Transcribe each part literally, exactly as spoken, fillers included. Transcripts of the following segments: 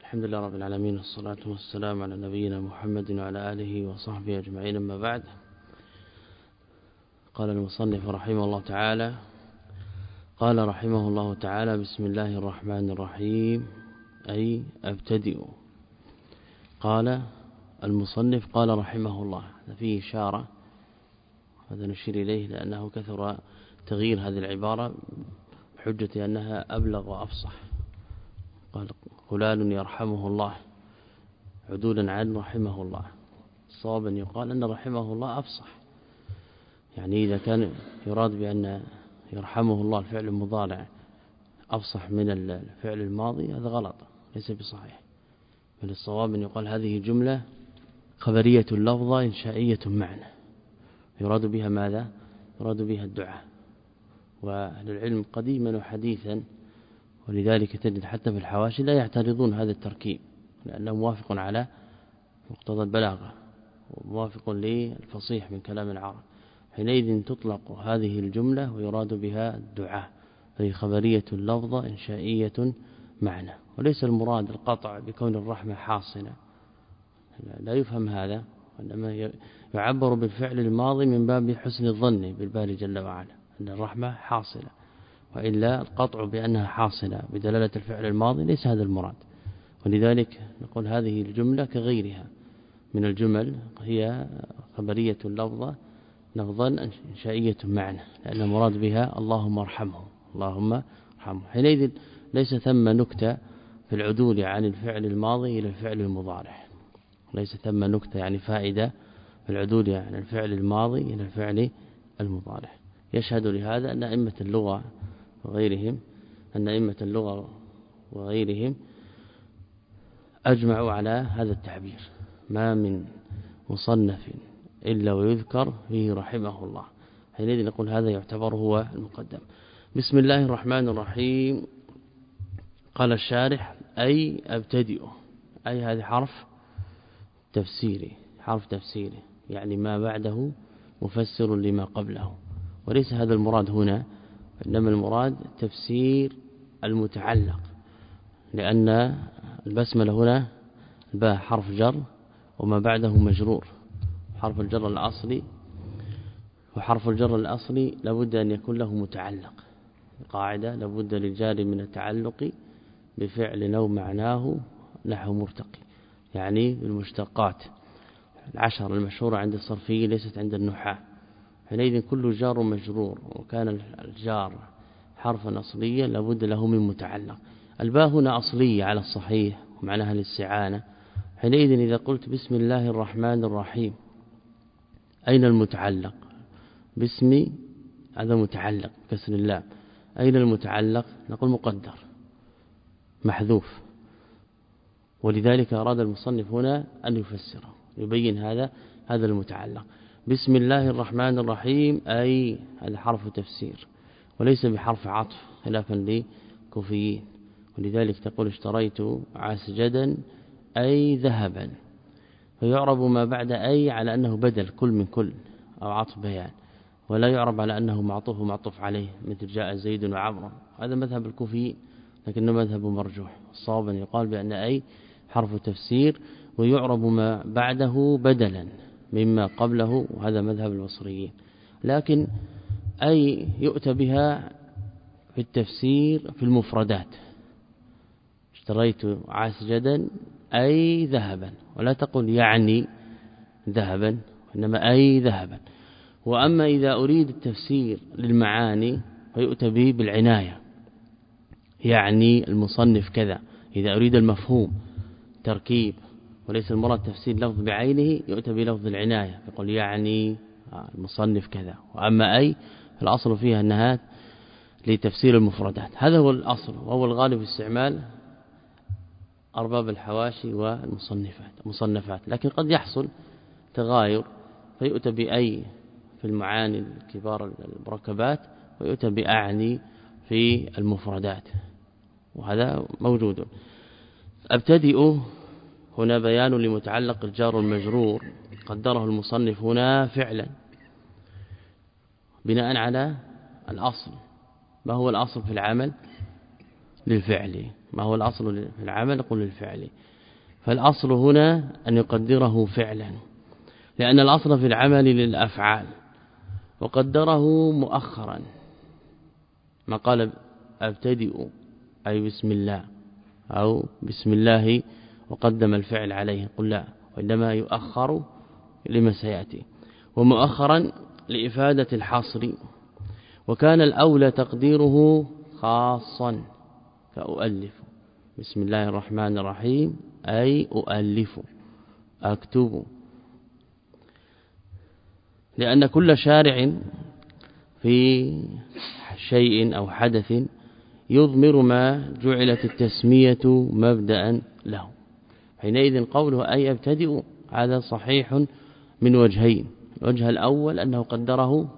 الحمد لله رب العالمين، والصلاة والسلام على نبينا محمد وعلى آله وصحبه أجمعين، أما بعد. قال المصنف رحمه الله تعالى قال رحمه الله تعالى بسم الله الرحمن الرحيم، أي أبتدئ. قال المصنف قال رحمه الله، فيه إشارة، هذا نشير إليه لأنه كثر تغيير هذه العبارة بحجة أنها أبلغ وأفصح. قال فلان يرحمه الله عدولا عن رحمه الله. صوابا يقال أن رحمه الله أفصح، يعني إذا كان يراد بأن يرحمه الله الفعل المضارع أفصح من الفعل الماضي هذا غلط، ليس بصحيح. بل الصواب أن يقال هذه جملة خبرية اللفظة إنشائية معنى، يراد بها ماذا؟ يراد بها الدعاء. وأهل العلم قديما وحديثا، ولذلك تجد حتى في الحواشي لا يعترضون هذا التركيب، لأنه موافق على مقتضى البلاغة وموافق للفصيح من كلام العرب. حينئذ تطلق هذه الجملة ويراد بها الدعاء، فهي خبرية اللفظة إنشائية معنى، وليس المراد القطع بكون الرحمة حاصلة، لا يفهم هذا، وإنما يعبر بالفعل الماضي من باب حسن الظن بالباري جل وعلا أن الرحمة حاصلة، وإلا القطع بأنها حاصلة بدلالة الفعل الماضي ليس هذا المراد. ولذلك نقول هذه الجملة كغيرها من الجمل هي خبرية اللفظة لفظا إنشائية معنى، لأن المراد بها اللهم ارحمه، اللهم ارحمه. حينئذ ليس ثم نكتة في العدول عن الفعل الماضي إلى الفعل المضارع، ليس ثم نكتة يعني فائدة في العدول عن الفعل الماضي إلى الفعل المضارع. يشهد لهذا أن أئمة اللغة وغيرهم أن أئمة اللغة وغيرهم أجمعوا على هذا التعبير، ما من مصنف إلا ويذكر فيه رحمه الله. حينئذ نقول هذا يعتبر هو المقدم. بسم الله الرحمن الرحيم. قال الشارح أي أبتدئ، أي هذا حرف تفسيري، حرف تفسيري يعني ما بعده مفسر لما قبله، وليس هذا المراد هنا، إنما المراد تفسير المتعلق، لأن البسملة هنا الباء حرف جر وما بعده مجرور، حرف الجر الأصلي، وحرف الجر الأصلي لابد أن يكون له متعلق، قاعدة لابد للجار من التعلق بفعل أو معناه نحو مرتقي، يعني بالمشتقات العشر المشهورة عند الصرفيين ليست عند النحاة. حينئذ كل جار مجرور وكان الجار حرفا أصليا لابد له من متعلق. الباء هنا أصلية على الصحيح ومعناها الاستعانة. حينئذ إذا قلت بسم الله الرحمن الرحيم، أين المتعلق؟ باسم هذا متعلق كسر اللام، أين المتعلق؟ نقول مقدر محذوف، ولذلك أراد المصنف هنا أن يفسره يبين هذا هذا المتعلق. بسم الله الرحمن الرحيم أي هذا حرف تفسير وليس بحرف عطف خلافا للكوفيين، ولذلك تقول اشتريت عسجدا أي ذهبا، فيعرب ما بعد أي على أنه بدل كل من كل أو عطف بيان، ولا يعرب على أنه معطوف ومعطوف عليه مثل جاء زيد وعمر، هذا مذهب الكوفيين لكنه مذهب مرجوح. الصواب أن يقال بأن أي حرف تفسير ويعرب ما بعده بدلا مما قبله، وهذا مذهب البصريين. لكن أي يؤتى بها في التفسير في المفردات، اشتريت عسجدا أي ذهبا، ولا تقل يعني ذهبا إنما أي ذهبا. وأما إذا أريد التفسير للمعاني فيؤتى به بالعناية، يعني المصنف كذا. إذا أريد المفهوم تركيب وليس المراد تفسير لفظ بعينه يؤتى بلفظ العناية، يقول يعني المصنف كذا. وأما أي الأصل فيها أنها لتفسير المفردات، هذا هو الأصل وهو الغالب في استعمال أرباب الحواشي والمصنفات مصنفات. لكن قد يحصل تغاير فيؤتى بأي في المعاني الكبار المركبات ويؤتى بأعني في المفردات، وهذا موجود. أبتدئ هنا بيان لمتعلق الجار المجرور قدره المصنف هنا فعلا بناء على الأصل. ما هو الأصل في العمل؟ للفعل. ما هو الأصل في العمل؟ نقول للفعل. فالأصل هنا أن يقدره فعلا، لأن الأصل في العمل للأفعال، وقدره مؤخرا. ما قال أبتدئ أي بسم الله أو بسم الله وقدم الفعل عليه، قل لا، وإنما يؤخر لما سيأتي، ومؤخرا لإفادة الحصر. وكان الأولى تقديره خاصا كأؤلف، بسم الله الرحمن الرحيم أي أؤلف أكتب، لأن كل شارع في شيء أو حدث يضمر ما جعلت التسمية مبدأ له. حينئذ قوله أي أبتدئ هذا صحيح من وجهين. الوجه الأول أنه قدره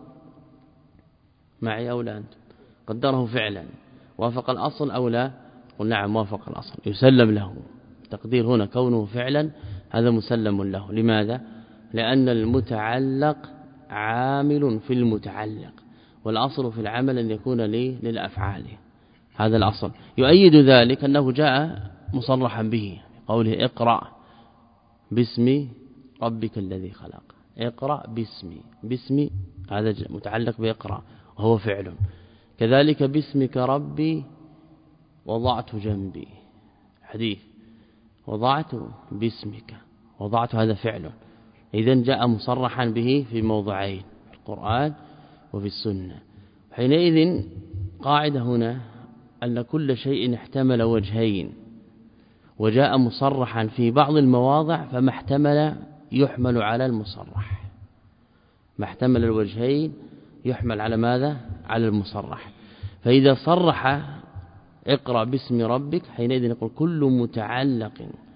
معي أو لا أنت قدره فعلا وافق الأصل أو لا؟ قل نعم وافق الأصل، يسلم له. تقدير هنا كونه فعلا هذا مسلم له. لماذا؟ لأن المتعلق عامل في المتعلق، والأصل في العمل أن يكون لي للأفعال، هذا الأصل. يؤيد ذلك أنه جاء مصرحا به، قوله اقرأ باسم ربك الذي خلق، اقرأ باسمي، باسمي هذا متعلق بإقرأ وهو فعل. كذلك باسمك ربي وضعت جنبي، حديث وضعت باسمك، وضعت هذا فعل. إذن جاء مصرحا به في موضعين، في القرآن وفي السنة. حينئذ قاعدة هنا أن كل شيء احتمل وجهين وجاء مصرحا في بعض المواضع، فما احتمل يحمل على المصرح، ما احتمل الوجهين يحمل على ماذا؟ على المصرح. فإذا صرح اقرأ باسم ربك حينئذ نقول كل متعلق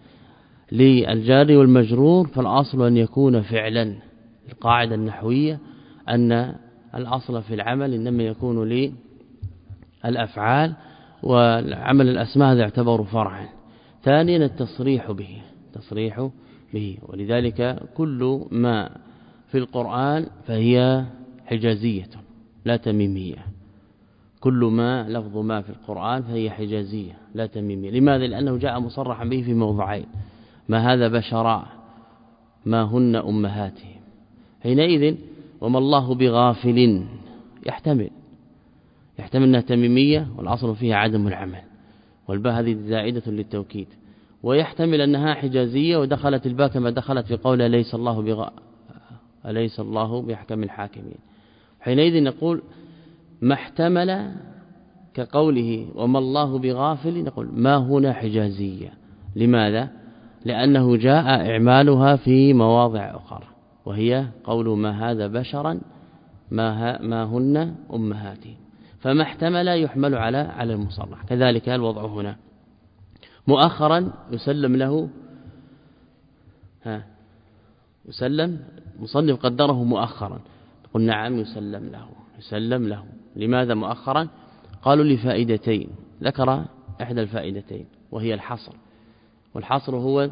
للجار والمجرور فالأصل أن يكون فعلا. القاعدة النحوية أن الأصل في العمل إنما يكون للأفعال، والعمل الأسماء هذا يعتبر فرعا. ثانيا التصريح به، تصريح به، ولذلك كل ما في القرآن فهي حجازية لا تميمية. كل ما لفظ ما في القرآن فهي حجازية لا تميمية. لماذا؟ لأنه جاء مصرحا به في موضعين، ما هذا بشراء، ما هن أمهاتهم. حينئذ وما الله بغافل يحتمل يحتمل أنها تميمية والأصل فيها عدم العمل، والباء هذه زائدة للتوكيد، ويحتمل أنها حجازية ودخلت الباء كما دخلت في قول أليس الله بغ... أليس الله بأحكم الحاكمين. حينئذ نقول ما احتمل كقوله وما الله بغافل، نقول ما هنا حجازية. لماذا؟ لأنه جاء إعمالها في مواضع أخرى، وهي قول ما هذا بشرا ما, ما هن أمهاتهم، فما احتمل يحمل على على المصرح. كذلك الوضع هنا مؤخرا يسلم له، ها يسلم مصنف قدره مؤخرا، قل نعم يسلم له، يسلم له. لماذا مؤخرا؟ قالوا لفائدتين، ذكر إحدى الفائدتين وهي الحصر، والحصر هو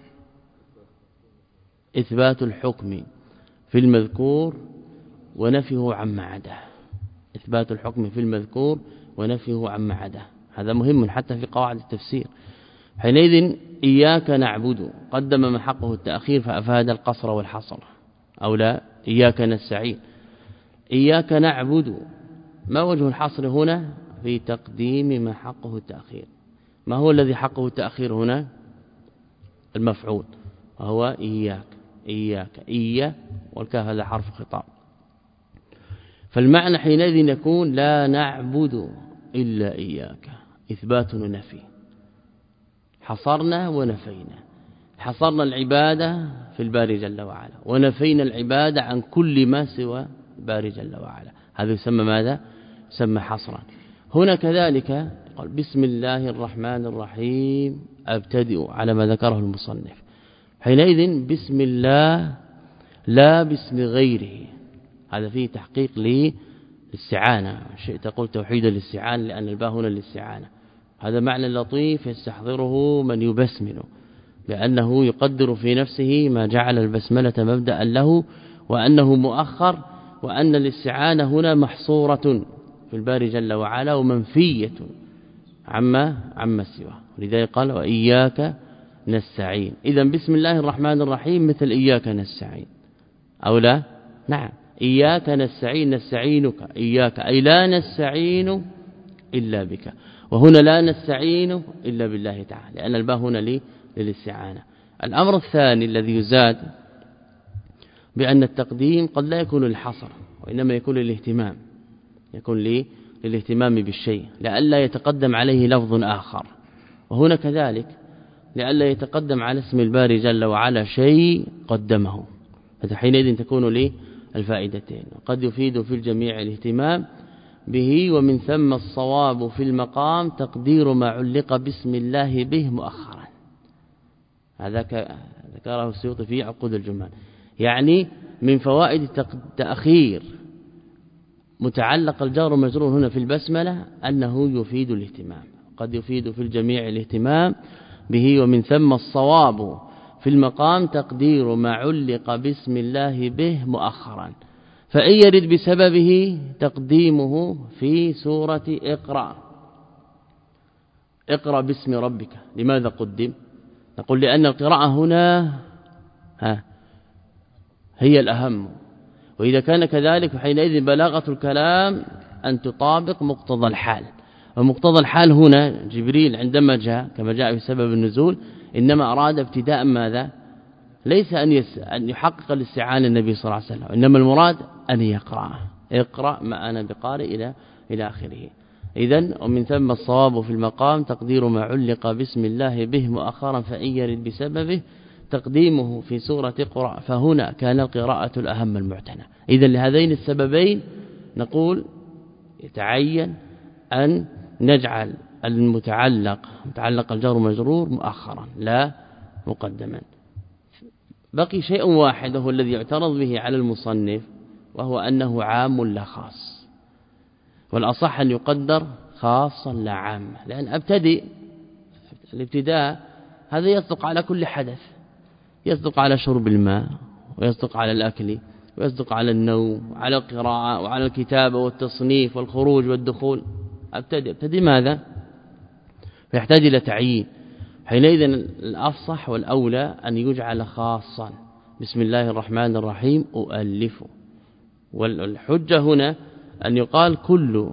إثبات الحكم في المذكور ونفيه عما عداه، إثبات الحكم في المذكور ونفيه عما عداه، هذا مهم حتى في قواعد التفسير. حينئذ إياك نعبد قدم ما حقه التأخير فأفاد القصر والحصر، أو لا إياك نستعين. إياك نعبد ما وجه الحصر هنا؟ في تقديم ما حقه التأخير. ما هو الذي حقه التأخير هنا؟ المفعول، وهو إياك، إياك إيا والكاف هذا حرف خطاب. فالمعنى حينئذ يكون لا نعبد إلا إياك، إثبات ونفي، حصرنا ونفينا. حصرنا العبادة في الباري جل وعلا، ونفينا العبادة عن كل ما سوى الباري جل وعلا، هذا يسمى ماذا؟ يسمى حصرا. هنا كذلك قال بسم الله الرحمن الرحيم أبتدئ على ما ذكره المصنف. حينئذ بسم الله لا باسم غيره، هذا فيه تحقيق للاستعانة، شئت تقول توحيد الاستعانة لأن الباء هنا للاستعانة. هذا معنى لطيف يستحضره من يبسمل، بأنه يقدر في نفسه ما جعل البسملة مبدأ له، وأنه مؤخر، وأن الاستعانة هنا محصورة في الباري جل وعلا ومنفية عما عما سواه. ولذلك قال وإياك نستعين. إذن بسم الله الرحمن الرحيم مثل إياك نستعين أو لا؟ نعم. إياك نستعين نستعينك إياك أي لا نستعين إلا بك. وهنا لا نستعين إلا بالله تعالى لأن الباء هنا لي للاستعانة. الأمر الثاني الذي يزاد بأن التقديم قد لا يكون للحصر وإنما يكون للاهتمام، يكون لي للاهتمام بالشيء لئلا يتقدم عليه لفظ آخر. وهنا كذلك لئلا يتقدم على اسم الباري جل وعلا شيء قدمه، فحينئذ تكون لي الفائدتين. وقد يفيد في الجميع الاهتمام به ومن ثم الصواب في المقام تقدير ما علق باسم الله به مؤخرا. هذا ذكره السيوطي في عقود الجمال. يعني من فوائد تأخير متعلق الجار ومجرور هنا في البسملة أنه يفيد الاهتمام. قد يفيد في الجميع الاهتمام به ومن ثم الصواب في المقام تقدير ما علق باسم الله به مؤخرا. فإن يرد بسببه تقديمه في سورة اقرأ اقرأ باسم ربك. لماذا قدم؟ نقول لأن القراءة هنا ها هي الأهم، وإذا كان كذلك فحينئذ بلاغة الكلام أن تطابق مقتضى الحال. ومقتضى الحال هنا جبريل عندما جاء كما جاء في سبب النزول إنما أراد ابتداء ماذا؟ ليس أن, يس... أن يحقق الاستعانة النبي صلى الله عليه وسلم، إنما المراد أن يقرأ اقرأ ما أنا بقارئ إلى إلى آخره. إذن ومن ثم الصواب في المقام تقدير ما علق باسم الله به مؤخرا فإن يرد بسببه تقديمه في سورة اقرأ. فهنا كان القراءة الأهم المعتنى. إذن لهذين السببين نقول يتعين أن نجعل المتعلق متعلق الجار مجرور مؤخرا لا مقدما. بقي شيء واحد وهو الذي يعترض به على المصنف وهو أنه عام لا خاص، والأصح أن يقدر خاصا لا عاما، لأن أبتدئ الابتداء هذا يصدق على كل حدث، يصدق على شرب الماء ويصدق على الأكل ويصدق على النوم وعلى القراءة وعلى الكتابة والتصنيف والخروج والدخول. أبتدئ أبتدئ ماذا؟ فيحتاج إلى تعيين. حينئذ الأفصح والأولى أن يجعل خاصا بسم الله الرحمن الرحيم أؤلف. والحجة هنا أن يقال كل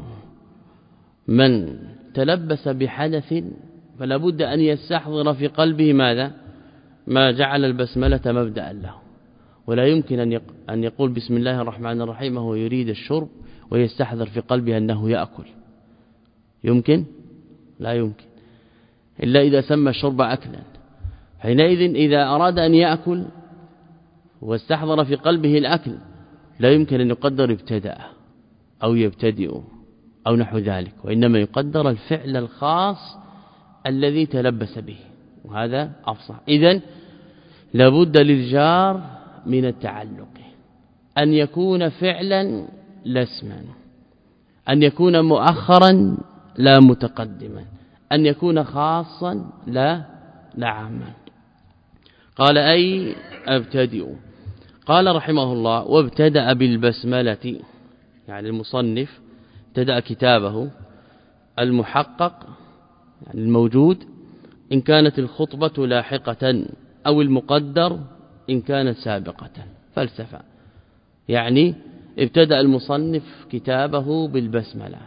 من تلبس بحدث فلا بد أن يستحضر في قلبه ماذا؟ ما جعل البسملة مبدأ له. ولا يمكن أن يقول بسم الله الرحمن الرحيم وهو يريد الشرب ويستحضر في قلبه أنه يأكل. يمكن؟ لا يمكن إلا إذا سمى الشرب أكلا. حينئذ إذا أراد أن يأكل واستحضر في قلبه الأكل لا يمكن أن يقدر ابتدأ أو يبتدئ أو نحو ذلك، وإنما يقدر الفعل الخاص الذي تلبس به، وهذا أفصح. إذن لابد للجار من التعلق، أن يكون فعلا لا اسما، أن يكون مؤخرا لا متقدما، أن يكون خاصا لا لا عاما. قال أي أبتدئ. قال رحمه الله وابتدأ بالبسملة، يعني المصنف ابتدأ كتابه المحقق يعني الموجود إن كانت الخطبة لاحقة أو المقدر إن كانت سابقة. فلسفة يعني ابتدأ المصنف كتابه بالبسملة.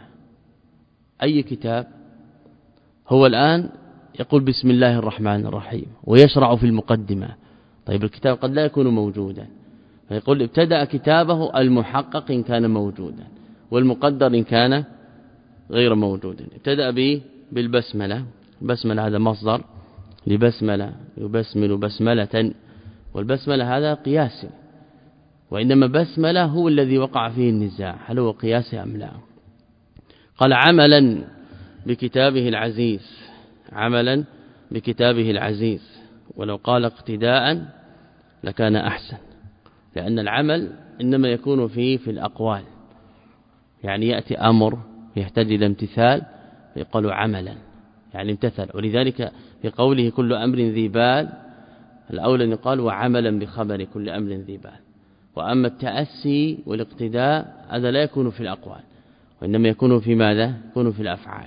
أي كتاب؟ هو الآن يقول بسم الله الرحمن الرحيم ويشرع في المقدمة. طيب الكتاب قد لا يكون موجودا، فيقول ابتدأ كتابه المحقق إن كان موجودا والمقدر إن كان غير موجود. ابتدأ به بالبسملة. البسملة هذا مصدر لبسملة يبسمل بسملة، والبسملة هذا قياسي، وإنما بسملة هو الذي وقع فيه النزاع هل هو قياسي أم لا. قال عملا بكتابه العزيز، عملا بكتابه العزيز، ولو قال اقتداء لكان أحسن، لأن العمل إنما يكون فيه في الأقوال، يعني يأتي أمر يحتاج إلى امتثال فيقال عملا يعني امتثل. ولذلك في قوله كل أمر ذي بال الأولى يقال وعملا بخبر كل أمر ذي بال. وأما التأسي والاقتداء هذا لا يكون في الأقوال وإنما يكون في ماذا؟ يكون في الأفعال.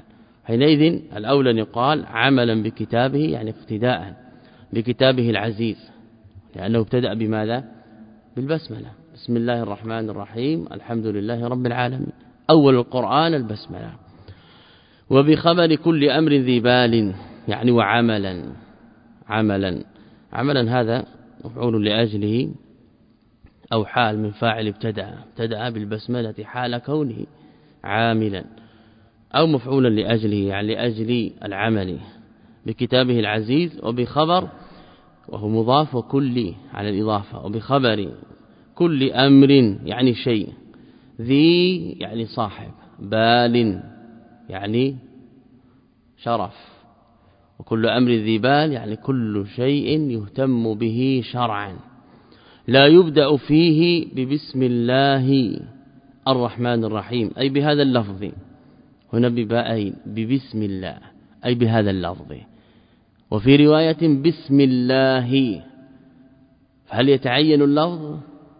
حينئذ الأولى أن يقال عملا بكتابه يعني اقتداء بكتابه العزيز، لأنه ابتدأ بماذا؟ بالبسملة، بسم الله الرحمن الرحيم الحمد لله رب العالمين، أول القرآن البسملة. وبخبر كل أمر ذي بال يعني وعملا، عملا عملا هذا مفعول لأجله أو حال من فاعل ابتدأ ابتدأ بالبسملة حال كونه عاملا، أو مفعولا لأجله يعني لأجل العمل بكتابه العزيز. وبخبر وهو مضاف وكل على الإضافة، وبخبر كل أمر يعني شيء، ذي يعني صاحب، بال يعني شرف، وكل أمر ذي بال يعني كل شيء يهتم به شرعا، لا يبدأ فيه ببسم الله الرحمن الرحيم أي بهذا اللفظ، هنا بباءين ببسم الله أي بهذا اللفظ، وفي رواية بسم الله، فهل يتعين اللفظ؟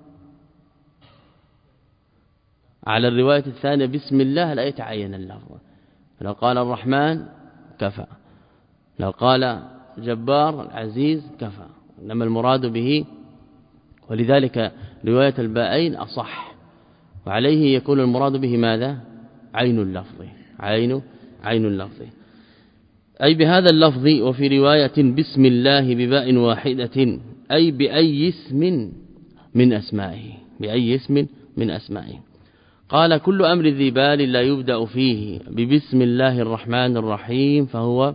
على الرواية الثانية بسم الله لا يتعين اللفظ، لو قال الرحمن كفى، لو قال جبار العزيز كفى، إنما المراد به، ولذلك رواية الباءين أصح، وعليه يكون المراد به ماذا؟ عين اللفظ، عين عين اللفظ أي بهذا اللفظ. وفي رواية بسم الله بباء واحدة أي بأي اسم من أسمائه، بأي اسم من أسمائه. قال كل أمر ذي بال لا يبدأ فيه ببسم الله الرحمن الرحيم فهو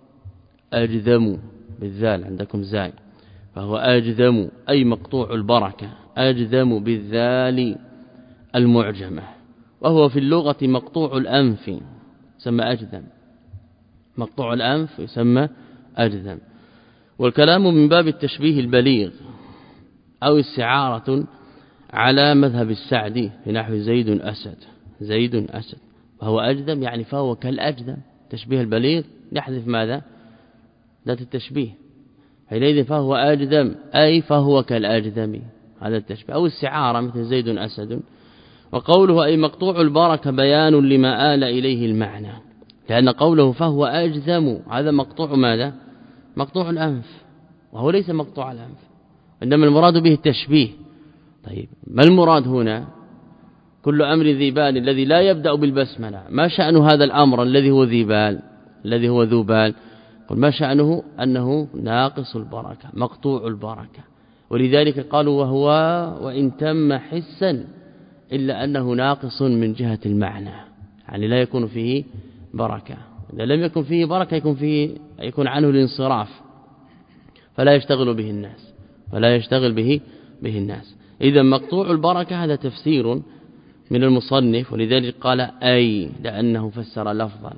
أجذم بالذال، عندكم زاي، فهو أجذم أي مقطوع البركة، أجذم بالذال المعجمة، وهو في اللغة مقطوع الأنف يسمى أجذم، مقطوع الأنف يسمى أجذم. والكلام من باب التشبيه البليغ أو استعارة على مذهب السعدي في نحو زيد أسد، زيد أسد، وهو أجذم يعني فهو كالأجذم، تشبيه البليغ يحذف ماذا؟ ذات التشبيه، حينئذ فهو أجذم أي فهو كالأجذم، هذا التشبيه أو استعارة مثل زيد أسد. وقوله أي مقطوع البركة بيان لما آل إليه المعنى، لأن قوله فهو أجذم هذا مقطوع ماذا؟ مقطوع الأنف، وهو ليس مقطوع الأنف، إنما المراد به التشبيه. طيب ما المراد هنا؟ كل أمر ذي بال الذي لا يبدأ بالبسملة، ما شأن هذا الأمر الذي هو ذي بال الذي هو ذو بال؟ قل ما شأنه؟ أنه ناقص البركة مقطوع البركة، ولذلك قالوا وهو وإن تم حسا إلا أنه ناقص من جهة المعنى، يعني لا يكون فيه بركة، إذا لم يكن فيه بركة يكون فيه يكون عنه الانصراف، فلا يشتغل به الناس فلا يشتغل به به الناس. إذا مقطوع البركة هذا تفسير من المصنف، ولذلك قال أي لأنه فسر لفظا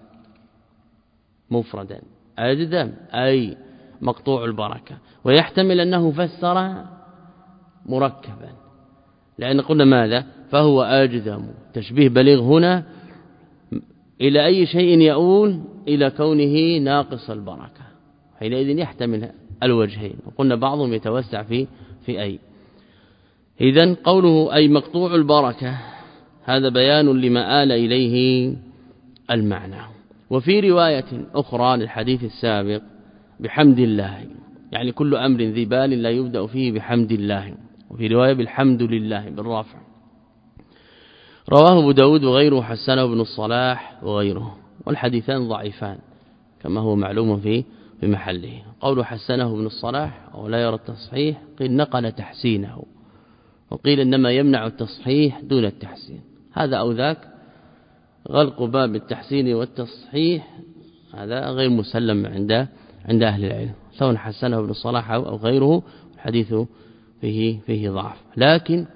مفردا أجذم أي مقطوع البركة، ويحتمل أنه فسر مركبا، لأن قلنا ماذا؟ فهو أجذم تشبيه بليغ هنا إلى أي شيء يؤول؟ إلى كونه ناقص البركة، حينئذ يحتمل الوجهين، وقلنا بعضهم يتوسع في في أي. إذن قوله أي مقطوع البركة هذا بيان لما آل إليه المعنى. وفي رواية أخرى للحديث السابق بحمد الله، يعني كل أمر ذي بال لا يبدأ فيه بحمد الله، وفي رواية بالحمد لله بالرافع. رواه أبو داود وغيره حسنه بن الصلاح وغيره، والحديثان ضعيفان كما هو معلوم في في محله. قول حسنه ابن الصلاح أو لا يرى التصحيح قيل نقل تحسينه، وقيل إنما يمنع التصحيح دون التحسين، هذا أو ذاك غلق باب التحسين والتصحيح هذا غير مسلم عند عند أهل العلم، سواء حسنه ابن الصلاح أو غيره، الحديث فيه فيه ضعف، لكن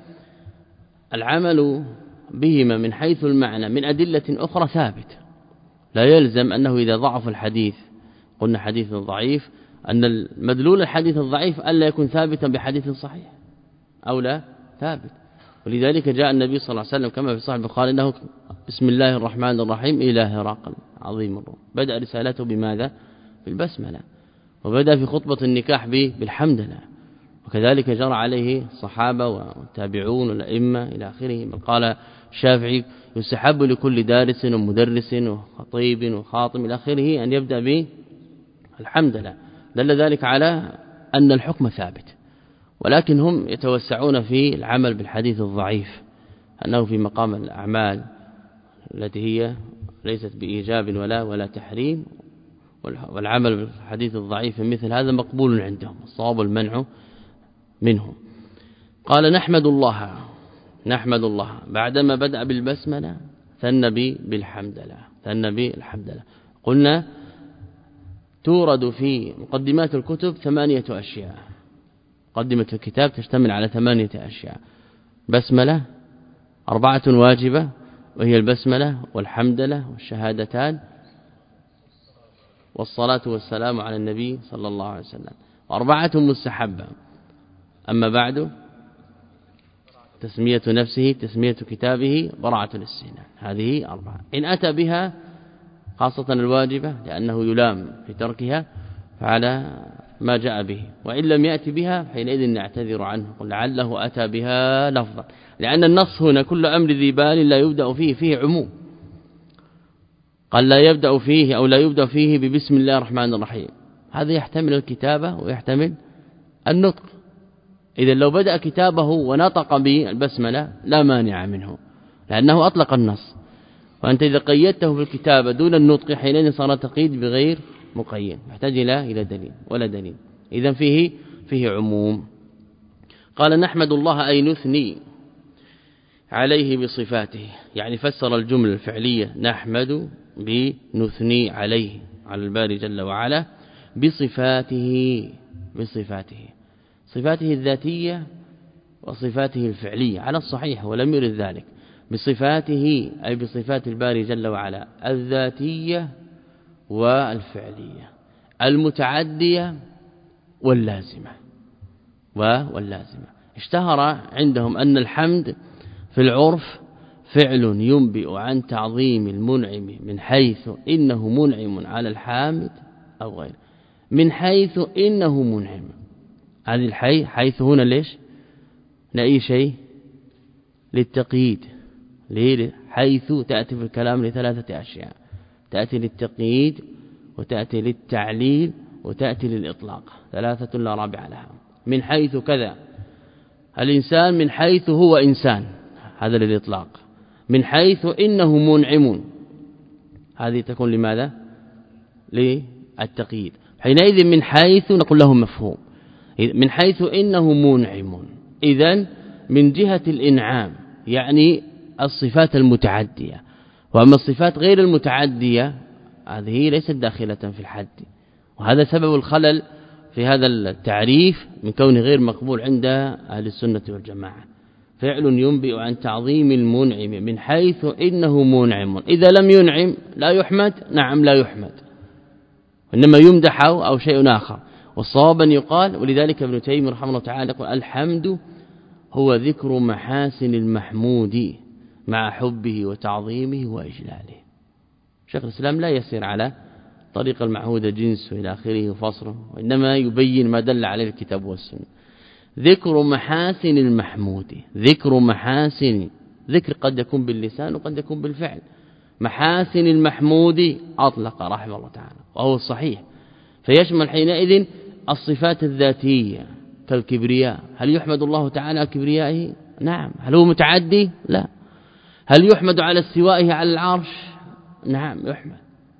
العمل بهما من حيث المعنى من أدلة أخرى ثابت، لا يلزم أنه إذا ضعف الحديث قلنا حديث ضعيف أن المدلول الحديث الضعيف ألا يكون ثابتا بحديث صحيح أو لا ثابت. ولذلك جاء النبي صلى الله عليه وسلم كما في صحيح البخاري أنه بسم الله الرحمن الرحيم إلى هرقل عظيم الروم، بدأ رسالته بماذا؟ بالبسملة، وبدأ في خطبة النكاح بالحمد لله، وكذلك جرى عليه الصحابة والتابعون والأئمة إلى آخره. بل قال الشافعي يستحب لكل دارس ومدرس وخطيب وخاطب إلى آخره أن يبدأ بالحمد لله. دل ذلك على أن الحكم ثابت، ولكن هم يتوسعون في العمل بالحديث الضعيف أنه في مقام الأعمال التي هي ليست بإيجاب ولا ولا تحريم، والعمل بالحديث الضعيف مثل هذا مقبول عندهم، الصواب المنع منه. قال نحمد الله نحمد الله بعدما بدأ بالبسملة ثنى بالحمد لله ثنى بالحمد لله. قلنا تورد في مقدمات الكتب ثمانية أشياء، مقدمة الكتاب تشتمل على ثمانية أشياء: بسملة، أربعة واجبة وهي البسملة والحمدلة والشهادتان والصلاة والسلام على النبي صلى الله عليه وسلم، وأربعة مستحبة. أما بعد تسمية نفسه، تسمية كتابه، براعة الاستهناء، هذه أربعة. إن أتى بها خاصة الواجبة لأنه يلام في تركها فعلى ما جاء به، وإن لم يأتي بها حينئذ نعتذر عنه، قل لعله أتى بها لفظا، لأن النص هنا كل أمر ذي بال لا يبدأ فيه فيه عموم، قال لا يبدأ فيه أو لا يبدأ فيه ببسم الله الرحمن الرحيم، هذا يحتمل الكتابة ويحتمل النطق. إذا لو بدأ كتابه ونطق بالبسملة لا مانع منه لأنه أطلق النص، وأنت إذا قيدته في الكتابة دون النطق حينئذ صار تقييد بغير مقيد، يحتاج إلى إلى دليل ولا دليل، إذن فيه فيه عموم. قال نحمد الله أي نثني عليه بصفاته، يعني فسر الجملة الفعلية نحمد بنثني عليه على الباري جل وعلا بصفاته بصفاته صفاته الذاتية وصفاته الفعلية على الصحيح، ولم يرد ذلك. بصفاته أي بصفات الباري جل وعلا الذاتية والفعلية المتعدية واللازمة واللازمة. اشتهر عندهم أن الحمد في العرف فعل ينبئ عن تعظيم المنعم من حيث إنه منعم على الحامد أو غيره، من حيث إنه منعم. هذه الحي حيث هنا ليش لأي شيء للتقييد، ليه؟ حيث تأتي في الكلام لثلاثة أشياء، تأتي للتقييد وتأتي للتعليل وتأتي للإطلاق، ثلاثة لا رابع لها. من حيث كذا الإنسان من حيث هو إنسان، هذا للإطلاق. من حيث إنه منعم، هذه تكون لماذا؟ للتقييد. حينئذ من حيث نقول له مفهوم، من حيث إنه منعم، إذن من جهة الإنعام يعني الصفات المتعدية، وأما الصفات غير المتعدية هذه ليست داخلة في الحد، وهذا سبب الخلل في هذا التعريف من كونه غير مقبول عند أهل السنة والجماعة. فعل ينبئ عن تعظيم المنعم من حيث إنه منعم، إذا لم ينعم لا يحمد، نعم لا يحمد، إنما يمدح أو شيء آخر. والصواب أن يقال، ولذلك ابن تيمية رحمه الله تعالى يقول الحمد هو ذكر محاسن المحمود مع حبه وتعظيمه وإجلاله. شيخ الإسلام لا يسير على طريق المعهود جنس وإلى آخره وفصله، وإنما يبين ما دل عليه الكتاب والسنة. ذكر محاسن المحمود، ذكر محاسن، ذكر قد يكون باللسان وقد يكون بالفعل. محاسن المحمود أطلق رحمه الله تعالى وهو الصحيح، فيشمل حينئذ الصفات الذاتية كالكبرياء. هل يحمد الله تعالى كبريائه؟ نعم. هل هو متعدي؟ لا. هل يحمد على استوائه على العرش؟ نعم يحمد.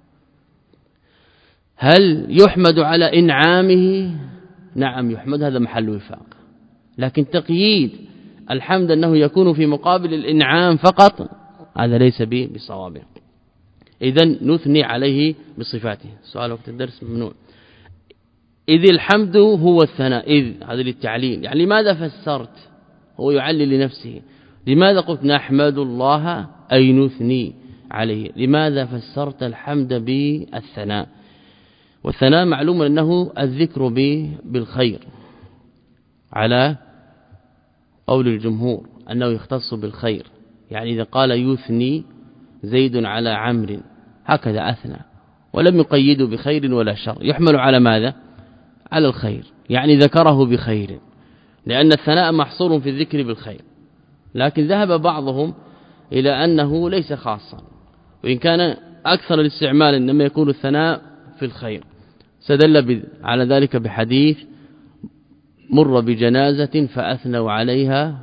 هل يحمد على إنعامه؟ نعم يحمد، هذا محل وفاق. لكن تقييد الحمد أنه يكون في مقابل الإنعام فقط هذا ليس به بصواب. إذن نثني عليه بصفاته. سؤال وقت الدرس ممنوع. إذ الحمد هو الثناء، إذ هذا للتعليل، يعني لماذا فسرت؟ هو يعلل لنفسه. لماذا قلت نحمد الله أي نثني عليه؟ لماذا فسرت الحمد بالثناء؟ والثناء معلوم أنه الذكر بالخير على قول الجمهور أنه يختص بالخير، يعني إذا قال يثني زيد على عمرو هكذا أثنى، ولم يقيده بخير ولا شر، يحمل على ماذا؟ على الخير، يعني ذكره بخير، لأن الثناء محصور في الذكر بالخير. لكن ذهب بعضهم إلى أنه ليس خاصا، وإن كان أكثر الاستعمال إنما يكون الثناء في الخير. استدل على ذلك بحديث مر بجنازة فأثنوا عليها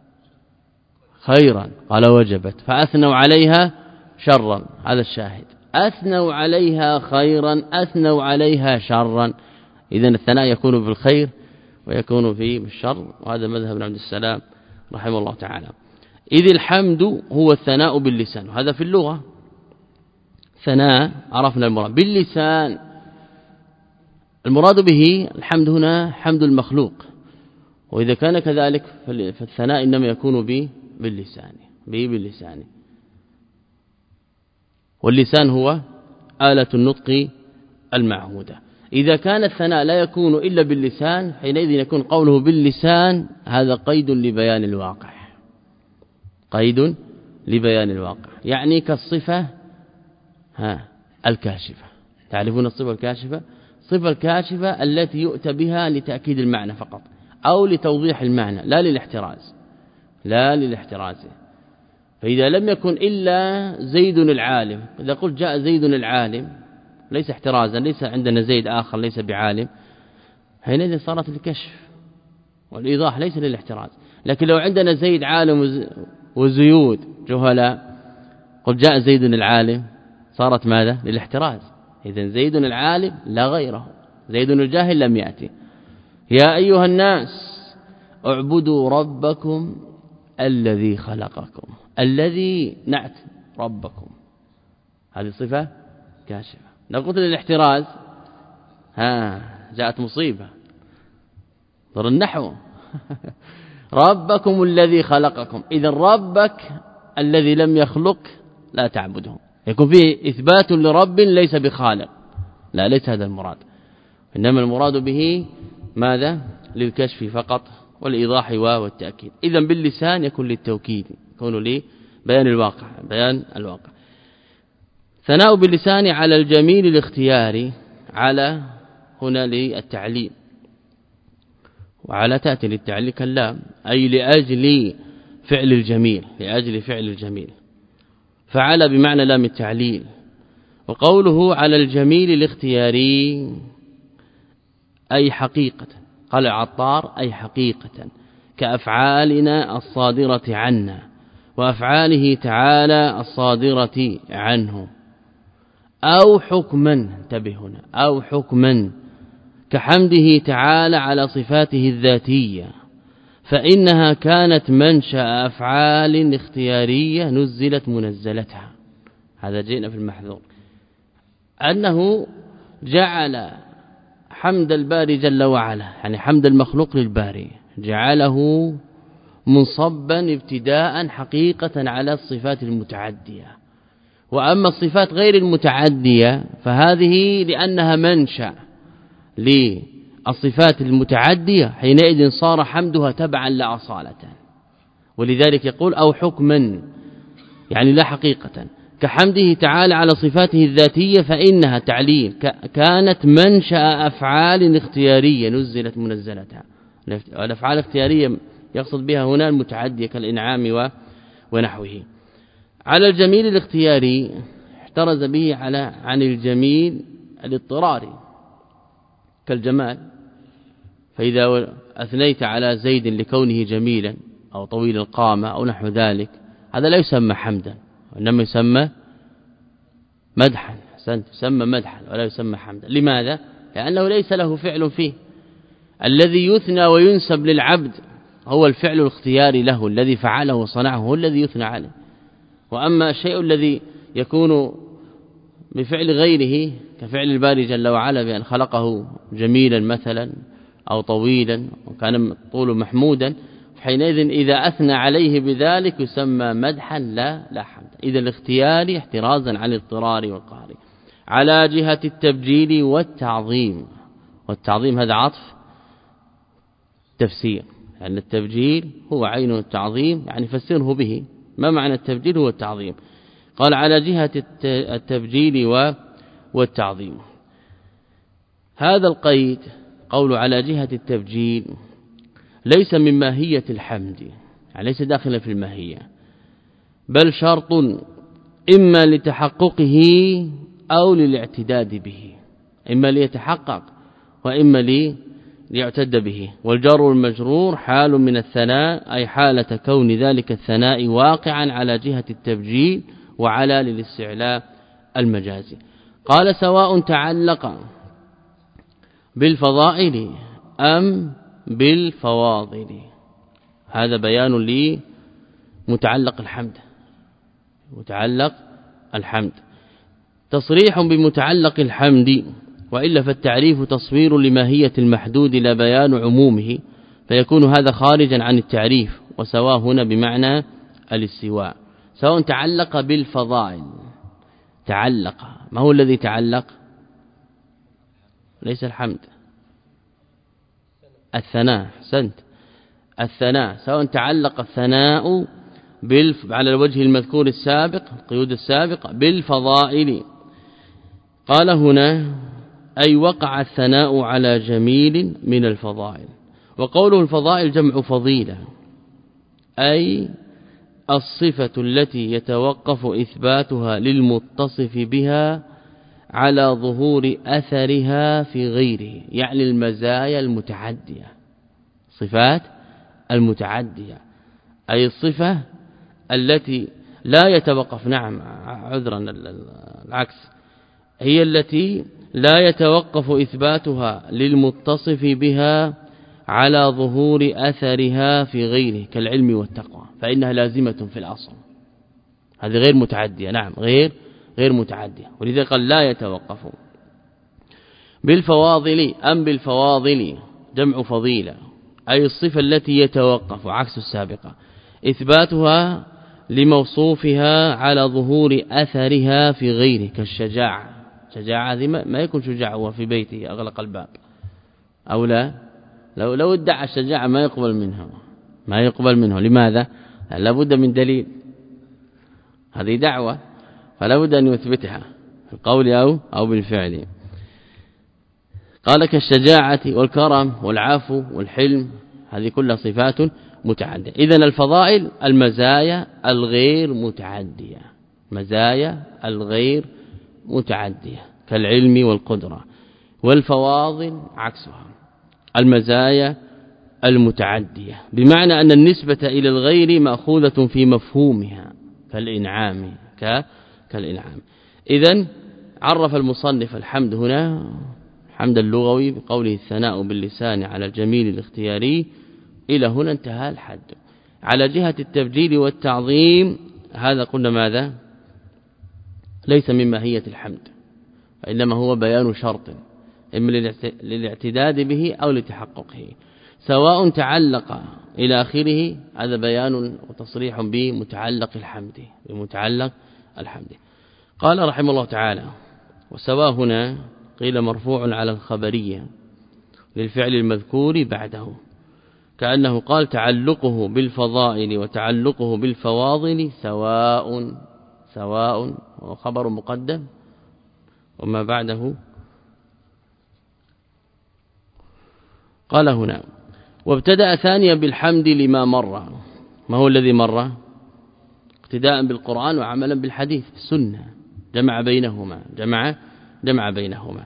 خيرا قال وجبت، فأثنوا عليها شرا، هذا الشاهد، أثنوا عليها خيرا أثنوا عليها شرا. إذن الثناء يكون بالخير ويكون في الشر، وهذا مذهب ابن عبد السلام رحمه الله تعالى. إذ الحمد هو الثناء باللسان، وهذا في اللغة ثناء عرفنا المراد باللسان. المراد به الحمد هنا حمد المخلوق، وإذا كان كذلك فالثناء إنما يكون به باللسان به باللسان واللسان هو آلة النطق المعهودة. إذا كان الثناء لا يكون إلا باللسان حينئذ يكون قوله باللسان هذا قيد لبيان الواقع، قيد لبيان الواقع، يعني كالصفة ها الكاشفة. تعرفون الصفة الكاشفة؟ الصفة الكاشفة التي يؤتى بها لتأكيد المعنى فقط أو لتوضيح المعنى، لا للاحتراز لا للاحتراز. فإذا لم يكن إلا زيد العالم، إذا قلت جاء زيد العالم ليس احترازا، ليس عندنا زيد آخر ليس بعالم، حينئذ صارت الكشف والإيضاح ليس للاحتراز. لكن لو عندنا زيد عالم وزيود جهلاء قلت جاء زيد العالم صارت ماذا؟ للاحتراز. إذن زيد العالم لا غيره، زيد الجاهل لم يأتي. يا أيها الناس اعبدوا ربكم الذي خلقكم، الذي نعت ربكم، هذه صفة كاشفة. لو قلت للاحتراز ها جاءت مصيبة، ضر النحو ربكم الذي خلقكم، إذا ربك الذي لم يخلق لا تعبده، يكون فيه إثبات لرب ليس بخالق، لا ليس هذا المراد، إنما المراد به ماذا؟ للكشف فقط والإيضاح والتأكيد. إذن باللسان يكون للتوكيد، يكون لبيان الواقع بيان الواقع. ثناء باللسان على الجميل الاختياري، على هنا للتعليم، وعلى تأتي للتعليل كاللام، أي لأجل فعل الجميل، لأجل فعل الجميل، فعل بمعنى لام التعليل. وقوله على الجميل الاختياري أي حقيقة، قال العطار أي حقيقة، كأفعالنا الصادرة عنا وأفعاله تعالى الصادرة عنه، أو حكما، انتبه هنا، أو حكما كحمده تعالى على صفاته الذاتية، فإنها كانت منشأ أفعال اختيارية نزلت منزلتها. هذا جئنا في المحذور، أنه جعل حمد الباري جل وعلا، يعني حمد المخلوق للباري، جعله منصبا ابتداء حقيقة على الصفات المتعدية. وأما الصفات غير المتعدية فهذه لأنها منشأ للصفات المتعدية، حينئذ صار حمدها تبعا لا أصالة. ولذلك يقول أو حكما، يعني لا حقيقة، كحمده تعالى على صفاته الذاتية، فإنها تعليل كانت منشأ أفعال اختيارية نزلت منزلتها. الأفعال الاختيارية يقصد بها هنا المتعدية كالإنعام ونحوه. على الجميل الاختياري احترز به على عن الجميل الاضطراري كالجمال، فإذا أثنيت على زيد لكونه جميلا أو طويل القامة أو نحو ذلك، هذا لا يسمى حمدا، وإنما يسمى مدحا. حسنت، يسمى مدحا ولا يسمى حمدا. لماذا؟ لأنه ليس له فعل فيه. الذي يثنى وينسب للعبد هو الفعل الاختياري له، الذي فعله وصنعه هو الذي يثنى عليه. وأما الشيء الذي يكون بفعل غيره كفعل الباري جل وعلا بأن خلقه جميلا مثلا أو طويلا وكان طول محمودا، حينئذ إذا أثنى عليه بذلك يسمى مدحا لا لا حمدا. إذا الاختياري احترازا عن الاضطرار والقهر. على جهة التبجيل والتعظيم، والتعظيم هذا عطف تفسير، لأن يعني التبجيل هو عين التعظيم، يعني فسره به. ما معنى التبجيل؟ هو التعظيم. قال على جهة التبجيل والتعظيم. هذا القيد قول على جهة التبجيل ليس من ماهية الحمد، يعني ليس داخلا في الماهية، بل شرط إما لتحققه أو للاعتداد به، إما ليتحقق وإما ليعتد به. والجار والمجرور حال من الثناء، أي حالة كون ذلك الثناء واقعا على جهة التبجيل وعلى للاستعلاء المجازي. قال سواء تعلق بالفضائل أم بالفواضل، هذا بيان لمتعلق الحمد. متعلق الحمد تصريح بمتعلق الحمد، وإلا فالتعريف تصوير لماهية المحدود لا بيان عمومه، فيكون هذا خارجا عن التعريف. وسواء هنا بمعنى الاستواء. سواء تعلق بالفضائل، تعلق، ما هو الذي تعلق؟ ليس الحمد، الثناء. حسنت، الثناء. سواء تعلق الثناء بالف... على الوجه المذكور السابق، القيود السابق، بالفضائل. قال هنا أي وقع الثناء على جميل من الفضائل. وقوله الفضائل جمع فضيلة، أي الصفة التي يتوقف إثباتها للمتصف بها على ظهور أثرها في غيره، يعني المزايا المتعدية، صفات المتعدية، أي الصفة التي لا يتوقف، نعم عذرا العكس، هي التي لا يتوقف إثباتها للمتصف بها على ظهور أثرها في غيره كالعلم والتقوى، فإنها لازمة في الأصل. هذه غير متعدية، نعم غير غير متعدية، ولذلك قال لا يتوقف. بالفواضل أم بالفواضل جمع فضيلة، أي الصفة التي يتوقف عكس السابقة إثباتها لموصوفها على ظهور أثرها في غيره كالشجاعة. شجاعة هذه ما يكون شجاع هو في بيته أغلق الباب أو لا، لو لو ادعى الشجاعة ما يقبل منه، ما يقبل منه. لماذا؟ لا بد من دليل، هذه دعوة فلا بد أن يثبتها بالقول أو أو بالفعل. قال كالشجاعة والكرم والعفو والحلم، هذه كلها صفات متعدية. إذن الفضائل المزايا الغير متعدية، مزايا الغير متعدية كالعلم والقدرة. والفواضل عكسها، المزايا المتعدية، بمعنى أن النسبة إلى الغير مأخوذة في مفهومها كالإنعام كالإنعام. إذن عرف المصنف الحمد هنا حمد اللغوي بقوله الثناء باللسان على الجميل الاختياري، إلى هنا انتهى الحد. على جهة التبجيل والتعظيم هذا قلنا ماذا؟ ليس من ماهية الحمد، وإنما هو بيان شرط إما للاعتداد به أو لتحققه. سواء تعلق إلى آخره هذا بيان وتصريح بمتعلق الحمد، بمتعلق الحمد. قال رحمه الله تعالى وسواء هنا قيل مرفوع على الخبرية للفعل المذكور بعده، كأنه قال تعلقه بالفضائل وتعلقه بالفواضل سواء، سواء وخبر مقدم وما بعده. قال هنا وابتدأ ثانيا بالحمد لما مر. ما هو الذي مر؟ اقتداء بالقرآن وعملا بالحديث السنة، جمع بينهما، جمع جمع بينهما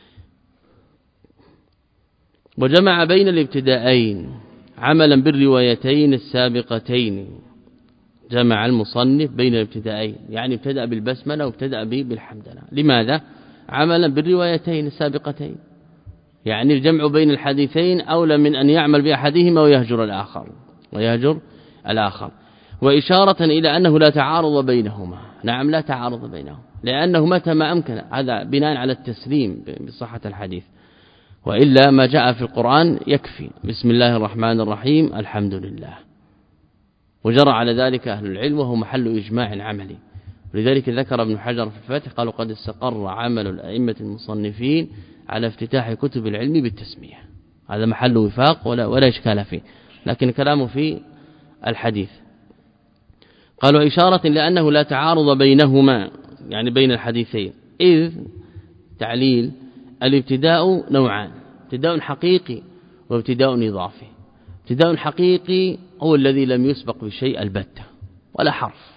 وجمع بين الابتداءين عملا بالروايتين السابقتين. جمع المصنف بين الابتداءين، يعني ابتدأ بالبسملة وابتدأ بالحمدلله. لماذا؟ عملا بالروايتين السابقتين، يعني الجمع بين الحديثين أولى من أن يعمل بأحدهما ويهجر الآخر ويهجر الآخر وإشارة إلى أنه لا تعارض بينهما. نعم لا تعارض بينهما، لأنه متى ما أمكن، هذا بناء على التسليم بصحة الحديث، وإلا ما جاء في القرآن يكفي. بسم الله الرحمن الرحيم الحمد لله، وجرى على ذلك أهل العلم وهو محل إجماع عملي. ولذلك ذكر ابن حجر في الفتح قالوا قد استقر عمل الأئمة المصنفين على افتتاح كتب العلم بالتسمية، هذا محل وفاق ولا, ولا إشكال فيه، لكن كلامه في الحديث. قالوا إشارة لأنه لا تعارض بينهما، يعني بين الحديثين، إذ تعليل الابتداء نوعان، ابتداء حقيقي وابتداء إضافي. ابتداء حقيقي هو الذي لم يسبق بشيء البتة ولا حرف،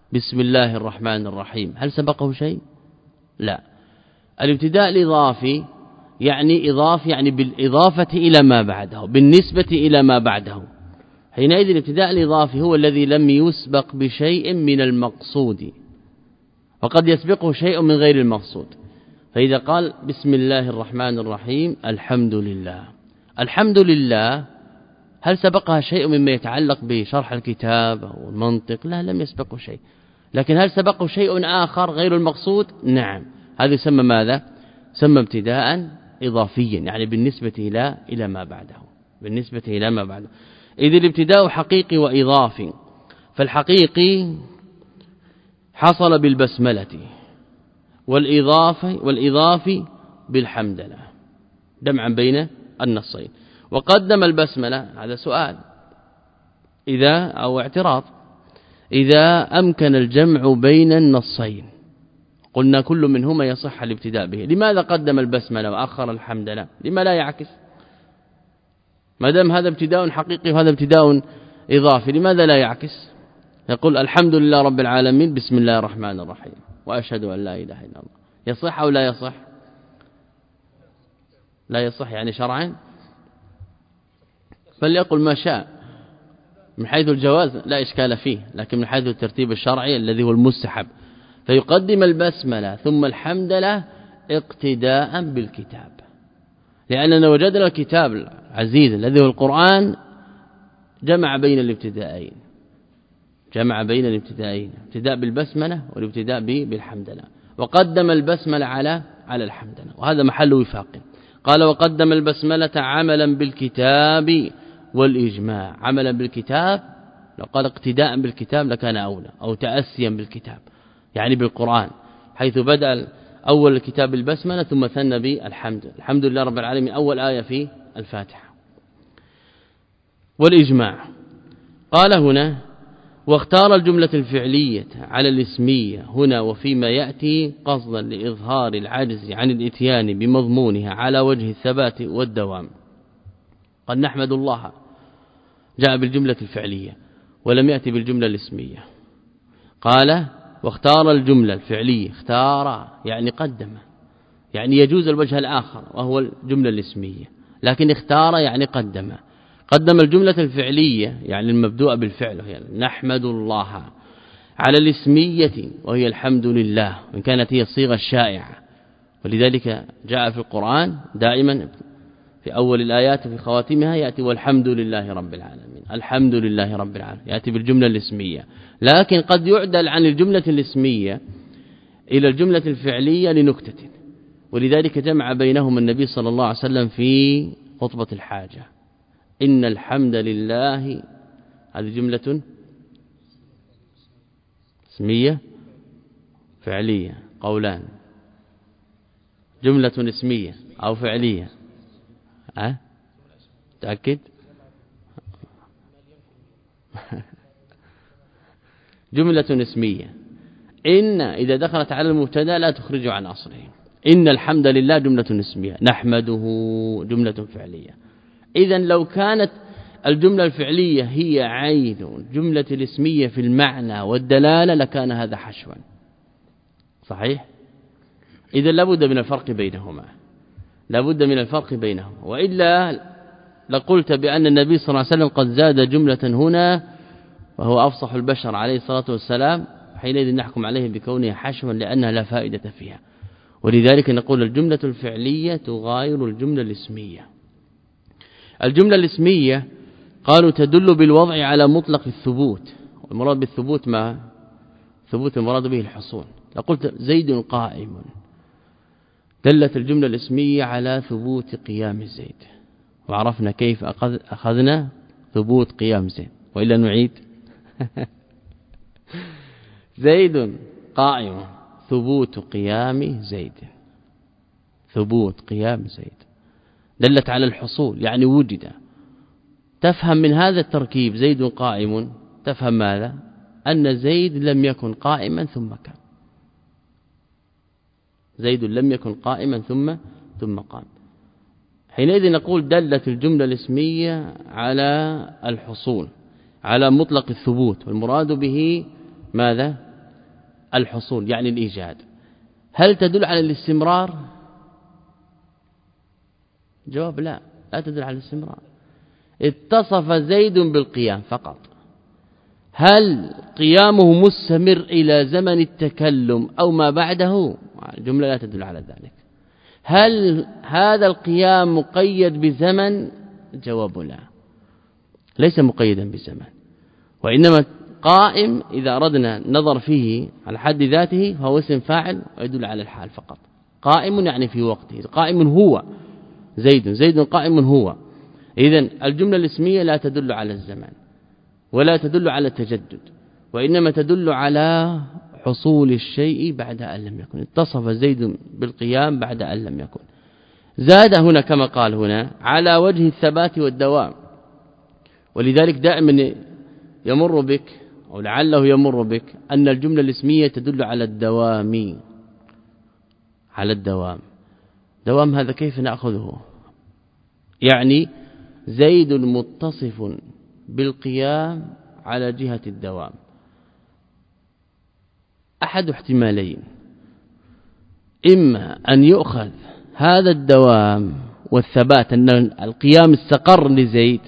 بسم الله الرحمن الرحيم، هل سبقه شيء؟ لا. الابتداء الإضافي يعني إضاف يعني بالإضافة إلى ما بعده، بالنسبة إلى ما بعده. حينئذ الابتداء الإضافي هو الذي لم يسبق بشيء من المقصود، وقد يسبقه شيء من غير المقصود. فإذا قال بسم الله الرحمن الرحيم الحمد لله، الحمد لله هل سبقها شيء مما يتعلق بشرح الكتاب أو المنطق؟ لا، لم يسبقه شيء. لكن هل سبقه شيء آخر غير المقصود؟ نعم. هذا يسمى ماذا؟ سمى ابتداء إضافيا، يعني بالنسبة إلى إلى ما بعده، بالنسبة إلى ما بعده. إذ الابتداء حقيقي وإضافي. فالحقيقي حصل بالبسملة، والإضافي والإضافي بالحمدلله، جمعا بين النصين. وقدم البسملة، هذا سؤال إذا أو اعتراض، إذا أمكن الجمع بين النصين قلنا كل منهما يصح الابتداء به، لماذا قدم البسملة وأخر الحمدلله؟ لما لا يعكس؟ ما دام هذا ابتداء حقيقي وهذا ابتداء إضافي، لماذا لا يعكس؟ يقول الحمد لله رب العالمين بسم الله الرحمن الرحيم وأشهد أن لا إله إلا الله، يصح أو لا يصح؟ لا يصح يعني شرعا، فليقل ما شاء. من حيث الجواز لا إشكال فيه، لكن من حيث الترتيب الشرعي الذي هو المستحب، فيقدم البسملة ثم الحمدلله اقتداء بالكتاب، لأننا وجدنا الكتاب العزيز الذي هو القرآن جمع بين الابتدائين، جمع بين الابتدائين، ابتداء بالبسملة والابتداء بالحمدلله، وقدم البسملة على على الحمدلله، وهذا محل وفاق. قال وقدم البسملة عملا بالكتاب والإجماع. عملا بالكتاب، لو قال اقتداء بالكتاب لكان أولى، أو تأسيا بالكتاب يعني بالقرآن، حيث بدأ أول الكتاب البسملة ثم ثنى بالحمد، الحمد لله رب العالمين أول آية في الفاتحة. والإجماع قال هنا واختار الجملة الفعلية على الاسمية هنا وفيما يأتي قصدا لإظهار العجز عن الإتيان بمضمونها على وجه الثبات والدوام. قد نحمد الله جاء بالجملة الفعلية ولم يأتي بالجملة الاسمية. قال واختار الجملة الفعلية، اختار يعني قدم، يعني يجوز الوجه الآخر وهو الجملة الاسمية، لكن اختار يعني قدم. قدم الجملة الفعلية يعني المبدوءة بالفعل وهي نحمد الله على الاسمية وهي الحمد لله، وإن كانت هي الصيغة الشائعة، ولذلك جاء في القرآن دائما في أول الآيات في خواتمها يأتي والحمد لله رب العالمين، الحمد لله رب العالمين، يأتي بالجملة الاسمية. لكن قد يعدل عن الجملة الاسمية إلى الجملة الفعلية لنكتة، ولذلك جمع بينهما النبي صلى الله عليه وسلم في خطبة الحاجة. إن الحمد لله، هذه جملة اسمية فعلية، قولان، جملة اسمية أو فعلية؟ أه؟ تأكد؟ جملة اسمية. إن إذا دخلت على المبتدا لا تخرج عن أصله. إن الحمد لله جملة اسمية، نحمده جملة فعلية. إذن لو كانت الجملة الفعلية هي عين الجملة الاسمية في المعنى والدلالة لكان هذا حشوا صحيح. إذن لابد من الفرق بينهما، لابد من الفرق بينهما، وإلا لقلت بأن النبي صلى الله عليه وسلم قد زاد جملة هنا وهو أفصح البشر عليه الصلاة والسلام، حينئذ نحكم عليه بكونها حشوا لأنها لا فائدة فيها. ولذلك نقول الجملة الفعلية تغاير الجملة الاسمية. الجملة الاسمية قالوا تدل بالوضع على مطلق الثبوت، والمراد بالثبوت ما ثبوت المراد به الحصول. لقلت زيد قائم، دلت الجملة الاسمية على ثبوت قيام زيد، وعرفنا كيف أخذ أخذنا ثبوت قيام زيد، وإلا نعيد. زيد قائم، ثبوت قيام زيد، ثبوت قيام زيد دلت على الحصول يعني وجد. تفهم من هذا التركيب زيد قائم، تفهم ماذا؟ أن زيد لم يكن قائما ثم كان، زيد لم يكن قائما ثم ثم قام. حينئذ نقول دلت الجملة الاسمية على الحصول، على مطلق الثبوت، والمراد به ماذا؟ الحصول يعني الإيجاد. هل تدل على الاستمرار؟ جواب لا، لا تدل على الاستمرار. اتصف زيد بالقيام فقط. هل قيامه مستمر إلى زمن التكلم أو ما بعده؟ الجملة لا تدل على ذلك. هل هذا القيام مقيد بزمن؟ جواب لا، ليس مقيدا بزمن، وإنما قائم إذا أردنا نظر فيه على حد ذاته فهو اسم فاعل ويدل على الحال فقط. قائم يعني في وقته، قائم هو زيد، زيد قائم هو. إذن الجملة الاسمية لا تدل على الزمان ولا تدل على التجدد، وإنما تدل على حصول الشيء بعد أن لم يكن. اتصف زيد بالقيام بعد أن لم يكن. زاد هنا كما قال هنا على وجه الثبات والدوام، ولذلك دائما يمر بك أو لعله يمر بك أن الجملة الاسمية تدل على الدوام، على الدوام. دوام هذا كيف نأخذه؟ يعني زيد متصف بالقيام على جهة الدوام. أحد احتمالين، إما أن يؤخذ هذا الدوام والثبات أن القيام استقر لزيد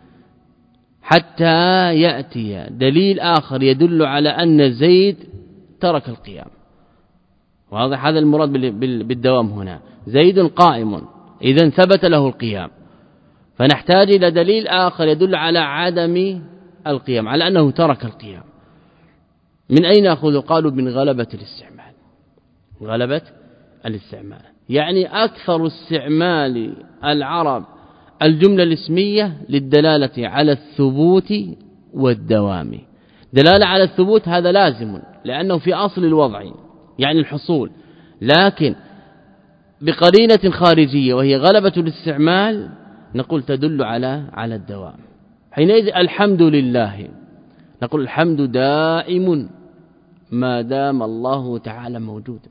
حتى يأتي دليل آخر يدل على أن زيد ترك القيام، واضح هذا المراد بالدوام هنا. زيد قائم إذن ثبت له القيام، فنحتاج إلى دليل آخر يدل على عدم القيام، على أنه ترك القيام. من أين أخذ؟ قالوا من غلبة الاستعمال، غلبة الاستعمال يعني أكثر استعمال العرب الجملة الاسمية للدلالة على الثبوت والدوام. دلالة على الثبوت هذا لازم لأنه في أصل الوضع يعني الحصول، لكن بقرينة خارجية وهي غلبة الاستعمال نقول تدل على على الدوام. حينئذ الحمد لله نقول الحمد دائم ما دام الله تعالى موجودا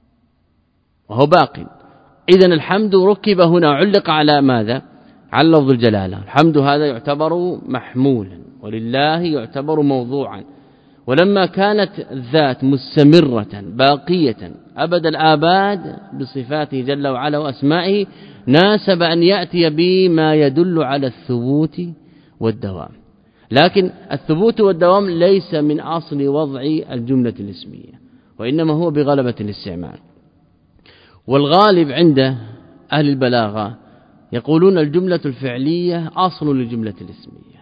وهو باق. إذن الحمد ركب هنا علق على ماذا؟ على لفظ الجلالة. الحمد هذا يعتبر محمولا ولله يعتبر موضوعا، ولما كانت الذات مستمرة باقية أبد الآباد بصفاته جل وعلا وأسمائه ناسب أن يأتي بما يدل على الثبوت والدوام. لكن الثبوت والدوام ليس من أصل وضع الجملة الاسمية، وإنما هو بغلبة الاستعمال. والغالب عند أهل البلاغة يقولون الجملة الفعلية أصل للجملة الاسمية،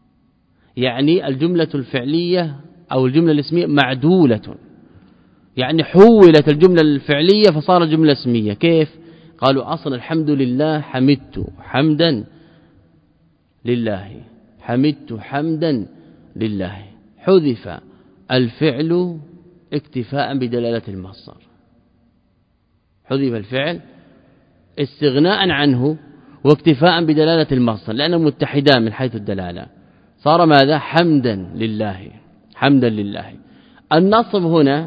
يعني الجملة الفعلية أو الجملة الاسمية معدولة، يعني حولت الجملة الفعلية فصارت جملة اسمية. كيف؟ قالوا أصل الحمد لله حمدت حمدا لله، حمدت حمدا لله، حذف الفعل اكتفاء بدلالة المصدر، حذف الفعل استغناء عنه واكتفاء بدلالة المصدر لأنه متحدان من حيث الدلالة، صار ماذا؟ حمدا لله، حمدا لله. النصب هنا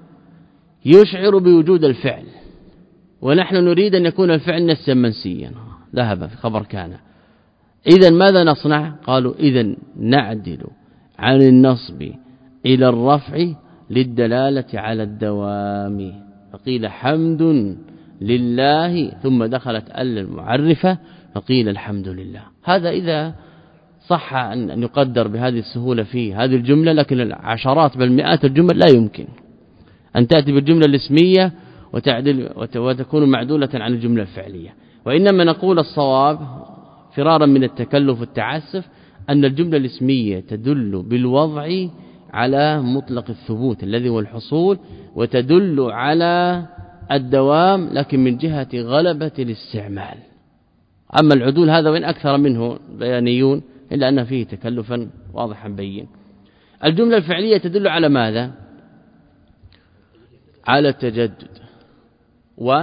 يشعر بوجود الفعل، ونحن نريد أن يكون الفعل نسيا منسيا، ذهب في خبر كان. إذن ماذا نصنع؟ قالوا إذن نعدل عن النصب إلى الرفع للدلالة على الدوام، فقيل حمد لله ثم دخلت ال المعرفة فقيل الحمد لله. هذا إذا صح أن يقدر بهذه السهولة في هذه الجملة، لكن العشرات بل مئات الجمل لا يمكن أن تأتي بالجملة الاسمية وتعدل وتكون معدولة عن الجملة الفعلية. وإنما نقول الصواب فرارا من التكلف والتعسف أن الجملة الاسمية تدل بالوضع على مطلق الثبوت الذي هو الحصول، وتدل على الدوام لكن من جهة غلبة الاستعمال. أما العدول هذا وإن أكثر منه بيانيون إلا أن فيه تكلفا واضحا بين. الجملة الفعلية تدل على ماذا؟ على التجدد، و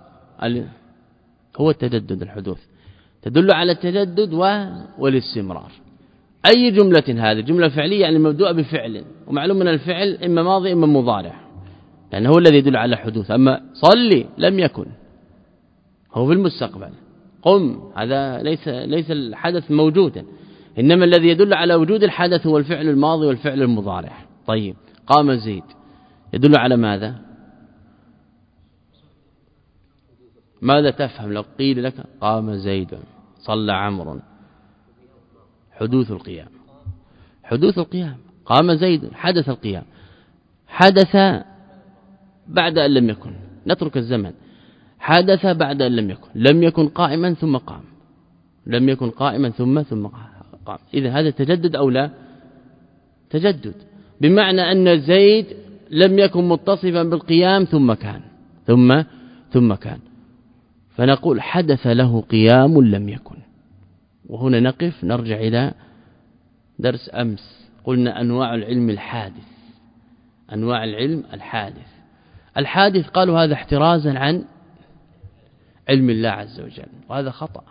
هو التجدد الحدوث، تدل على التجدد والاستمرار. أي جملة هذه؟ الجملة الفعلية يعني مبدوءة بفعل، ومعلوم من الفعل إما ماضي إما مضارع لأنه هو الذي يدل على الحدوث. أما صلي لم يكن، هو في المستقبل. قم هذا ليس ليس الحدث موجودا، إنما الذي يدل على وجود الحدث هو الفعل الماضي والفعل المضارع. طيب قام زيد، يدل على ماذا؟ ماذا تفهم لو قيل لك قام زيد صلى عمرو؟ حدوث القيام، حدوث القيام. قام زيد، حدث القيام، حدث بعد أن لم يكن، نترك الزمن، حدث بعد أن لم يكن، لم يكن قائما ثم قام، لم يكن قائما ثم ثم قام. إذا هذا تجدد أو لا؟ تجدد، بمعنى أن زيد لم يكن متصفا بالقيام ثم كان ثم ثم كان فنقول حدث له قيام لم يكن. وهنا نقف نرجع إلى درس أمس، قلنا أنواع العلم الحادث، أنواع العلم الحادث. الحادث قالوا هذا احترازا عن علم الله عز وجل، وهذا خطأ.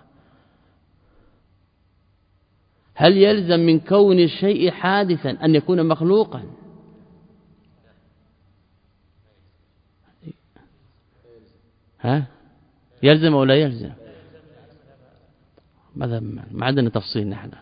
هل يلزم من كون الشيء حادثا أن يكون مخلوقا؟ ها يلزم أو لا يلزم؟ ماذا ما عندنا تفصيل نحن.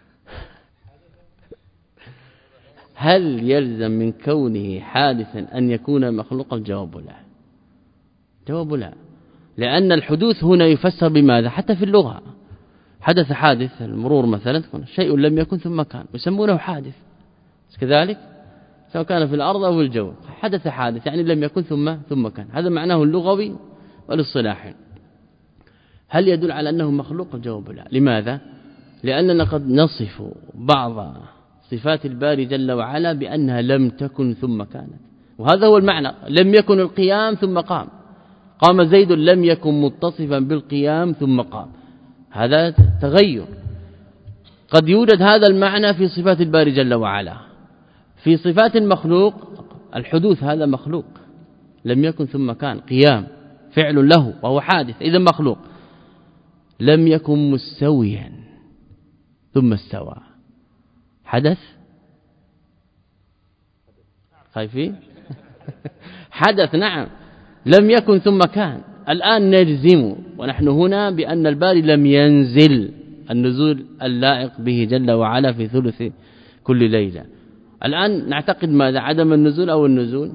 هل يلزم من كونه حادثا أن يكون مخلوقا؟ الجواب لا، جواب لا، لأن الحدوث هنا يفسر بماذا؟ حتى في اللغة حدث حادث، المرور مثلا شيء لم يكن ثم كان يسمونه حادث كذلك، سواء كان في الأرض أو في الجو، حدث حادث يعني لم يكن ثم ثم كان، هذا معناه اللغوي والاصطلاحي. هل يدل على أنه مخلوق؟ الجواب لا. لماذا؟ لأننا قد نصف بعض صفات الباري جل وعلا بأنها لم تكن ثم كانت، وهذا هو المعنى، لم يكن القيام ثم قام. قام زيد لم يكن متصفا بالقيام ثم قام، هذا تغير. قد يوجد هذا المعنى في صفات الباري جل وعلا. في صفات المخلوق الحدوث هذا مخلوق، لم يكن ثم كان، قيام فعل له وهو حادث، إذا مخلوق. لم يكن مستويا ثم استوى، حدث خايفين حدث نعم، لم يكن ثم كان. الآن نجزم ونحن هنا بأن الباري لم ينزل النزول اللائق به جل وعلا في ثلث كل ليلة. الآن نعتقد ماذا؟ عدم النزول أو النزول؟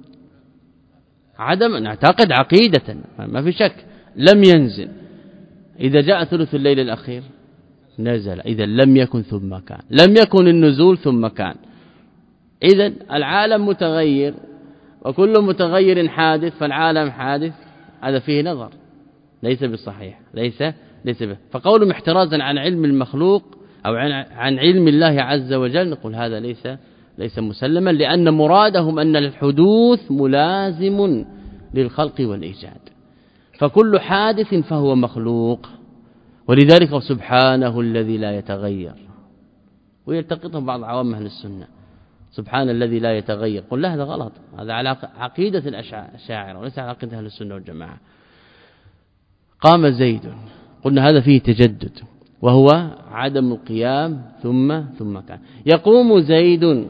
عدم، نعتقد عقيدة ما في شك لم ينزل. إذا جاء ثلث الليل الأخير نزل، إذا لم يكن ثم كان، لم يكن النزول ثم كان. إذا العالم متغير وكل متغير حادث، فالعالم حادث، هذا فيه نظر ليس بالصحيح، ليس ليس به. فقول احترازا عن علم المخلوق أو عن علم الله عز وجل نقول هذا ليس ليس مسلما، لأن مرادهم أن الحدوث ملازم للخلق والإيجاد، فكل حادث فهو مخلوق. ولذلك سبحانه الذي لا يتغير، ويلتقطهم بعض عوام أهل السنة، سبحان الذي لا يتغير. قل لا، هذا غلط، هذا على عقيدة الأشاعرة وليس على عقيدة أهل السنة والجماعة. قام زيد، قلنا هذا فيه تجدد وهو عدم القيام ثم ثم كان. يقوم زيد،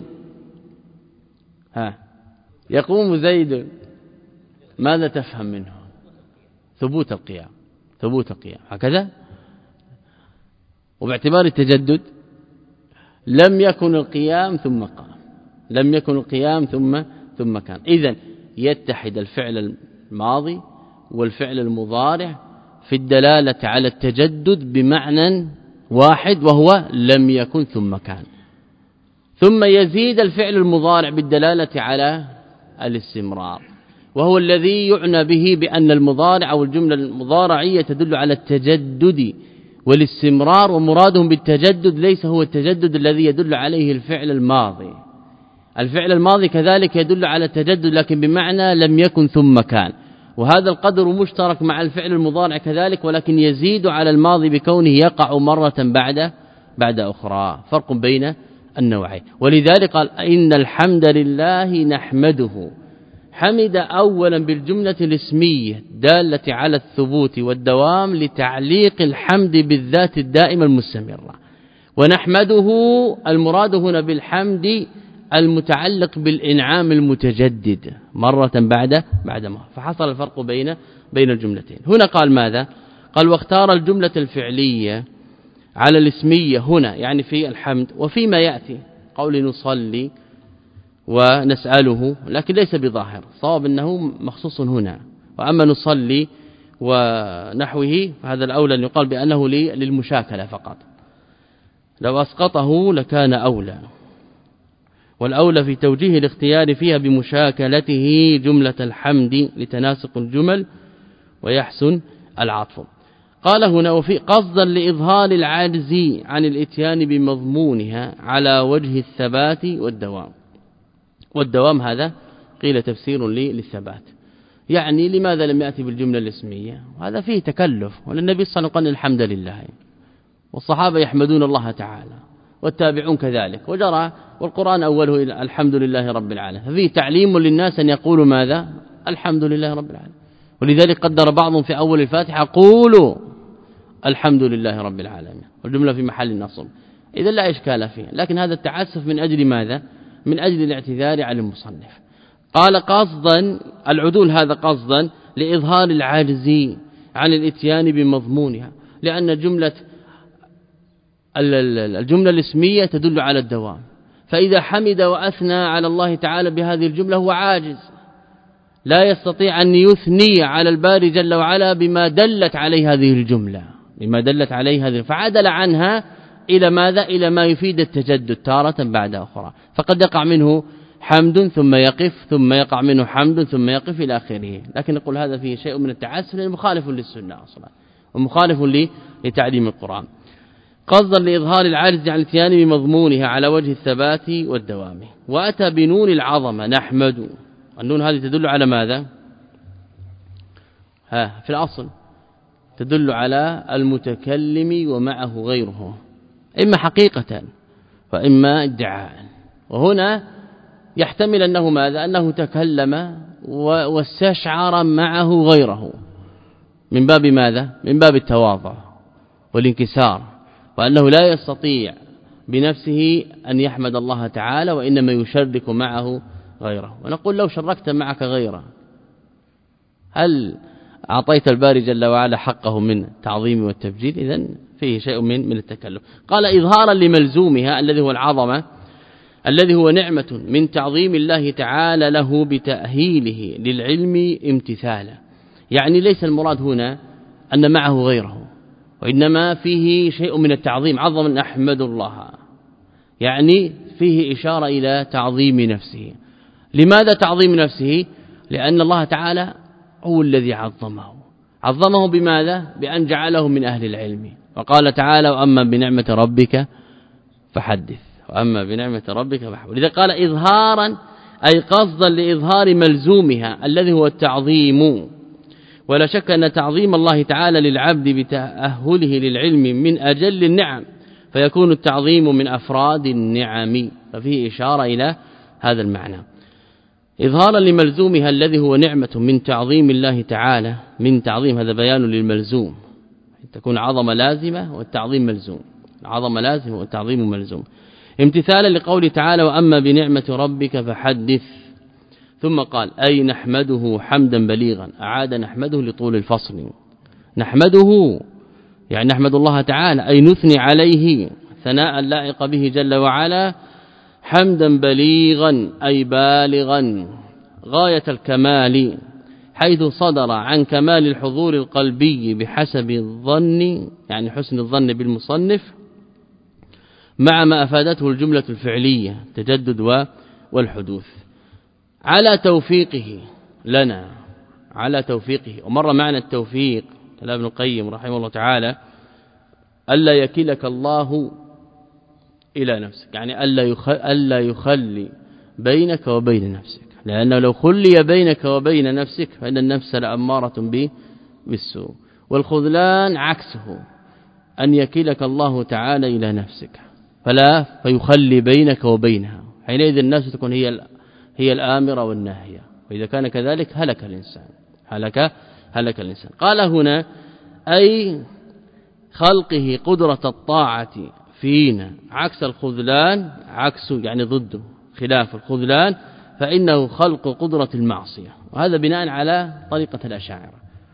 ها يقوم زيد، ماذا تفهم منه؟ ثبوت القيام، ثبوت القيام هكذا. وباعتبار التجدد لم يكن القيام ثم قام، لم يكن القيام ثم ثم كان. إذن يتحد الفعل الماضي والفعل المضارع في الدلالة على التجدد بمعنى واحد، وهو لم يكن ثم كان. ثم يزيد الفعل المضارع بالدلالة على الاستمرار، وهو الذي يعنى به بأن المضارع أو الجملة المضارعية تدل على التجدد والاستمرار، ومرادهم بالتجدد ليس هو التجدد الذي يدل عليه الفعل الماضي. الفعل الماضي كذلك يدل على التجدد لكن بمعنى لم يكن ثم كان، وهذا القدر مشترك مع الفعل المضارع كذلك، ولكن يزيد على الماضي بكونه يقع مرة بعد بعد أخرى، فرق بين النوعين. ولذلك قال إن الحمد لله نحمده، حمد أولا بالجملة الاسمية دالة على الثبوت والدوام لتعليق الحمد بالذات الدائمة المستمرة، ونحمده المراد هنا بالحمد المتعلق بالإنعام المتجدد مرة بعد بعد مرة، فحصل الفرق بين بين الجملتين. هنا قال ماذا؟ قال واختار الجملة الفعلية على الاسمية هنا، يعني في الحمد وفيما يأتي قول نصلي ونسأله، لكن ليس بظاهر، صواب أنه مخصوص هنا. وأما نصلي ونحوه فهذا الأولى أن يقال بأنه للمشاكلة فقط، لو أسقطه لكان أولى، والأولى في توجيه الاختيار فيها بمشاكلته جملة الحمد لتناسق الجمل ويحسن العطف. قال هنا وفي قصدا لإظهار العاجز عن الاتيان بمضمونها على وجه الثبات والدوام. والدوام هذا قيل تفسير للثبات، يعني لماذا لم يأتي بالجملة الاسمية؟ وهذا فيه تكلف، والنبي صلى الله عليه وسلم قال الحمد لله، والصحابة يحمدون الله تعالى، والتابعون كذلك، وجرى والقرآن أوله إلى الحمد لله رب العالمين، ففيه تعليم للناس أن يقولوا ماذا؟ الحمد لله رب العالمين. ولذلك قدر بعضهم في أول الفاتحة قولوا الحمد لله رب العالمين، والجملة في محل النصب، إذا لا إشكال فيه، لكن هذا التعسف من أجل ماذا؟ من أجل الاعتذار على المصنف. قال قصدا العدول هذا قصدا لإظهار العاجز عن الاتيان بمضمونها، لأن جملة الجملة الاسمية تدل على الدوام، فإذا حمد وأثنى على الله تعالى بهذه الجملة هو عاجز، لا يستطيع أن يثني على الباري جل وعلا بما دلت عليه هذه الجملة، بما دلت عليه هذه، فعدل عنها إلى ماذا؟ إلى ما يفيد التجدد تارة بعد أخرى، فقد يقع منه حمد ثم يقف، ثم يقع منه حمد ثم يقف إلى آخره. لكن نقول هذا فيه شيء من التعسف مخالف للسنة أصلا، ومخالف لتعليم القرآن. قصدا لإظهار العاجز عن الاتيان بمضمونها على وجه الثبات والدوام. وأتى بنون العظمة نحمد، النون هذه تدل على ماذا؟ ها في الأصل تدل على المتكلم ومعه غيره، إما حقيقة وإما ادعاء، وهنا يحتمل أنه ماذا؟ أنه تكلم واستشعر معه غيره، من باب ماذا؟ من باب التواضع والانكسار، وأنه لا يستطيع بنفسه أن يحمد الله تعالى، وإنما يشرك معه غيره. ونقول لو شركت معك غيره هل أعطيت الباري جل وعلا حقه من التعظيم والتبجيل؟ إذن فيه شيء من من التكلف. قال إظهارا لملزومها الذي هو العظمة، الذي هو نعمة من تعظيم الله تعالى له بتأهيله للعلم امتثالا، يعني ليس المراد هنا أن معه غيره، وإنما فيه شيء من التعظيم، عظم أحمد الله، يعني فيه إشارة إلى تعظيم نفسه. لماذا تعظيم نفسه؟ لأن الله تعالى هو الذي عظمه، عظمه بماذا؟ بأن جعله من أهل العلم، وقال تعالى وأما بنعمة ربك فحدث، وأما بنعمة ربك فحدث. لذا قال إظهارا أي قصدا لإظهار ملزومها الذي هو التعظيم. ولا شك أن تعظيم الله تعالى للعبد بتأهله للعلم من أجل النعم، فيكون التعظيم من أفراد النعم، ففيه إشارة إلى هذا المعنى. إظهارا لملزومها الذي هو نعمة من تعظيم الله تعالى، من تعظيم هذا بيان للملزوم، تكون عظمة لازمة والتعظيم ملزوم، عظمة لازمة والتعظيم ملزوم، امتثالا لقول تعالى وأما بنعمة ربك فحدث. ثم قال أي نحمده حمدا بليغا، أعاد نحمده لطول الفصل، نحمده يعني نحمد الله تعالى أي نثني عليه ثناء لائق به جل وعلا، حمدا بليغا أي بالغا غاية الكمال، حيث صدر عن كمال الحضور القلبي بحسب الظن، يعني حسن الظن بالمصنف، مع ما أفادته الجملة الفعلية تجدد والحدوث، على توفيقه لنا، على توفيقه. ومر معنى التوفيق قال ابن القيم رحمه الله تعالى ألا يكلك الله إلى نفسك، يعني ألا يخلي بينك وبين نفسك، لأنه لو خلي بينك وبين نفسك فإن النفس لأمارة بالسوء، والخذلان عكسه أن يكلك الله تعالى إلى نفسك فلا فيخلي بينك وبينها، حينئذ الناس تكون هي هي الآمرة والناهية، وإذا كان كذلك هلك الإنسان، هلك هلك الإنسان. قال هنا أي خلقه قدرة الطاعة فينا، عكس الخذلان، عكس يعني ضده خلاف الخذلان، فإنه خلق قدرة المعصية، وهذا بناء على طريقة الأشاعرة،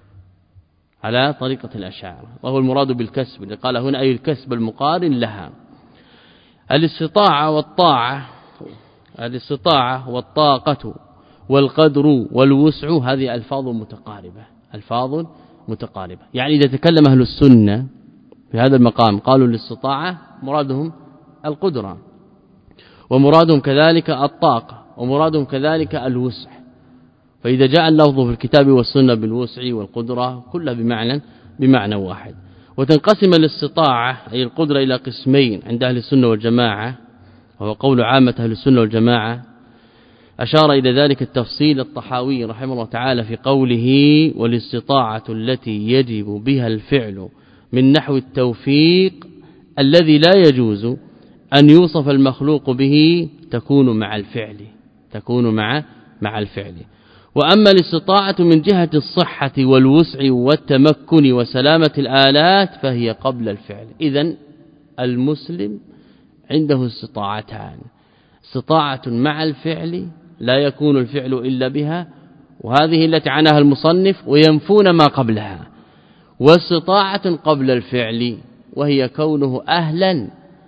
على طريقة الأشاعرة، وهو المراد بالكسب اللي قال هنا أي الكسب المقارن لها. الاستطاعة والطاعة الاستطاعة والطاقة والقدر والوسع هذه ألفاظ متقاربة ألفاظ متقاربة. يعني إذا تكلم أهل السنة في هذا المقام قالوا الاستطاعة مرادهم القدرة، ومرادهم كذلك الطاقة، ومرادهم كذلك الوسع. فإذا جاء اللفظ في الكتاب والسنة بالوسع والقدرة كلها بمعنى بمعنى واحد. وتنقسم الاستطاعة أي القدرة إلى قسمين عند أهل السنة والجماعة، وهو قول عامة أهل السنة والجماعة. أشار إلى ذلك التفصيل الطحاوي رحمه الله تعالى في قوله والاستطاعة التي يجب بها الفعل من نحو التوفيق الذي لا يجوز أن يوصف المخلوق به تكون مع الفعل تكون مع مع الفعل. وأما الاستطاعة من جهة الصحة والوسع والتمكن وسلامة الآلات فهي قبل الفعل. إذن المسلم عنده استطاعتان، استطاعة مع الفعل لا يكون الفعل إلا بها، وهذه التي عناها المصنف وينفون ما قبلها، واستطاعة قبل الفعل وهي كونه أهلا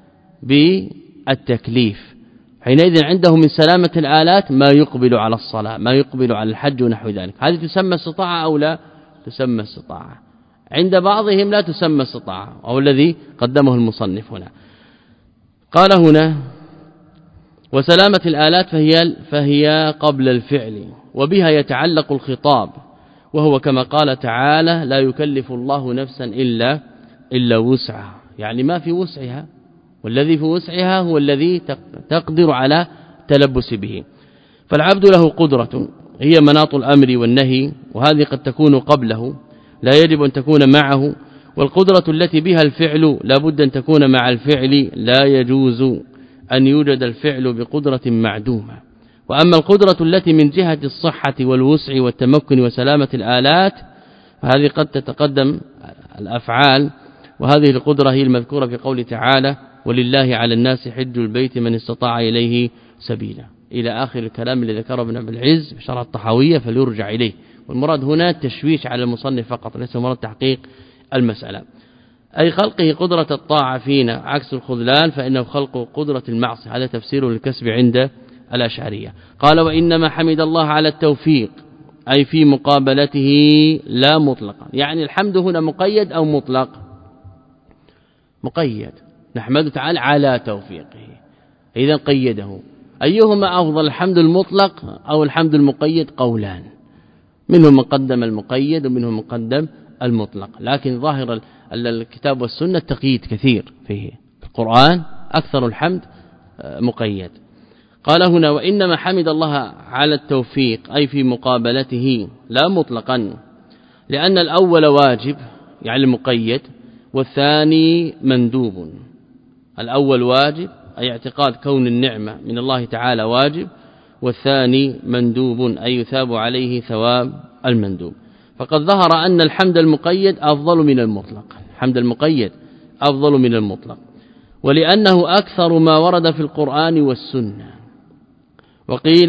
بالتكليف، حينئذ عنده من سلامة الآلات ما يقبل على الصلاة ما يقبل على الحج ونحو ذلك. هذه تسمى استطاعة أو لا تسمى استطاعة؟ عند بعضهم لا تسمى استطاعة، أو الذي قدمه المصنف هنا. قال هنا وسلامة الآلات فهي, فهي قبل الفعل، وبها يتعلق الخطاب، وهو كما قال تعالى لا يكلف الله نفسا إلا, إلا وسعها، يعني ما في وسعها، والذي في وسعها هو الذي تقدر على تلبس به. فالعبد له قدرة هي مناط الأمر والنهي، وهذه قد تكون قبله لا يجب أن تكون معه، والقدرة التي بها الفعل لا بد أن تكون مع الفعل، لا يجوز أن يوجد الفعل بقدرة معدومة. وأما القدرة التي من جهة الصحة والوسع والتمكن وسلامة الآلات فهذه قد تتقدم الأفعال، وهذه القدرة هي المذكورة في قول تعالى ولله على الناس حج البيت من استطاع إليه سبيلا، إلى آخر الكلام الذي ذكره ابن عبد العز في شرح الطحاوية فليرجع إليه. والمراد هنا التشويش على المصنف فقط، ليس مراد تحقيق المسألة. أي خلقه قدرة الطاعة فينا عكس الخذلان فإنه خلق قدرة المعصية، هذا تفسير الكسب عند الأشعرية. قال وإنما حمد الله على التوفيق أي في مقابلته لا مطلقا، يعني الحمد هنا مقيد أو مطلق؟ مقيد، نحمد تعالى على توفيقه، إذا قيده. أيهما أفضل الحمد المطلق أو الحمد المقيد؟ قولان، منهم من قدم المقيد ومنهم من قدم المطلق، لكن ظاهر الكتاب والسنة تقييد كثير فيه، القرآن أكثر الحمد مقيد. قال هنا وإنما حمد الله على التوفيق أي في مقابلته لا مطلقا، لأن الأول واجب يعني المقيد، والثاني مندوب. الأول واجب أي اعتقاد كون النعمة من الله تعالى واجب، والثاني مندوب أي يثاب عليه ثواب المندوب. فقد ظهر أن الحمد المقيد أفضل من المطلق، الحمد المقيد أفضل من المطلق، ولأنه أكثر ما ورد في القرآن والسنة. وقيل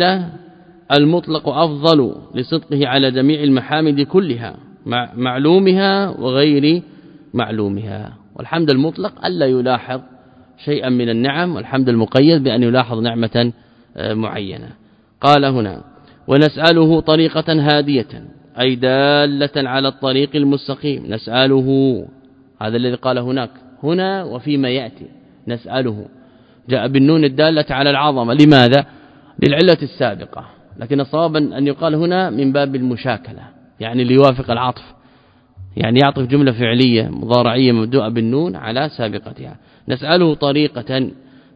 المطلق أفضل لصدقه على جميع المحامد كلها معلومها وغير معلومها، والحمد المطلق ألا يلاحظ شيئا من النعم، والحمد المقيد بأن يلاحظ نعمة معينة. قال هنا ونسأله طريقة هادية أي دالة على الطريق المستقيم، نسأله هذا الذي قال هناك هنا وفيما يأتي، نسأله جاء بالنون الدالة على العظمة، لماذا؟ للعلة السابقة، لكن الصواب أن يقال هنا من باب المشاكلة، يعني ليوافق العطف، يعني يعطف جملة فعلية مضارعية مبدوءة بالنون على سابقتها. نسأله طريقة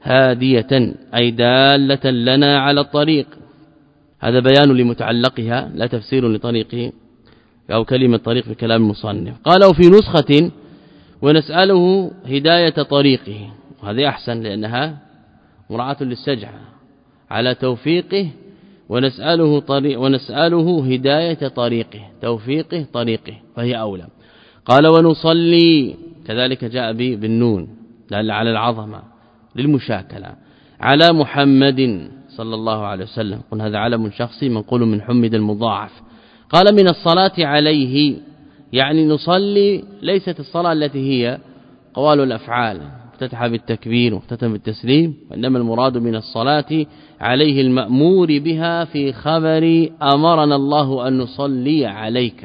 هادية أي دالة لنا على الطريق، هذا بيان لمتعلقها لا تفسير لطريقه أو كلمة طريق في كلام المصنف. قالوا في نسخة ونسأله هداية طريقه، وهذه أحسن لأنها مراعاة للسجعة على توفيقه، ونسأله, طريق ونسأله هداية طريقه توفيقه طريقه فهي أولى. قال ونصلي كذلك جاء به بالنون دل على العظمة للمشاكلة على محمد صلى الله عليه وسلم، قل هذا علم شخصي منقول من حمد المضاعف. قال من الصلاة عليه، يعني نصلي ليست الصلاة التي هي قوال الأفعال افتتح بالتكبير واختتم بالتسليم، وإنما المراد من الصلاة عليه المأمور بها في خبر أمرنا الله أن نصلي عليك.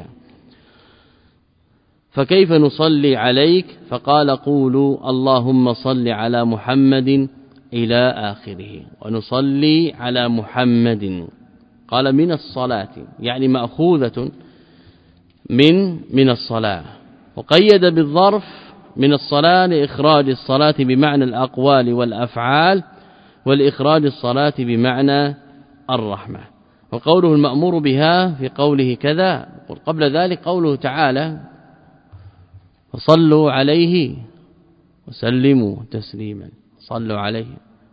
فكيف نصلي عليك؟ فقال قولوا اللهم صل على محمد إلى آخره، ونصلي على محمد. قال من الصلاة يعني مأخوذة من من الصلاة، وقيد بالظرف من الصلاة لإخراج الصلاة بمعنى الأقوال والأفعال، والإخراج الصلاة بمعنى الرحمة. وقوله المأمور بها في قوله كذا، قبل ذلك قوله تعالى فصلوا عليه وسلموا تسليما، صلوا عليه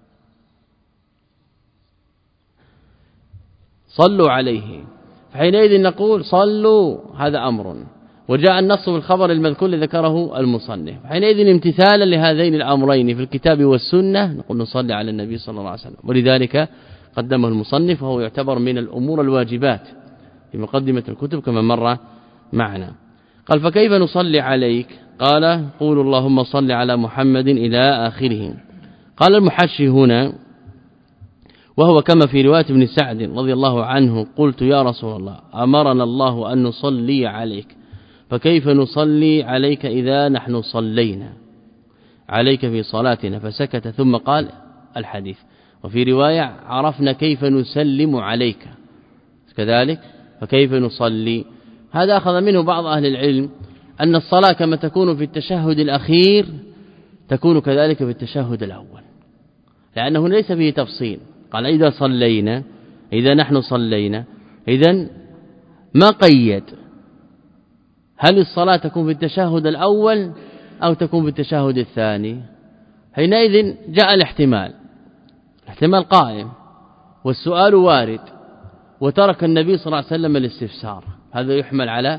صلوا عليه، فحينئذ نقول صلوا هذا أمر، وجاء النص في الخبر المذكور ذكره المصنف، حينئذ امتثالا لهذين الأمرين في الكتاب والسنة نقول نصلي على النبي صلى الله عليه وسلم، ولذلك قدمه المصنف وهو يعتبر من الأمور الواجبات في مقدمة الكتب كما مر معنا. قال فكيف نصلي عليك؟ قال قولوا اللهم صل على محمد إلى آخره. قال المحشي هنا وهو كما في رواية ابن سعد رضي الله عنه قلت يا رسول الله أمرنا الله أن نصلي عليك، فكيف نصلي عليك إذا نحن صلينا عليك في صلاتنا؟ فسكت ثم قال الحديث. وفي رواية عرفنا كيف نسلم عليك كذلك، فكيف نصلي؟ هذا أخذ منه بعض أهل العلم أن الصلاة كما تكون في التشهد الأخير تكون كذلك في التشهد الأول، لأنه ليس فيه تفصيل. قال إذا صلينا، إذا نحن صلينا، إذن ما قيد هل الصلاة تكون في التشهد الأول أو تكون في التشهد الثاني. حينئذ جاء الاحتمال، الاحتمال قائم والسؤال وارد، وترك النبي صلى الله عليه وسلم الاستفسار، هذا يحمل على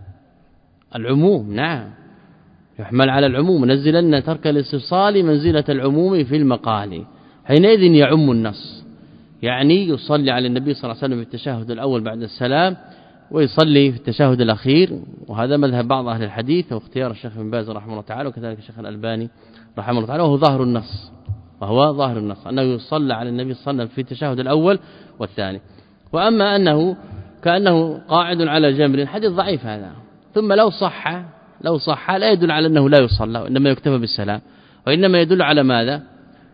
العموم. نعم يحمل على العموم، نزلن ترك الاستفصال منزلة العموم في المقال، حينئذ يعم النص، يعني يصلي على النبي صلى الله عليه وسلم في التشهد الأول بعد السلام، ويصلي في التشهد الأخير. وهذا مذهب بعض أهل الحديث واختيار الشيخ ابن باز رحمه الله تعالى، وكذلك الشيخ الألباني رحمه الله تعالى، وهو ظاهر النص وهو ظاهر النص أنه يصلى على النبي صلى الله عليه وسلم في التشهد الأول والثاني. وأما أنه كأنه قاعد على جمر، حديث ضعيف هذا، ثم لو صح لو صح لا يدل على أنه لا يصلى وإنما يكتفى بالسلام، وإنما يدل على ماذا؟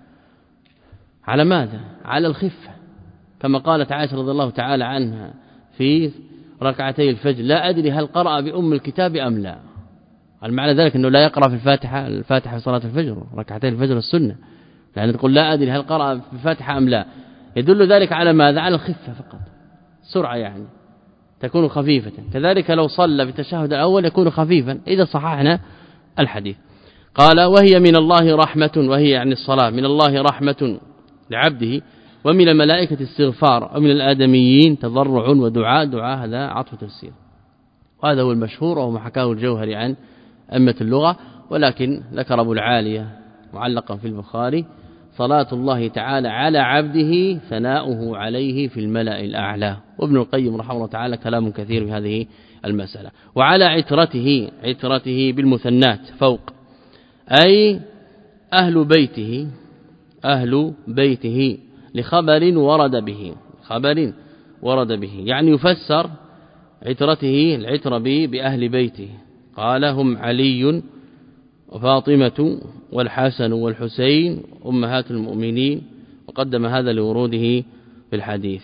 على ماذا؟ على الخفة، كما قالت عائشة رضي الله تعالى عنها في ركعتي الفجر لا أدري هل قرأ بأم الكتاب أم لا. المعنى ذلك أنه لا يقرأ في الفاتحة الفاتحة في صلاة الفجر ركعتي الفجر السنة، لأن تقول لا أدري هل قرأ في الفاتحة أم لا، يدل ذلك على ماذا؟ على الخفة فقط، سرعة يعني تكون خفيفة. كذلك لو صلى بالتشهد الأول يكون خفيفا إذا صححنا الحديث. قال وهي من الله رحمة، وهي يعني الصلاة من الله رحمة لعبده، ومن الملائكة استغفار، ومن الآدميين تضرع ودعاء. دعاء هذا عطف تفسير، وهذا هو المشهور وهو ما حكاه الجوهري عن أئمة اللغة، ولكن ذكر أبو العالية معلقا في البخاري صلاة الله تعالى على عبده ثناؤه عليه في الملأ الأعلى. وابن القيم رحمه الله تعالى كلام كثير في هذه المسألة. وعلى عترته، عترته بالمثنات فوق، أي أهل بيته، أهل بيته لخبر ورد به، خبر ورد به، يعني يفسر عترته العتر به بأهل بيته. قال هم علي وفاطمة والحسن والحسين أمهات المؤمنين، وقدم هذا لوروده في الحديث.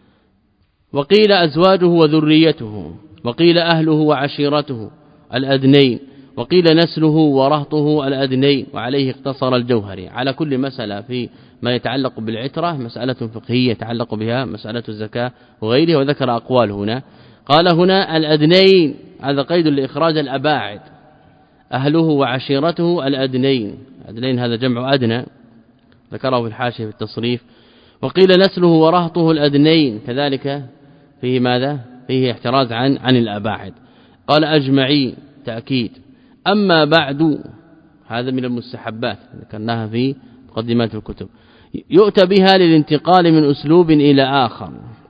وقيل أزواجه وذريته، وقيل أهله وعشيرته الأدنين، وقيل نسله ورهطه الأدنين. وعليه اقتصر الجوهري على كل مسألة في ما يتعلق بالعترة، مسألة فقهية يتعلق بها مسألة الزكاة وغيرها، وذكر أقوال هنا. قال هنا الأدنين هذا قيد لإخراج الأباعد، أهله وعشيرته الأدنين، أدنين هذا جمع أدنى، ذكره في الحاشية في التصريف. وقيل نسله ورهطه الأدنين، كذلك فيه ماذا؟ فيه احتراز عن عن الأباعد. قال أجمعي تأكيد. أما بعد هذا من المستحبات ذكرناها في مقدمات الكتب، يؤتى بها للانتقال من أسلوب إلى آخر،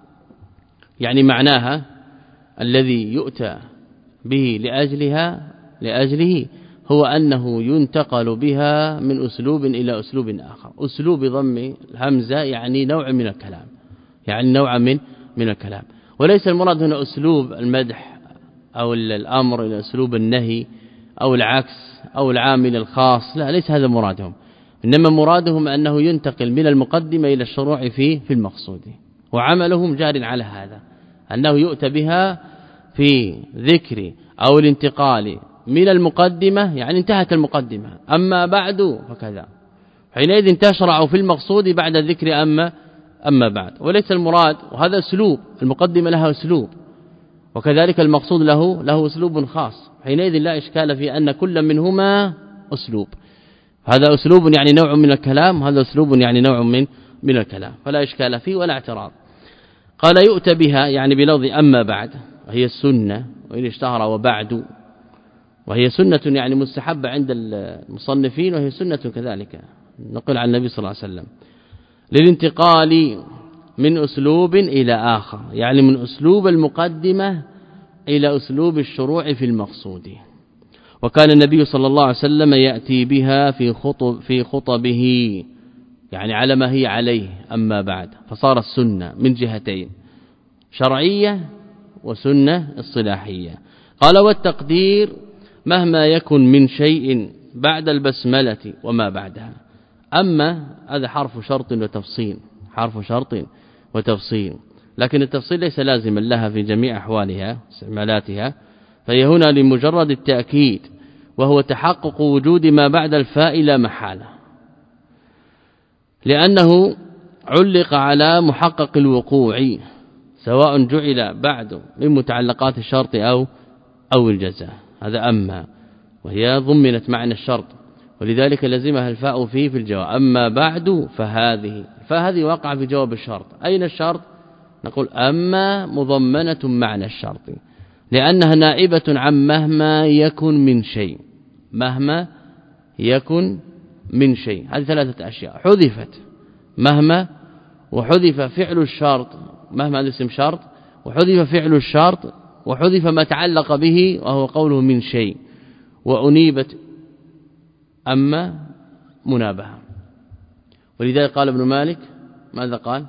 يعني معناها الذي يؤتى به لأجلها لأجله هو أنه ينتقل بها من أسلوب إلى أسلوب آخر. أسلوب ضم الهمزة يعني نوع من الكلام، يعني نوع من من الكلام، وليس المراد هنا أسلوب المدح أو الأمر إلى أسلوب النهي أو العكس أو العامل الخاص، لا، ليس هذا مرادهم، إنما مرادهم أنه ينتقل من المقدمة إلى الشروع في في المقصود، وعملهم جار على هذا، أنه يؤتى بها في ذكر أو الانتقال من المقدمة، يعني انتهت المقدمة، أما بعد فكذا، حينئذ تشرع في المقصود بعد الذكر أما أما بعد، وليس المراد، وهذا أسلوب، المقدمة لها أسلوب، وكذلك المقصود له له أسلوب خاص، حينئذ لا إشكال في أن كل منهما أسلوب، هذا أسلوب يعني نوع من الكلام، هذا أسلوب يعني نوع من من الكلام، فلا إشكال فيه ولا اعتراض. قال يؤتى بها يعني بلفظ أما بعد، وهي السنة، وإن اشتهر وبعد، وهي سنة يعني مستحبة عند المصنفين، وهي سنة كذلك نقل عن النبي صلى الله عليه وسلم، للانتقال من أسلوب إلى آخر، يعني من أسلوب المقدمة إلى أسلوب الشروع في المقصود. وكان النبي صلى الله عليه وسلم يأتي بها في خطب في خطبه، يعني على ما هي عليه أما بعد، فصار السنة من جهتين، شرعية وسنة اصطلاحية. قال والتقدير مهما يكن من شيء بعد البسملة وما بعدها. أما هذا حرف شرط وتفصيل، حرف شرط وتفصيل، لكن التفصيل ليس لازما لها في جميع أحوالها استعمالاتها، فهي هنا لمجرد التأكيد، وهو تحقق وجود ما بعد الفاء لا محالة، لأنه علق على محقق الوقوع، سواء جعل بعد من متعلقات الشرط أو أو الجزاء، هذا أما، وهي ضمنت معنى الشرط، ولذلك لزمها الفاء فيه في الجواب. أما بعد فهذه، فهذه وقع في جواب الشرط. أين الشرط؟ نقول أما مضمنة معنى الشرط، لأنها نائبة عن مهما يكن من شيء، مهما يكن من شيء، هذه ثلاثة أشياء حذفت، مهما، وحذف فعل الشرط، مهما هذا اسم شرط، وحذف فعل الشرط، وحذف ما تعلق به وهو قوله من شيء، وأنيبت أما منابهة. ولذلك قال ابن مالك ماذا قال؟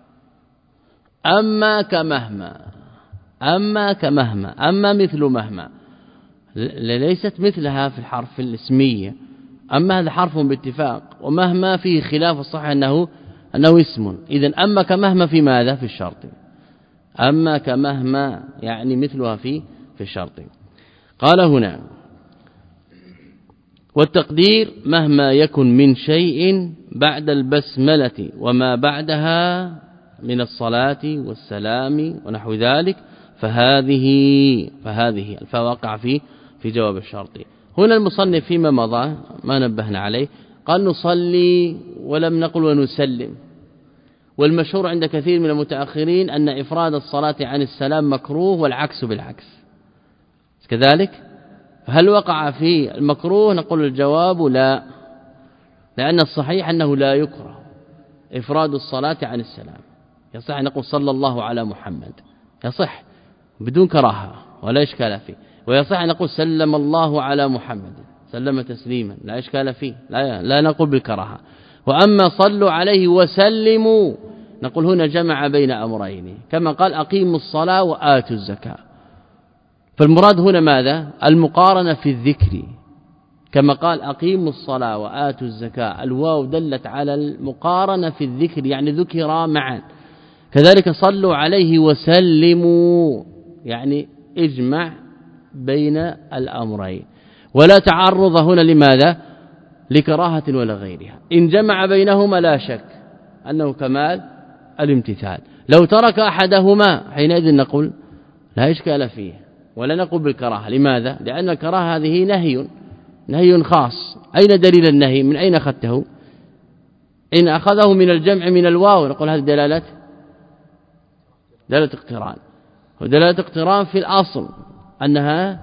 أما كمهما، أما كمهما، أما مثل مهما، ليست مثلها في الحرف الاسمية، أما هذا حرف باتفاق، ومهما فيه خلاف الصح أنه أنه اسم، إذن أما كمهما في ماذا؟ في الشرط، أما كمهما يعني مثلها في في الشرط. قال هنا والتقدير مهما يكن من شيء بعد البسملة وما بعدها من الصلاة والسلام ونحو ذلك، فهذه فهذه الفاء وقع في في جواب الشرط. هنا المصنف فيما مضى ما نبهنا عليه قال نصلي ولم نقل ونسلم، والمشهور عند كثير من المتأخرين أن إفراد الصلاة عن السلام مكروه والعكس بالعكس كذلك. هل وقع في المكروه؟ نقول الجواب لا، لأن الصحيح أنه لا يكره إفراد الصلاة عن السلام، يصح أن نقول صلى الله على محمد، يصح بدون كراهة ولا إشكال فيه، ويصح أن نقول سلم الله على محمد، سلم تسليما لا إشكال فيه، لا, لا نقول بالكراهة. وأما صلوا عليه وسلموا نقول هنا جمع بين أمرين، كما قال أقيموا الصلاة وآتوا الزكاة، فالمراد هنا ماذا؟ المقارنة في الذكر، كما قال أقيموا الصلاة وآتوا الزكاة، الواو دلت على المقارنة في الذكر، يعني ذكر معا. كذلك صلوا عليه وسلموا، يعني اجمع بين الأمرين، ولا تعرض هنا لماذا؟ لكراهة ولا غيرها. إن جمع بينهما لا شك أنه كمال الامتثال، لو ترك أحدهما حينئذ نقول لا إشكال فيه ولا نقول بالكراهة. لماذا؟ لأن الكراهة هذه نهي، نهي خاص. أين دليل النهي؟ من أين أخذته؟ إن أخذه من الجمع من الواو نقول هذه دلالة دلالة اقتران، ودلالة اقتران في الأصل أنها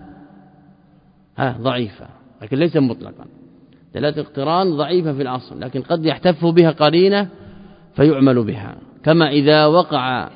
ها ضعيفة، لكن ليس مطلقا، دلالة اقتران ضعيفة في الأصل، لكن قد يحتف بها قرينة فيعمل بها، كما إذا وقع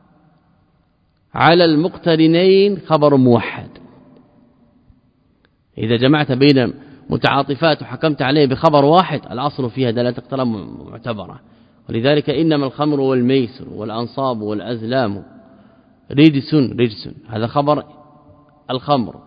على المقترنين خبر موحد، إذا جمعت بين متعاطفات وحكمت عليه بخبر واحد الأصل فيها دلالة اقتران معتبرة. ولذلك إنما الخمر والميسر والأنصاب والأزلام رجس رجس، هذا خبر الخمر،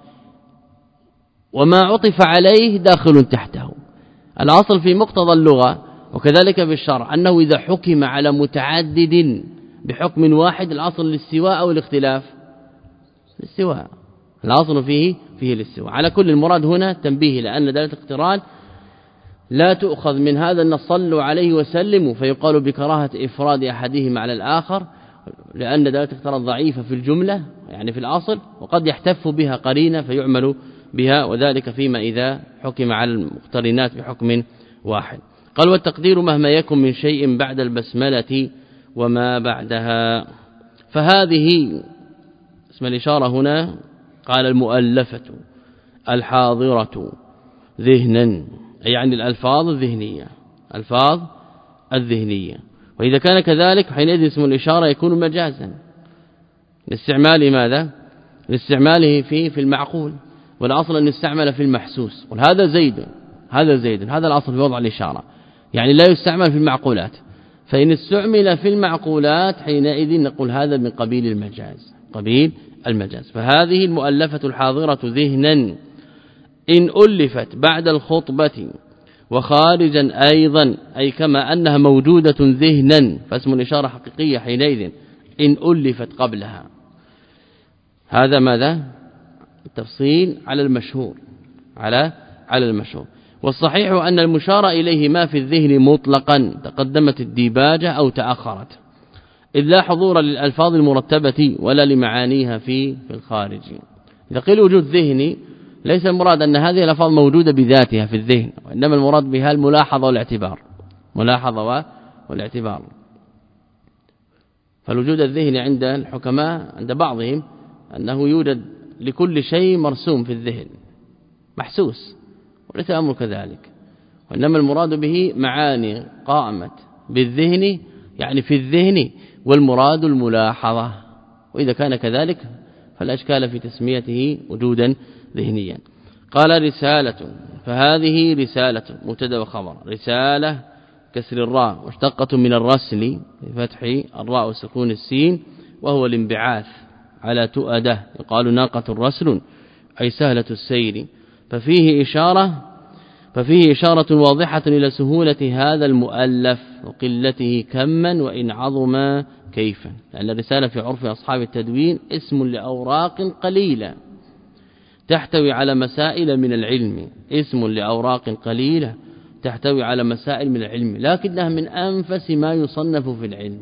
وما عطف عليه داخل تحته. الأصل في مقتضى اللغة وكذلك بالشرع أنه إذا حكم على متعدد بحكم واحد الأصل الاستواء أو الاختلاف، الاستواء، الأصل فيه فيه الاستواء. على كل المراد هنا تنبيه لأن دلالة الاقتران لا تؤخذ من هذا أن صلوا عليه وسلموا فيقال بكراهة إفراد أحدهما على الآخر، لأن دلالة الاقتران ضعيفة في الجملة يعني في الأصل، وقد يحتف بها قرينة فيعمل بها، وذلك فيما إذا حكم على المقترنات بحكم واحد. قال والتقدير مهما يكن من شيء بعد البسملة وما بعدها. فهذه اسم الإشارة هنا قال المؤلفة الحاضرة ذهنا، يعني الألفاظ الذهنية، الألفاظ الذهنية. وإذا كان كذلك حينئذ اسم الإشارة يكون مجازا لاستعمال ماذا؟ لاستعماله في في المعقول، والأصل أن يستعمل في المحسوس. وهذا زيد هذا زيد هذا الأصل في وضع الإشارة، يعني لا يستعمل في المعقولات. فإن استعمل في المعقولات حينئذ نقول هذا من قبيل المجاز، قبيل المجاز. فهذه المؤلفة الحاضرة ذهنا إن ألفت بعد الخطبة وخارجا أيضا، أي كما أنها موجودة ذهنا فاسم الإشارة حقيقية حينئذ إن ألفت قبلها. هذا ماذا؟ التفصيل على المشهور، على على المشهور. والصحيح أن المشار إليه ما في الذهن مطلقا تقدمت الديباجة أو تأخرت، إذ لا حضور للألفاظ المرتبة ولا لمعانيها في في الخارج. إذا قيل وجود ذهني ليس المراد أن هذه الألفاظ موجودة بذاتها في الذهن، وإنما المراد بها الملاحظة والاعتبار، ملاحظة والاعتبار. فالوجود الذهني عند الحكماء عند بعضهم أنه يوجد لكل شيء مرسوم في الذهن محسوس، وليس الأمر كذلك، وإنما المراد به معاني قائمة بالذهن يعني في الذهن، والمراد الملاحظة. وإذا كان كذلك فلا إشكال في تسميته وجودا ذهنيا. قال رسالة، فهذه رسالة مبتدا وخبر، رسالة كسر الراء واشتقة من الرسل بفتح الراء وسكون السين، وهو الانبعاث على تؤده، يقال ناقة الرسل أي سهلة السير. ففيه إشارة ففيه إشارة واضحة إلى سهولة هذا المؤلف وقلته كما وإن عظم كيفا، لأن الرسالة في عرف أصحاب التدوين اسم لأوراق قليلة تحتوي على مسائل من العلم، اسم لأوراق قليلة تحتوي على مسائل من العلم، لكنها من أنفس ما يصنف في العلم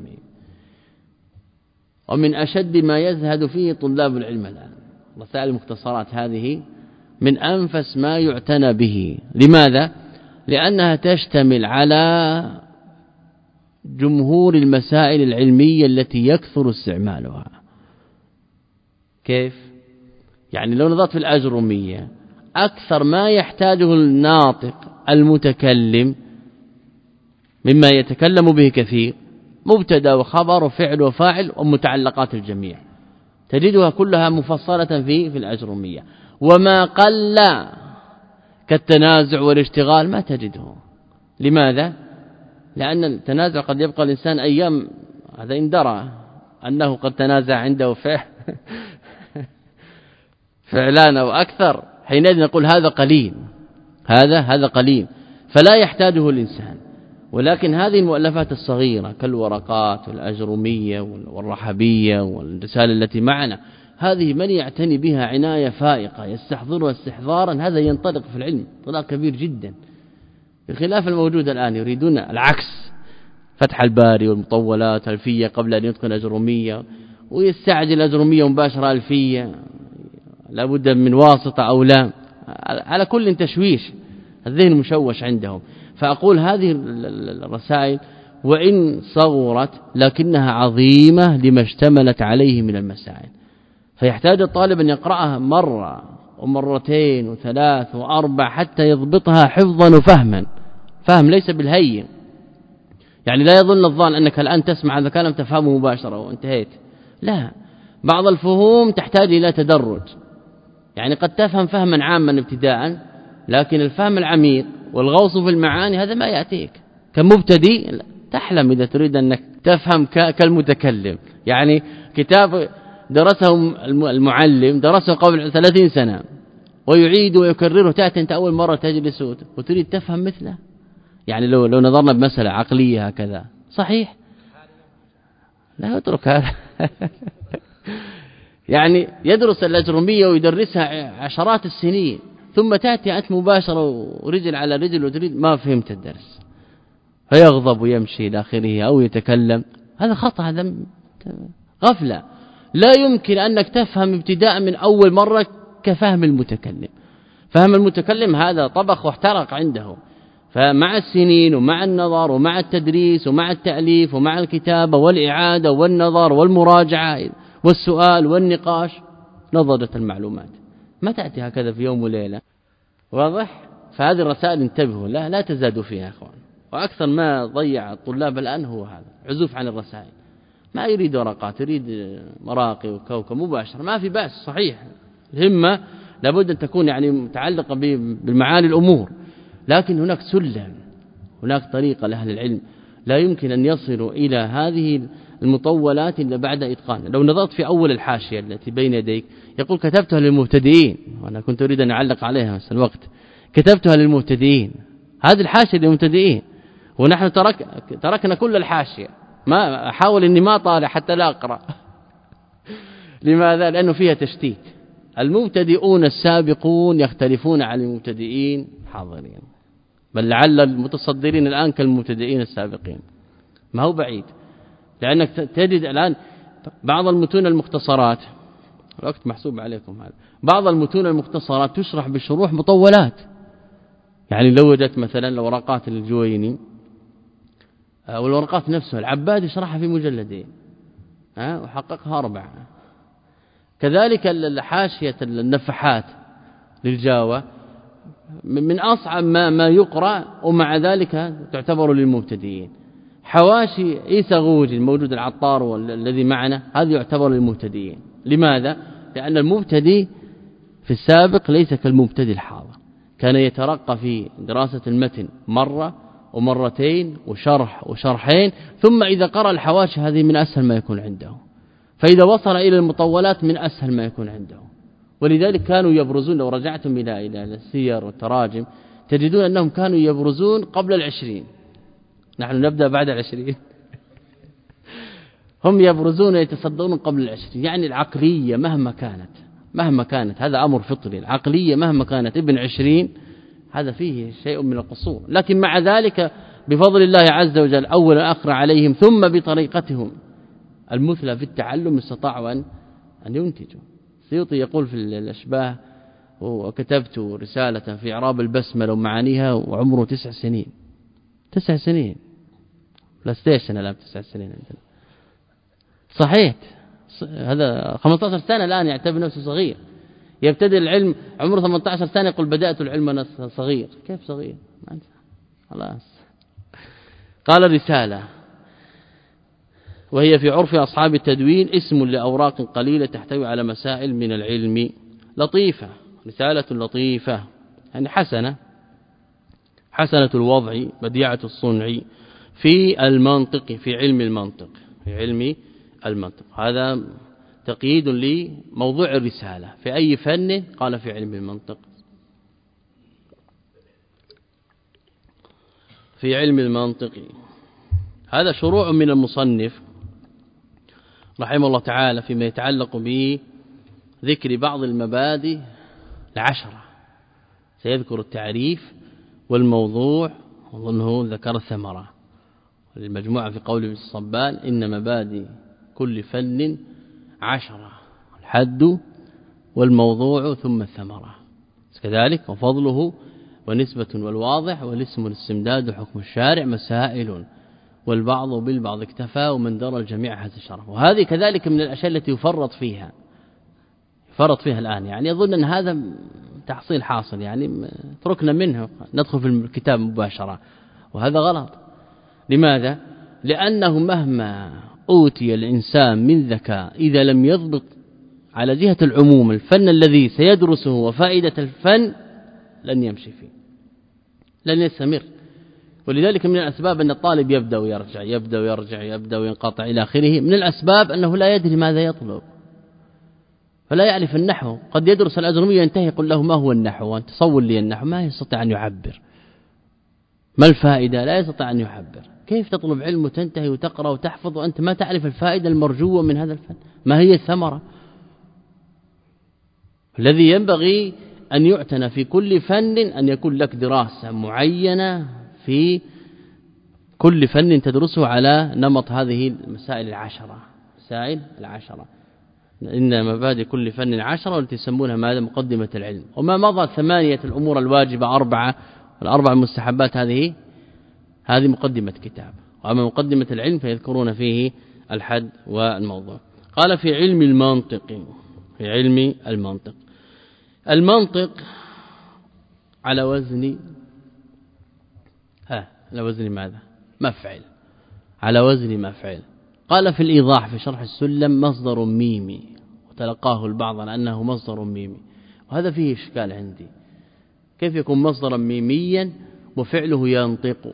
ومن أشد ما يزهد فيه طلاب العلم الآن. رسائل المختصرات هذه من أنفس ما يعتنى به. لماذا؟ لأنها تشتمل على جمهور المسائل العلمية التي يكثر استعمالها. كيف؟ يعني لو نظرت في الأجرمية أكثر ما يحتاجه الناطق المتكلم مما يتكلم به كثير مبتدا وخبر وفعل وفاعل ومتعلقات الجميع، تجدها كلها مفصلة في في الأجرمية. وما قل كالتنازع والاشتغال ما تجده. لماذا؟ لأن التنازع قد يبقى الإنسان أيام، هذا إن درى أنه قد تنازع عنده فعل فعلان أو أكثر، حينئذ نقول هذا قليل، هذا هذا قليل فلا يحتاجه الإنسان. ولكن هذه المؤلفات الصغيرة كالورقات والأجرمية والرحبية والرسالة التي معنا، هذه من يعتني بها عناية فائقة يستحضرها استحضارا هذا ينطلق في العلم طلاق كبير جدا، بخلاف الموجود الآن يريدون العكس، فتح الباري والمطولات ألفية قبل أن يتقن أجرمية، ويستعجل الأجرمية مباشرة ألفية لابد من واسطة أو لا، على كل تشويش، الذهن مشوش عندهم. فأقول هذه الرسائل وإن صغرت لكنها عظيمة لما اشتملت عليه من المسائل، فيحتاج الطالب أن يقرأها مرة ومرتين وثلاث وأربع حتى يضبطها حفظا وفهما، فهم ليس بالهين. يعني لا يظن الظان أنك الآن تسمع هذا كلام تفهمه مباشرة وانتهيت، لا، بعض الفهوم تحتاج إلى تدرج، يعني قد تفهم فهما عاما ابتداء، لكن الفهم العميق والغوص في المعاني هذا ما يأتيك. كمبتدئ تحلم إذا تريد أنك تفهم كالمتكلم. يعني كتاب درسه المعلم درسه قبل ثلاثين سنة ويعيد ويكرره، تأتي أنت أول مرة تجلس وتريد تفهم مثله. يعني لو لو نظرنا بمسألة عقلية هكذا صحيح لا يترك هذا يعني يدرس الأجرمية ويدرسها عشرات السنين، ثم تأتي أنت مباشرة ورجل على رجل وتريد ما فهمت الدرس، فيغضب ويمشي إلى آخره أو يتكلم. هذا خطأ، هذا غفلة. لا يمكن أنك تفهم ابتداء من أول مرة كفهم المتكلم. فهم المتكلم هذا طبخ واحترق عنده، فمع السنين ومع النظر ومع التدريس ومع التأليف ومع الكتابة والإعادة والنظر والمراجعة والسؤال والنقاش نضجت المعلومات. ما تأتي هكذا في يوم وليلة. واضح؟ فهذه الرسائل انتبهوا لا لا تزادوا فيها اخوان. واكثر ما ضيع الطلاب الآن هو هذا، عزوف عن الرسائل. ما يريد ورقات، يريد مراقي وكوكب مباشر. ما في بأس صحيح، الهمة لابد أن تكون يعني متعلقة بالمعاني الأمور، لكن هناك سلم، هناك طريقة لأهل العلم لا يمكن أن يصلوا إلى هذه المطولات إلا بعد إتقان. لو نظرت في أول الحاشية التي بين يديك يقول كتبتها للمبتدئين، وأنا كنت أريد أن أعلق عليها بس الوقت. كتبتها للمبتدئين، هذه الحاشية للمبتدئين، ونحن ترك تركنا كل الحاشية. ما أحاول أني ما طالع حتى لا أقرأ لماذا؟ لأنه فيها تشتيت. المبتدئون السابقون يختلفون عن المبتدئين حاضرين، بل لعل المتصدرين الآن كالمبتدئين السابقين، ما هو بعيد. لأنك تجد الآن بعض المتون المختصرات، الوقت محسوب عليكم هذا، بعض المتون المختصرات تشرح بشروح مطولات. يعني لو وجدت مثلا الورقات الجويني أو الورقات نفسها العباد يشرحها في مجلدين ها وحققها أربعة. كذلك الحاشية النفحات للجاوة من أصعب ما ما يقرأ، ومع ذلك تعتبر للمبتدئين. حواشي عيسى غوجي الموجود العطار والذي معنا هذا يعتبر للمبتدئين. لماذا؟ لأن المبتدئ في السابق ليس كالمبتدئ الحاضر، كان يترقى في دراسة المتن مرة ومرتين وشرح وشرحين، ثم إذا قرأ الحواشي هذه من أسهل ما يكون عنده، فإذا وصل إلى المطولات من أسهل ما يكون عنده. ولذلك كانوا يبرزون، لو رجعتم إلى إلى السير والتراجم تجدون أنهم كانوا يبرزون قبل العشرين، نحن نبدأ بعد العشرين هم يبرزون يتصدرون قبل العشرين. يعني العقلية مهما كانت مهما كانت هذا أمر فطري، العقلية مهما كانت ابن عشرين هذا فيه شيء من القصور، لكن مع ذلك بفضل الله عز وجل أولا أقرأ عليهم ثم بطريقتهم المثلى في التعلم استطاعوا أن أن ينتجوا. السيوطي يقول في الأشباه وكتبت رسالة في إعراب البسملة ومعانيها وعمره تسع سنين تسع سنين لا ستيشن الآن تسع سنين عندنا صحيح. هذا خمسة عشر سنة الآن يعتبر نفسه صغير، يبتدئ العلم عمره ثمانية عشر سنة يقول بدأت العلم أنا صغير. كيف صغير؟ خلاص. قال رسالة وهي في عرف أصحاب التدوين اسم لأوراق قليلة تحتوي على مسائل من العلم لطيفة، رسالة لطيفة يعني حسنة حسنة الوضع بديعة الصنع في المنطق، في علم المنطق في علم المنطق. هذا تقييد لموضوع الرسالة في أي فن، قال في علم المنطق. في علم المنطق هذا شروع من المصنف رحمه الله تعالى فيما يتعلق بذكر بعض المبادئ العشرة. سيذكر التعريف والموضوع، وظنه ذكر الثمرة. المجموعة في قول ابن الصبان إن مبادئ كل فن عشرة، الحد والموضوع ثم الثمرة كذلك، وفضله ونسبة والواضح والاسم والاستمداد وحكم الشارع مسائل والبعض بالبعض اكتفى ومن درى الجميع هذا الشرف. وهذه كذلك من الأشياء التي يفرط فيها يفرط فيها الآن. يعني يظن أن هذا تحصيل حاصل، يعني تركنا منه ندخل في الكتاب مباشرة، وهذا غلط. لماذا؟ لأنه مهما أوتي الإنسان من ذكاء إذا لم يضبط على جهة العموم الفن الذي سيدرسه وفائدة الفن لن يمشي فيه، لن يستمر. ولذلك من الأسباب أن الطالب يبدأ ويرجع يبدأ ويرجع يبدأ وينقطع إلى آخره. من الأسباب أنه لا يدري ماذا يطلب، فلا يعرف النحو. قد يدرس الأجرمي ينتهي يقول له ما هو النحو وأنت تصور لي النحو، ما يستطيع أن يعبر. ما الفائدة؟ لا يستطيع أن يعبر. كيف تطلب علم وتنتهي وتقرأ وتحفظ وأنت ما تعرف الفائدة المرجوة من هذا الفن؟ ما هي الثمرة؟ الذي ينبغي أن يعتنى في كل فن أن يكون لك دراسة معينة في كل فن تدرسه على نمط هذه المسائل العشرة. مسائل العشرة إن مبادئ كل فن عشرة والتي يسمونها ماذا؟ مقدمة العلم. وما مضى ثمانية الأمور الواجبة أربعة والأربع المستحبات هذه هذه مقدمة كتاب. وأما مقدمة العلم فيذكرون فيه الحد والموضوع. قال في علم المنطق، في علم المنطق المنطق على وزن ها على وزن ماذا؟ مفعل، على وزن مفعل. قال في الإيضاح في شرح السلم مصدر ميمي، وتلقاه البعض على أنه مصدر ميمي، وهذا فيه إشكال عندي. كيف يكون مصدرا ميميا وفعله ينطق؟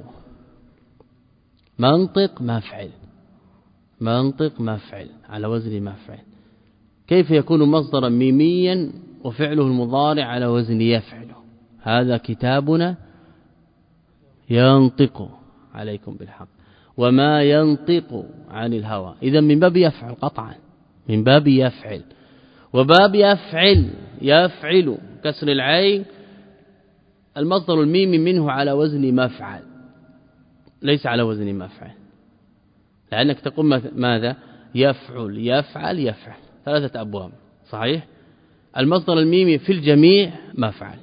منطق مفعل، منطق مفعل على وزن مفعل. كيف يكون مصدرا ميميا وفعله المضارع على وزن يفعل؟ هذا كتابنا ينطق عليكم بالحق وما ينطق عن الهوى. إذا من باب يفعل قطعا، من باب يفعل. وباب يفعل يفعل كسر العين المصدر الميمي منه على وزن مفعل، ليس على وزن مفعل، لأنك تقول ماذا؟ يفعل يفعل يفعل، ثلاثة أبواب صحيح. المصدر الميمي في الجميع مفعل،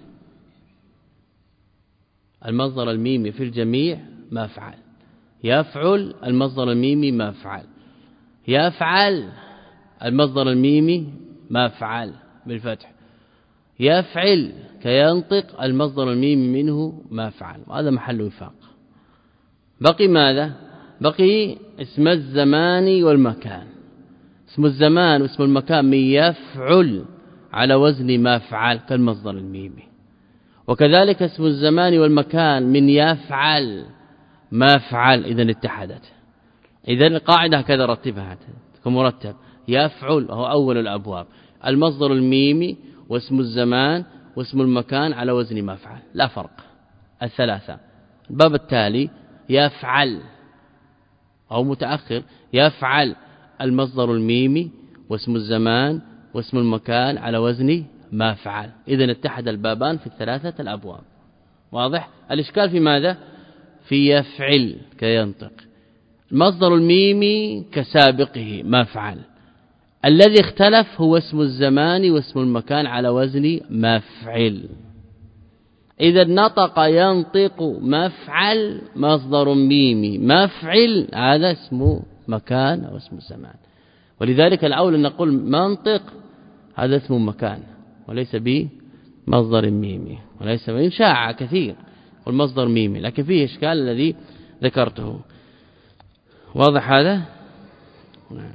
المصدر الميمي في الجميع مفعل. يفعل المصدر الميمي مفعل، يفعل المصدر الميمي مفعل بالفتح، يفعل كينطق المصدر الميمي منه مفعل، وهذا محل وفاق. بقي ماذا؟ بقي اسم الزمان والمكان. اسم الزمان واسم المكان من يفعل على وزن مفعل كالمصدر الميمي، وكذلك اسم الزمان والمكان من يفعل مفعل. إذن اتحدت. إذن القاعدة كذا رتبها كمرتب: يفعل وهو أول الأبواب، المصدر الميمي واسم الزمان واسم المكان على وزن مفعل، لا فرق الثلاثة. الباب التالي يفعل أو متأخر، يفعل المصدر الميمي واسم الزمان واسم المكان على وزن مفعل. إذن اتحد البابان في الثلاثة الأبواب. واضح؟ الإشكال في ماذا؟ في يفعل كينطق، المصدر الميمي كسابقه مفعل. الذي اختلف هو اسم الزمان واسم المكان على وزن مفعل. إذا نطق ينطق مفعل مصدر ميمي مفعل، هذا اسم مكان أو اسم الزمان. ولذلك الأول أن نقول منطق هذا اسم مكان وليس بمصدر ميمي، وليس من شاع كثير والمصدر ميمي، لكن فيه إشكال الذي ذكرته. واضح هذا؟ نعم.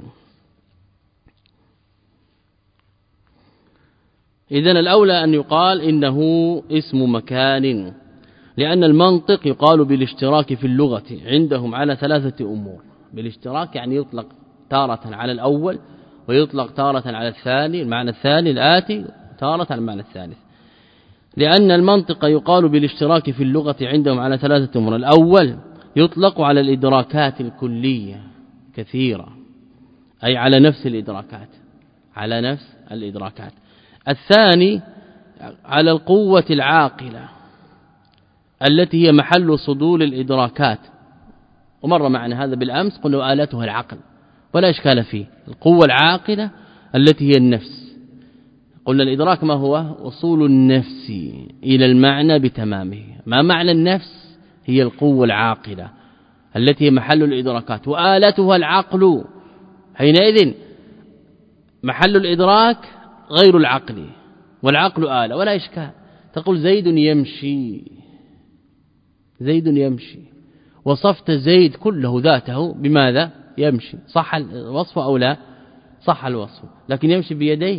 إذن الأولى أن يقال إنه اسم مكان، لأن المنطق يقال بالاشتراك في اللغة عندهم على ثلاثة أمور. بالاشتراك يعني يطلق تارة على الأول ويطلق تارة على الثاني المعنى الثاني الآتي، تارة على المعنى الثالث. لأن المنطق يقال بالاشتراك في اللغة عندهم على ثلاثة أمور: الأول يطلق على الإدراكات الكلية كثيرة، أي على نفس الإدراكات، على نفس الإدراكات. الثاني على القوة العاقلة التي هي محل صدور الإدراكات، ومر معنا هذا بالأمس، قلنا آلتها العقل ولا إشكال فيه. القوة العاقلة التي هي النفس، قلنا الإدراك ما هو؟ وصول النفس إلى المعنى بتمامه. ما معنى النفس؟ هي القوة العاقلة التي هي محل الإدراكات، وآلتها العقل. حينئذ محل الإدراك غير العقل، والعقل آلة ولا إشكال. تقول زيد يمشي، زيد يمشي، وصفت زيد كله ذاته بماذا؟ يمشي. صح الوصف أو لا؟ صح الوصف، لكن يمشي بيديه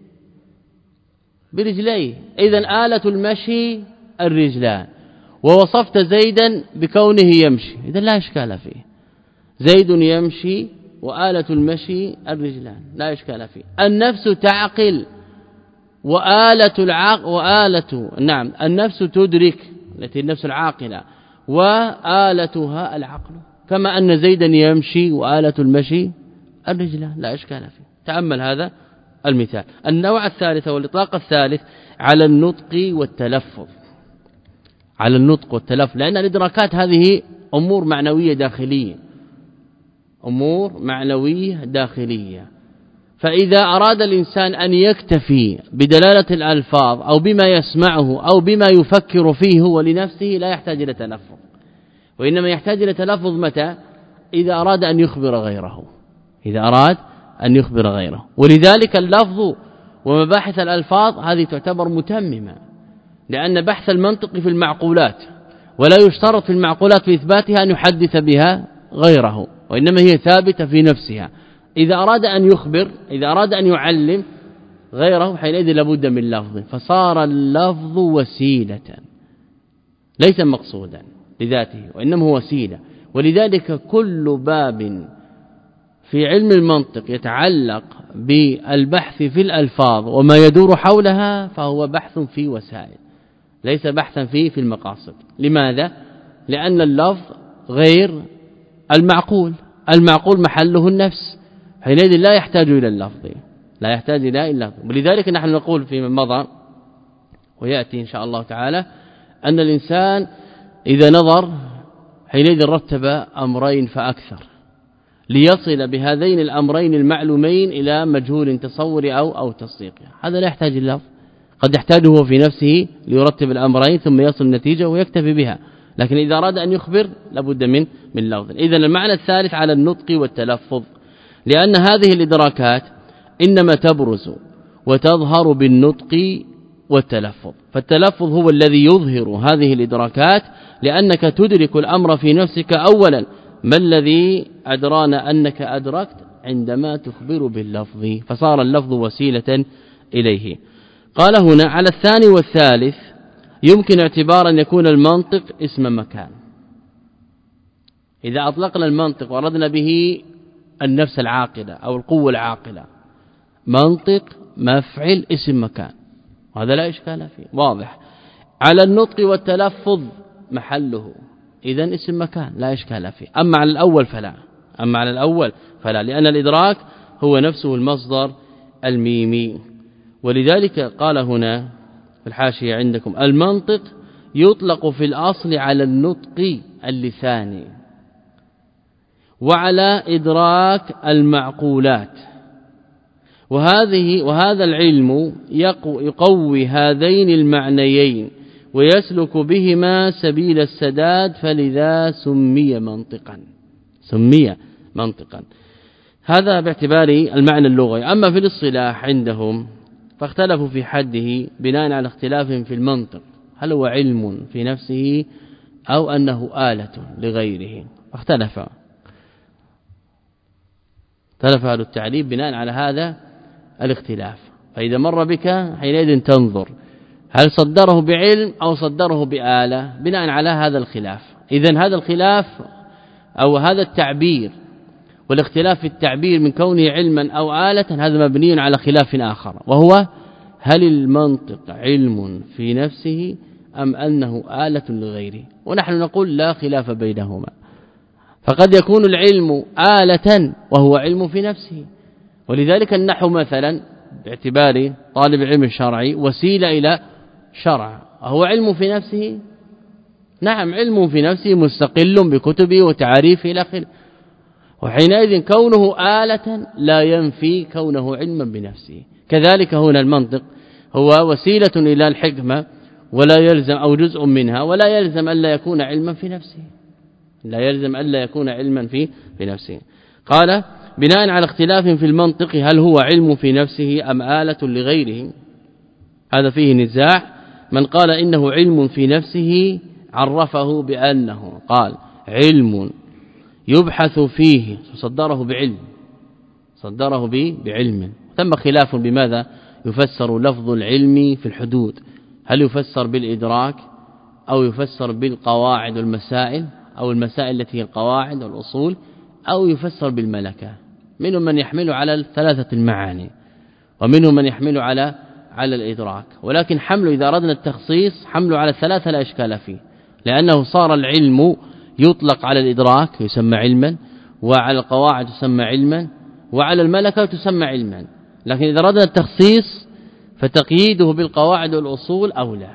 برجليه. إذن آلة المشي الرجلان، ووصفت زيدا بكونه يمشي، إذن لا إشكال فيه. زيد يمشي وآلة المشي الرجلان لا إشكال فيه. النفس تعقل وآلة العقل وآلة نعم النفس تدرك التي النفس العاقلة وآلتها العقل، كما أن زيدا يمشي وآلة المشي الرجلان لا إشكال فيه. تأمل هذا المثال. النوع الثالث والإطلاق الثالث على النطق والتلفظ، على النطق والتلفظ، لأن الإدراكات هذه أمور معنوية داخلية، أمور معنوية داخلية. فإذا أراد الإنسان أن يكتفي بدلالة الألفاظ أو بما يسمعه أو بما يفكر فيه هو لنفسه لا يحتاج إلى تلفظ، وإنما يحتاج إلى تلفظ متى؟ إذا أراد أن يخبر غيره، إذا أراد أن يخبر غيره. ولذلك اللفظ ومباحث الألفاظ هذه تعتبر متممة، لأن بحث المنطق في المعقولات، ولا يشترط في المعقولات في إثباتها أن يحدث بها غيره، وإنما هي ثابتة في نفسها. إذا أراد أن يخبر، إذا أراد أن يعلم غيره حينئذ لابد من لفظ، فصار اللفظ وسيلة ليس مقصودا لذاته، وإنما هو وسيلة. ولذلك كل باب في علم المنطق يتعلق بالبحث في الألفاظ وما يدور حولها فهو بحث في وسائل، ليس بحثا فيه في المقاصد. لماذا؟ لأن اللفظ غير المعقول، المعقول محله النفس، حينئذ لا يحتاج إلى اللفظ، لا يحتاج إلى اللفظ. ولذلك نحن نقول فيما مضى ويأتي إن شاء الله تعالى أن الإنسان إذا نظر حينئذ رتب أمرين فأكثر ليصل بهذين الأمرين المعلومين إلى مجهول تصوري أو أو تصديقي، هذا لا يحتاج اللفظ. قد يحتاجه هو في نفسه ليرتب الأمرين ثم يصل النتيجة ويكتفي بها، لكن إذا أراد أن يخبر لابد من من لفظ. إذن المعنى الثالث على النطق والتلفظ، لأن هذه الإدراكات إنما تبرز وتظهر بالنطق والتلفظ. فالتلفظ هو الذي يظهر هذه الإدراكات، لأنك تدرك الأمر في نفسك أولا. ما الذي أدرانا أنك أدركت؟ عندما تخبر باللفظ، فصار اللفظ وسيلة إليه. قال هنا على الثاني والثالث يمكن اعتبار أن يكون المنطق اسم مكان. إذا أطلقنا المنطق وأردنا به النفس العاقلة أو القوة العاقلة، منطق مفعل اسم مكان، وهذا لا إشكال فيه واضح. على النطق والتلفظ محله، إذن اسم مكان لا إشكال فيه. أما على الأول فلا، أما على الأول فلا، لأن الإدراك هو نفسه المصدر الميمي. ولذلك قال هنا في الحاشية عندكم المنطق يطلق في الأصل على النطق اللساني وعلى إدراك المعقولات، وهذه وهذا العلم يقوي هذين المعنيين ويسلك بهما سبيل السداد، فلذا سمي منطقا، سمي منطقا. هذا باعتبار المعنى اللغوي. أما في الاصطلاح عندهم فاختلفوا في حده بناء على اختلاف في المنطق، هل هو علم في نفسه أو أنه آلة لغيره، فاختلف اختلف أهل التعريب بناء على هذا الاختلاف. فإذا مر بك حينئذ تنظر هل صدره بعلم أو صدره بآلة بناء على هذا الخلاف. إذن هذا الخلاف أو هذا التعبير والاختلاف في التعبير من كونه علما أو آلة هذا مبني على خلاف آخر، وهو هل المنطق علم في نفسه أم أنه آلة لغيره. ونحن نقول لا خلاف بينهما، فقد يكون العلم آلة وهو علم في نفسه. ولذلك النحو مثلا باعتبار طالب العلم الشرعي وسيلة إلى شرع، هو علم في نفسه؟ نعم علم في نفسه مستقل بكتبه وتعاريفه إلى آخره، وحينئذ كونه آلة لا ينفي كونه علما بنفسه. كذلك هنا المنطق هو وسيلة إلى الحكمة ولا يلزم أو جزء منها، ولا يلزم ألا يكون علما في نفسه، لا يلزم ألا يكون علما في في نفسه. قال بناء على اختلاف في المنطق هل هو علم في نفسه أم آلة لغيره، هذا فيه نزاع. من قال إنه علم في نفسه عرفه بأنه قال علم يبحث فيه، صدره بعلم، صدره بعلم. ثم خلاف بماذا يفسر لفظ العلم في الحدود، هل يفسر بالإدراك أو يفسر بالقواعد والمسائل أو المسائل التي هي القواعد والأصول أو يفسر بالملكة. منهم من يحمل على الثلاثة المعاني ومنهم من يحمل على على الإدراك، ولكن حمله إذا أردنا التخصيص حمله على الثلاثة لا إشكال فيه، لأنه صار العلم يطلق على الإدراك يسمى علما، وعلى القواعد تسمى علما، وعلى الملكة تسمى علما. لكن إذا أردنا التخصيص فتقييده بالقواعد والأصول أولى.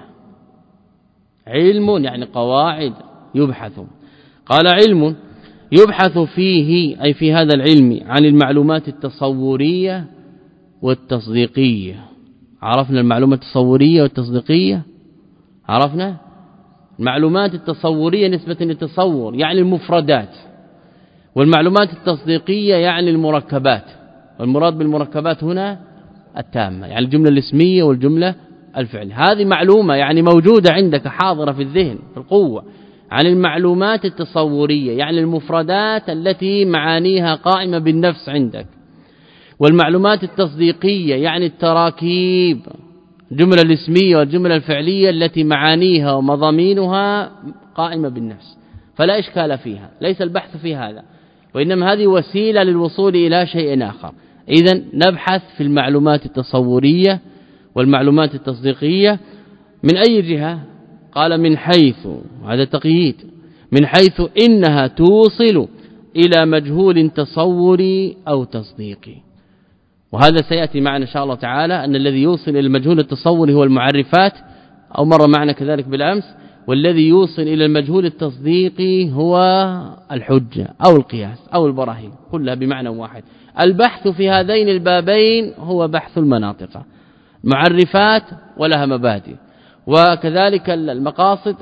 علم يعني قواعد يبحث. قال علم يبحث فيه أي في هذا العلم عن المعلومات التصورية والتصديقية. عرفنا المعلومات التصورية والتصديقية، عرفنا المعلومات التصورية نسبة للتصور يعني المفردات، والمعلومات التصديقية يعني المركبات، والمراد بالمركبات هنا التامة يعني الجملة الاسمية والجملة الفعلية. هذه معلومة يعني موجودة عندك حاضرة في الذهن في القوة. عن المعلومات التصورية يعني المفردات التي معانيها قائمة بالنفس عندك، والمعلومات التصديقية يعني التراكيب الجملة الاسمية والجملة الفعلية التي معانيها ومضامينها قائمة بالنفس، فلا إشكال فيها، ليس البحث في هذا، وإنما هذه وسيلة للوصول إلى شيء آخر. إذن نبحث في المعلومات التصورية والمعلومات التصديقية من أي جهة؟ قال من حيث، هذا تقييد، من حيث إنها توصل إلى مجهول تصوري أو تصديقي. وهذا سيأتي معنا إن شاء الله تعالى أن الذي يوصل إلى المجهول التصوري هو المعرفات، أو مر معنا كذلك بالأمس، والذي يوصل إلى المجهول التصديقي هو الحجة أو القياس أو البراهين، كلها بمعنى واحد. البحث في هذين البابين هو بحث المناطق، معرفات ولها مبادئ، وكذلك المقاصد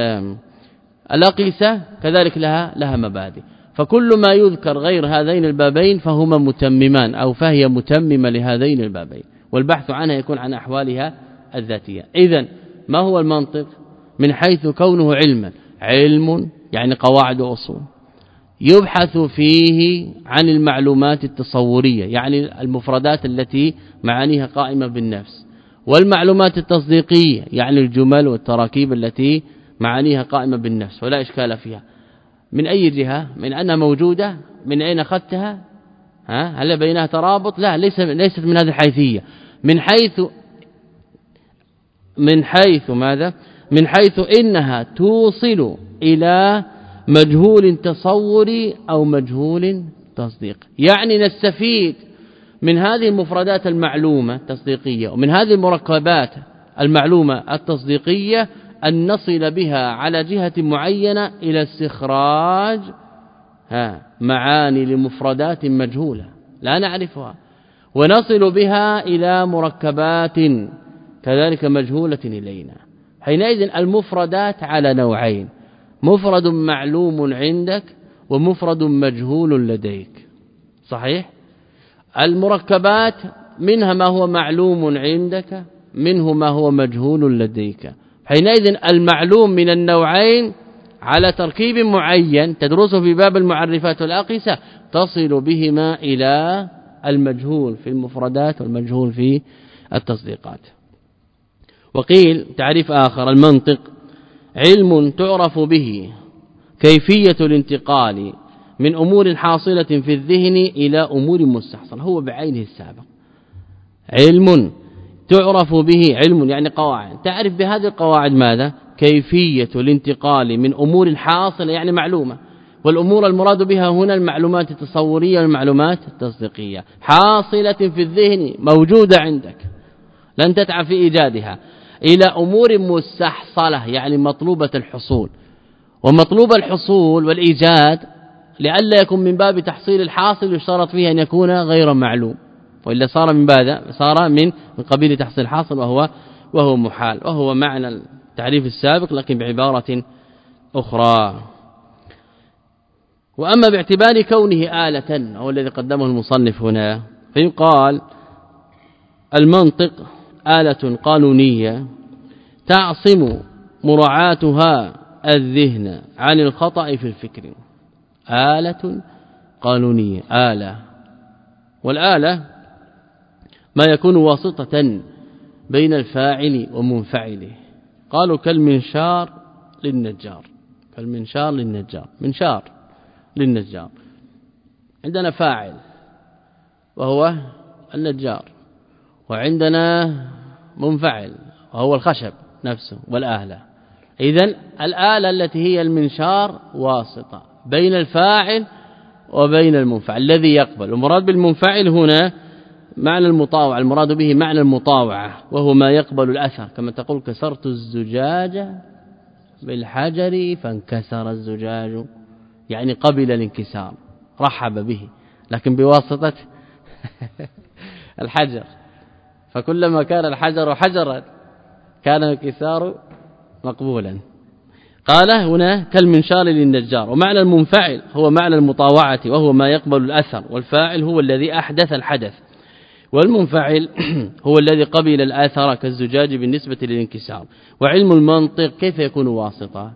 الأقيسة كذلك لها لها مبادئ. فكل ما يذكر غير هذين البابين فهما متممان أو فهي متممة لهذين البابين، والبحث عنها يكون عن أحوالها الذاتية. إذن ما هو المنطق؟ من حيث كونه علما، علم يعني قواعد وأصول، يبحث فيه عن المعلومات التصورية يعني المفردات التي معانيها قائمة بالنفس، والمعلومات التصديقية يعني الجمل والتراكيب التي معانيها قائمة بالنفس، ولا إشكال فيها. من أي جهة؟ من أنها موجودة، من أين أخذتها؟ ها هل بينها ترابط؟ لا، ليس ليست من هذه الحيثية. من حيث من حيث ماذا؟ من حيث إنها توصل إلى مجهول تصوري أو مجهول تصديق، يعني نستفيد من هذه المفردات المعلومة التصديقية ومن هذه المركبات المعلومة التصديقية أن نصل بها على جهة معينة إلى استخراج ها معاني لمفردات مجهولة لا نعرفها، ونصل بها إلى مركبات كذلك مجهولة إلينا. حينئذ المفردات على نوعين، مفرد معلوم عندك ومفرد مجهول لديك، صحيح؟ المركبات منها ما هو معلوم عندك، منه ما هو مجهول لديك. حينئذ المعلوم من النوعين على تركيب معين تدرسه في باب المعرفات والأقيسة تصل بهما إلى المجهول في المفردات والمجهول في التصديقات. وقيل تعريف آخر: المنطق علم تعرف به كيفية الانتقال من أمور حاصلة في الذهن إلى أمور مستحصلة، هو بعينه السابق. علم تعرف به، علم يعني قواعد، تعرف بهذه القواعد ماذا؟ كيفية الانتقال من أمور حاصلة يعني معلومة، والأمور المراد بها هنا المعلومات التصورية والمعلومات التصديقية، حاصلة في الذهن موجودة عندك لن تتعب في إيجادها، إلى أمور مستحصلة يعني مطلوبة الحصول. ومطلوب الحصول والإيجاد لئلا يكون من باب تحصيل الحاصل يشترط فيه أن يكون غير معلوم، وإلا صار من باب صار من من قبيل تحصيل الحاصل وهو وهو محال، وهو معنى التعريف السابق لكن بعبارة أخرى. وأما باعتبار كونه آلة هو الذي قدمه المصنف هنا، فيقال المنطق آلة قانونية تعصم مراعاتها الذهن عن الخطأ في الفكر. آلة قانونية، آلة والآلة ما يكون واسطة بين الفاعل ومنفعله. قالوا كالمنشار للنجار، كالمنشار للنجار، منشار للنجار. عندنا فاعل وهو النجار، وعندنا منفعل وهو الخشب نفسه والآلة. إذن الآلة التي هي المنشار واسطة بين الفاعل وبين المنفعل الذي يقبل. المراد بالمنفعل هنا معنى المطاوعة، المراد به معنى المطاوعة، وهو ما يقبل الأثر، كما تقول كسرت الزجاج بالحجر فانكسر الزجاج، يعني قبل الانكسار، رحب به، لكن بواسطة الحجر، فكلما كان الحجر حجرا كان الانكسار مقبولا. قال هنا كالمنشار للنجار. ومعنى المنفعل هو معنى المطاوعة، وهو ما يقبل الأثر، والفاعل هو الذي أحدث الحدث، والمنفعل هو الذي قبل الآثار كالزجاج بالنسبة للانكسار. وعلم المنطق كيف يكون واسطة؟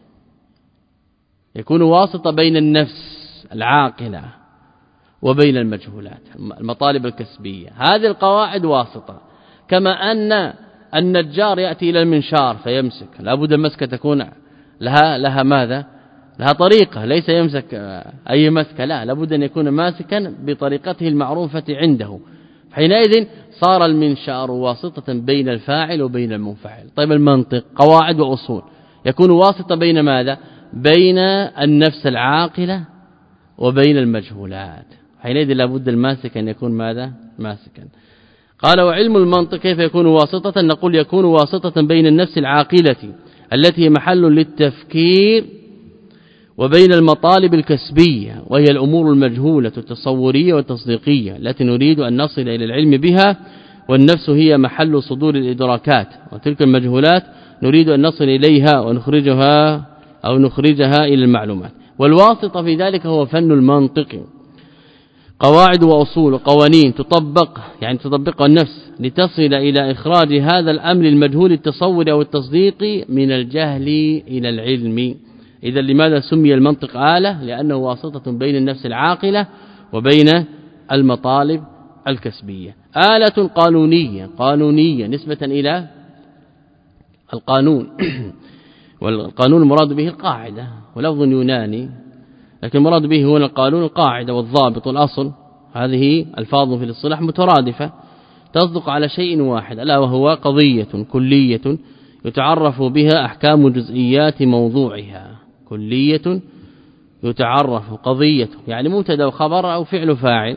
يكون واسطة بين النفس العاقلة وبين المجهولات، المطالب الكسبية. هذه القواعد واسطة، كما أن النجار يأتي إلى المنشار فيمسك، لابد المسكة تكون لها لها ماذا؟ لها طريقة، ليس يمسك أي مسكة، لا، لابد أن يكون ماسكا بطريقته المعروفة عنده. حينئذ صار المنشار واسطة بين الفاعل وبين المنفعل. طيب المنطق قواعد وأصول، يكون واسطة بين ماذا؟ بين النفس العاقلة وبين المجهولات. حينئذ لابد الماسك أن يكون ماذا؟ ماسكا. قال وعلم المنطق كيف يكون واسطة؟ نقول يكون واسطة بين النفس العاقلة التي هي محل للتفكير وبين المطالب الكسبية، وهي الأمور المجهولة التصورية والتصديقية التي نريد أن نصل إلى العلم بها، والنفس هي محل صدور الإدراكات، وتلك المجهولات نريد أن نصل إليها ونخرجها أو نخرجها إلى المعلومات. والواسطة في ذلك هو فن المنطق، قواعد وأصول وقوانين تطبق، يعني تطبق النفس لتصل إلى إخراج هذا الأمر المجهول التصور أو التصديق من الجهل إلى العلم. إذا لماذا سمي المنطق آلة؟ لأنه واسطة بين النفس العاقلة وبين المطالب الكسبية. آلة قانونية، قانونية نسبة إلى القانون والقانون المراد به القاعدة، ولفظ يوناني، لكن المراد به هو القانون القاعدة والضابط والأصل. هذه الفاظ في الاصطلاح مترادفة تصدق على شيء واحد، ألا وهو قضية كلية يتعرف بها أحكام جزئيات موضوعها. كلية يتعرف، قضية يعني مبتدا وخبر أو فعل فاعل،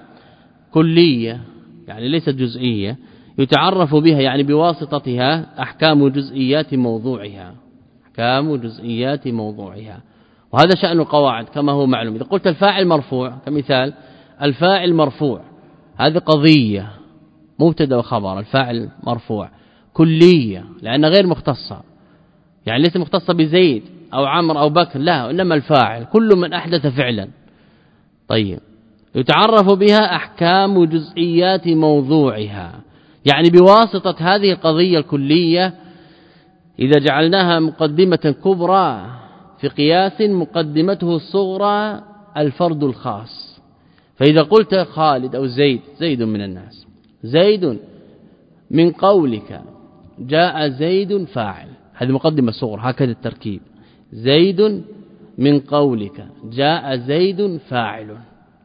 كلية يعني ليست جزئية، يتعرف بها يعني بواسطتها أحكام جزئيات موضوعها، أحكام جزئيات موضوعها. وهذا شأن القواعد كما هو معلوم. إذا قلت الفاعل مرفوع كمثال، الفاعل مرفوع، هذه قضية مبتدا وخبر، الفاعل مرفوع. كلية لأنها غير مختصة، يعني ليس مختصة بزيد أو عمرو أو بكر، لا، إنما الفاعل كل من أحدث فعلا. طيب يتعرف بها أحكام جزئيات موضوعها، يعني بواسطة هذه القضية الكلية إذا جعلناها مقدمة كبرى في قياس مقدمته الصغرى الفرد الخاص. فإذا قلت خالد أو زيد، زيد من الناس، زيد من قولك جاء زيد فاعل، هذه مقدمة صغرى، هكذا التركيب، زيد من قولك جاء زيد فاعل.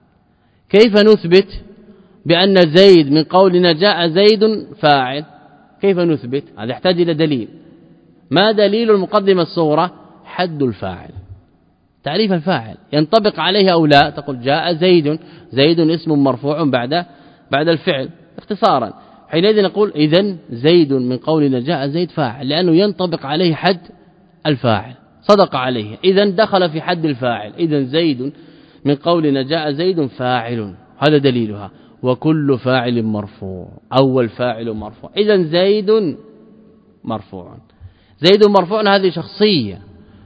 كيف نثبت بأن زيد من قولنا جاء زيد فاعل؟ كيف نثبت؟ هذا يحتاج إلى دليل. ما دليل المقدمة الصغرى؟ حد الفاعل، تعريف الفاعل ينطبق عليه أو لا. تقول جاء زيد، زيد اسم مرفوع بعد بعد الفعل اختصارا. حينئذ نقول إذن زيد من قولنا جاء زيد فاعل، لأنه ينطبق عليه حد الفاعل، صدق عليه، إذن دخل في حد الفاعل. إذن زيد من قولنا جاء زيد فاعل، هذا دليلها. وكل فاعل مرفوع، أول فاعل مرفوع، إذن زيد مرفوع. زيد مرفوع هذه شخصية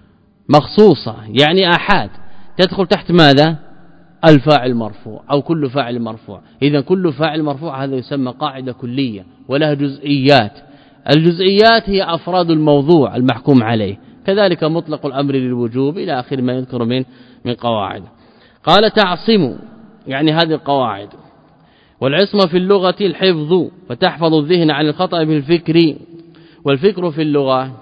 مخصوصة، يعني آحاد، تدخل تحت ماذا؟ الفاعل مرفوع أو كل فاعل مرفوع. إذا كل فاعل مرفوع هذا يسمى قاعدة كلية ولها جزئيات. الجزئيات هي أفراد الموضوع المحكوم عليه، كذلك مطلق الأمر للوجوب إلى آخر ما يذكر من من قواعد. قال تعصم، يعني هذه القواعد. والعصمة في اللغة الحفظ فتحفظ الذهن عن الخطأ في الفكر. والفكر في اللغة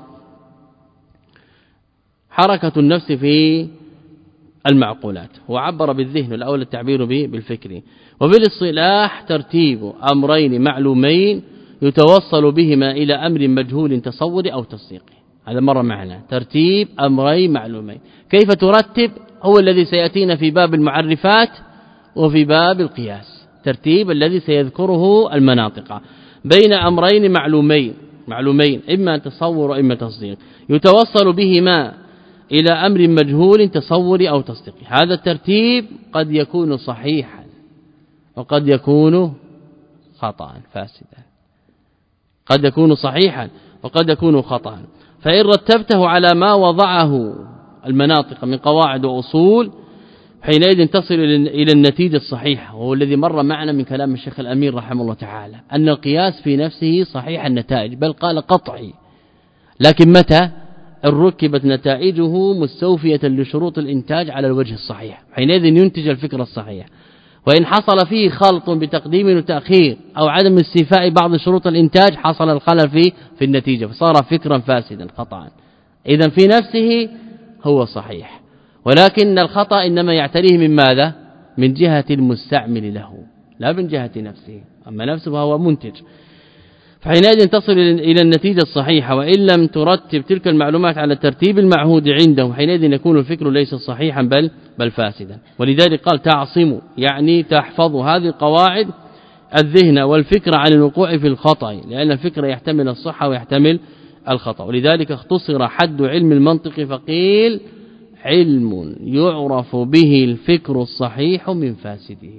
حركة النفس في المعقولات، وعبر بالذهن الأول التعبير به بالفكر. وبالاصطلاح ترتيب أمرين معلومين يتوصل بهما إلى أمر مجهول تصوري أو تصديقي. هذا مرة معنا ترتيب أمرين معلومين. كيف ترتب؟ هو الذي سيأتينا في باب المعرفات وفي باب القياس، ترتيب الذي سيذكره المناطق بين أمرين معلومين معلومين إما تصور وإما تصديق يتوصل بهما إلى أمر مجهول تصوري أو تصديقي. هذا الترتيب قد يكون صحيحا وقد يكون خطأ فاسدا، قد يكون صحيحا وقد يكون خطأ. فإن رتبته على ما وضعه المناطق من قواعد وأصول حينئذ تصل إلى النتيجة الصحيحة، وهو الذي مر معنا من كلام الشيخ الأمير رحمه الله تعالى أن القياس في نفسه صحيح النتائج، بل قال قطعي، لكن متى ركبت نتائجه مستوفية لشروط الإنتاج على الوجه الصحيح حينئذ ينتج الفكر الصحيح. وإن حصل فيه خلط بتقديم وتأخير أو عدم استيفاء بعض شروط الإنتاج حصل الخلل فيه في النتيجة فصار فكرا فاسدا خطأ. إذن في نفسه هو صحيح، ولكن الخطأ إنما يعتريه من ماذا؟ من جهة المستعمل له لا من جهة نفسه، أما نفسه هو منتج. فحينئذ تصل إلى النتيجة الصحيحة. وإن لم ترتب تلك المعلومات على الترتيب المعهود عنده حينئذ يكون الفكر ليس صحيحا بل بل فاسدا. ولذلك قال تعصم يعني تحفظ هذه القواعد الذهن والفكر عن الوقوع في الخطأ، لأن الفكر يحتمل الصحة ويحتمل الخطأ. ولذلك اختصر حد علم المنطق فقيل علم يعرف به الفكر الصحيح من فاسده.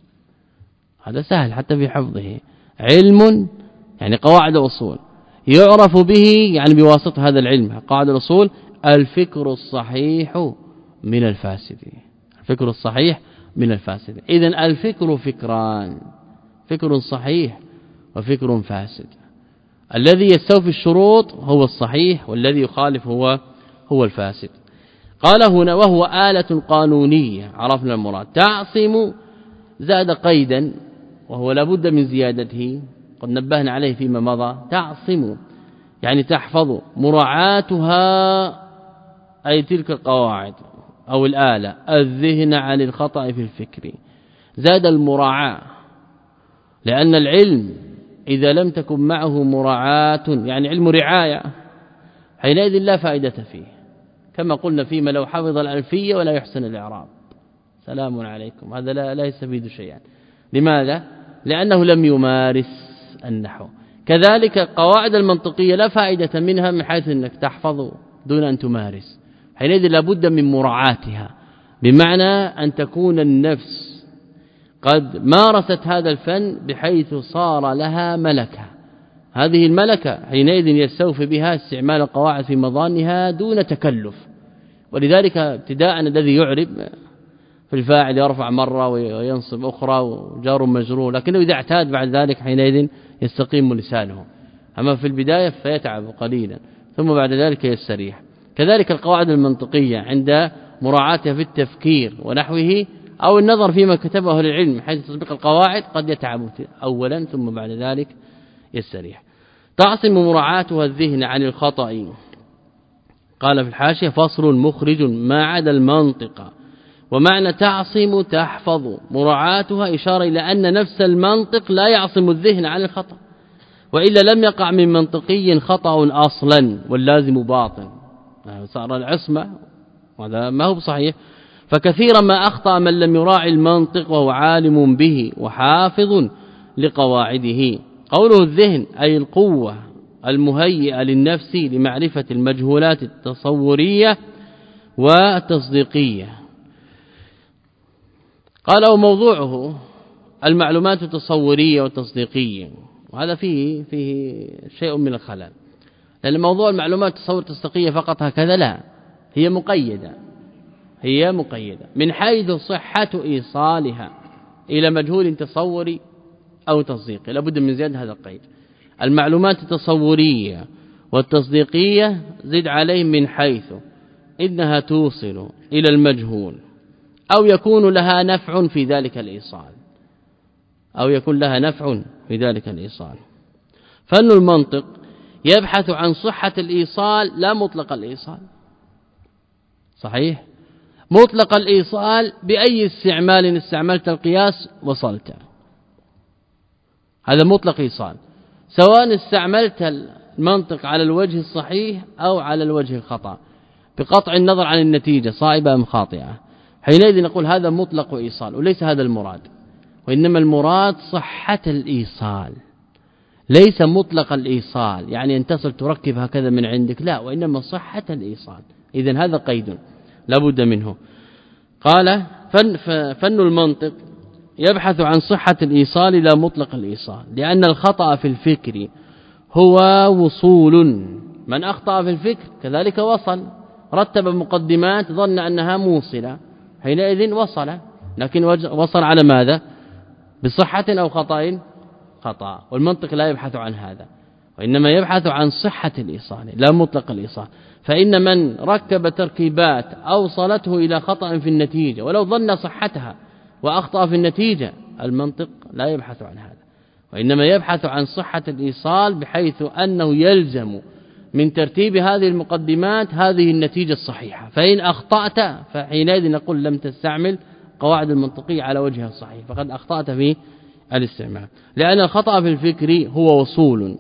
هذا سهل حتى في حفظه، علم يعني قواعد أصول يعرف به يعني بواسطة هذا العلم قواعد الأصول الفكر الصحيح من الفاسد، الفكر الصحيح من الفاسد. إذن الفكر فكران، فكر صحيح وفكر فاسد. الذي يستوفي الشروط هو الصحيح والذي يخالف هو هو الفاسد. قال هنا وهو آلة قانونية، عرفنا المراد. تعصم زاد قيدا وهو لابد من زيادته قد نبهنا عليه فيما مضى. تعصم يعني تحفظ مراعاتها أي تلك القواعد أو الآلة الذهن عن الخطأ في الفكر. زاد المراعاة لأن العلم إذا لم تكن معه مراعاة يعني علم رعاية حينئذ لا فائدة فيه، كما قلنا فيما لو حفظ الألفية ولا يحسن الإعراب سلام عليكم، هذا لا, لا يستفيد شيئا. لماذا؟ لأنه لم يمارس النحو. كذلك القواعد المنطقية لا فائدة منها من حيث أنك تحفظ دون أن تمارس، حينئذ لابد من مراعاتها، بمعنى أن تكون النفس قد مارست هذا الفن بحيث صار لها ملكة. هذه الملكة حينئذ يستوفي بها استعمال القواعد في مظانها دون تكلف. ولذلك ابتداء الذي يعرب في الفاعل يرفع مرة وينصب أخرى وجار مجرور، لكنه إذا اعتاد بعد ذلك حينئذ يستقيم لسانه، أما في البداية فيتعب قليلا ثم بعد ذلك يستريح. كذلك القواعد المنطقية عند مراعاتها في التفكير ونحوه أو النظر فيما كتبه للعلم حيث تطبيق القواعد قد يتعب أولا ثم بعد ذلك يستريح. تعصم مراعاتها الذهن عن الخطأ. قال في الحاشية فصل مخرج ما عدا المنطق. ومعنى تعصم تحفظ مراعاتها إشارة إلى أن نفس المنطق لا يعصم الذهن عن الخطأ، وإلا لم يقع من منطقي خطأ أصلا واللازم باطن، صار العصمة وهذا ما هو صحيح. فكثيرا ما أخطأ من لم يراعي المنطق وهو عالم به وحافظ لقواعده. قوله الذهن أي القوة المهيئة للنفس لمعرفة المجهولات التصورية والتصديقية. قال وموضوعه المعلومات التصورية والتصديقية، وهذا فيه فيه شيء من الخلل، لأن موضوع المعلومات التصور التصديقية فقط هكذا لا، هي مقيدة هي مقيدة من حيث صحة إيصالها إلى مجهول تصوري أو تصديقي، لابد من زيادة هذا القيد. المعلومات التصورية والتصديقية زد عليه من حيث إنها توصل إلى المجهول أو يكون لها نفع في ذلك الإيصال. أو يكون لها نفع في ذلك الإيصال. فن المنطق يبحث عن صحة الإيصال لا مطلق الإيصال. صحيح؟ مطلق الإيصال بأي استعمال استعملت القياس وصلت، هذا مطلق إيصال، سواء استعملت المنطق على الوجه الصحيح أو على الوجه الخطأ بقطع النظر عن النتيجة صائبة أم خاطئة، حينئذ نقول هذا مطلق إيصال، وليس هذا المراد، وإنما المراد صحة الإيصال، ليس مطلق الإيصال يعني أن تصل تركب هكذا من عندك، لا، وإنما صحة الإيصال. إذن هذا قيد لابد منه. قال فن, فن المنطق يبحث عن صحة الإيصال لا مطلق الإيصال، لأن الخطأ في الفكر هو وصول، من أخطأ في الفكر كذلك وصل، رتب مقدمات ظن أنها موصلة، حينئذ وصل، لكن وصل على ماذا؟ بصحة أو خطأ؟ خطأ. والمنطق لا يبحث عن هذا، وإنما يبحث عن صحة الإيصال لا مطلق الإيصال. فإن من ركب تركيبات أوصلته إلى خطأ في النتيجة ولو ظن صحتها وأخطأ في النتيجة، المنطق لا يبحث عن هذا، وإنما يبحث عن صحة الإيصال بحيث أنه يلزم من ترتيب هذه المقدمات هذه النتيجة الصحيحة، فإن أخطأت فحينئذ نقول لم تستعمل قواعد المنطقية على وجهها الصحيح، فقد أخطأت في الاستعمال، لأن الخطأ في الفكر هو وصول،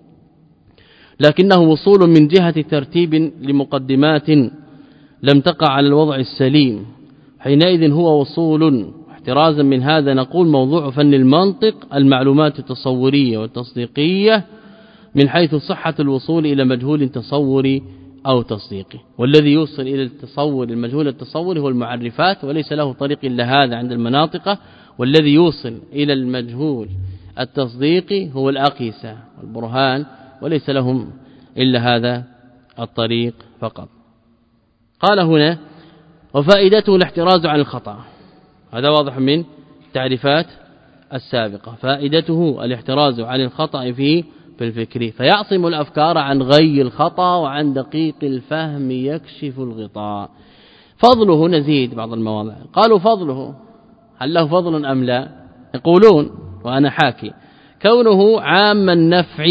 لكنه وصول من جهة ترتيب لمقدمات لم تقع على الوضع السليم، حينئذ هو وصول. احترازا من هذا نقول موضوع فن المنطق المعلومات التصورية والتصديقية من حيث صحة الوصول إلى مجهول تصوري أو تصديقي، والذي يوصل إلى التصور المجهول التصوري هو المعرفات، وليس له طريق إلا هذا عند المناطق، والذي يوصل إلى المجهول التصديقي هو الأقيسة والبرهان، وليس لهم إلا هذا الطريق فقط. قال هنا وفائدته الاحتراز عن الخطأ، هذا واضح من تعريفات السابقة، فائدته الاحتراز عن الخطأ فيه في الفكر، فيعصم الأفكار عن غي الخطأ وعن دقيق الفهم يكشف الغطاء. فضله نزيد بعض المواضع، قالوا فضله هل له فضل أم لا؟ يقولون وأنا حاكي كونه عام النفع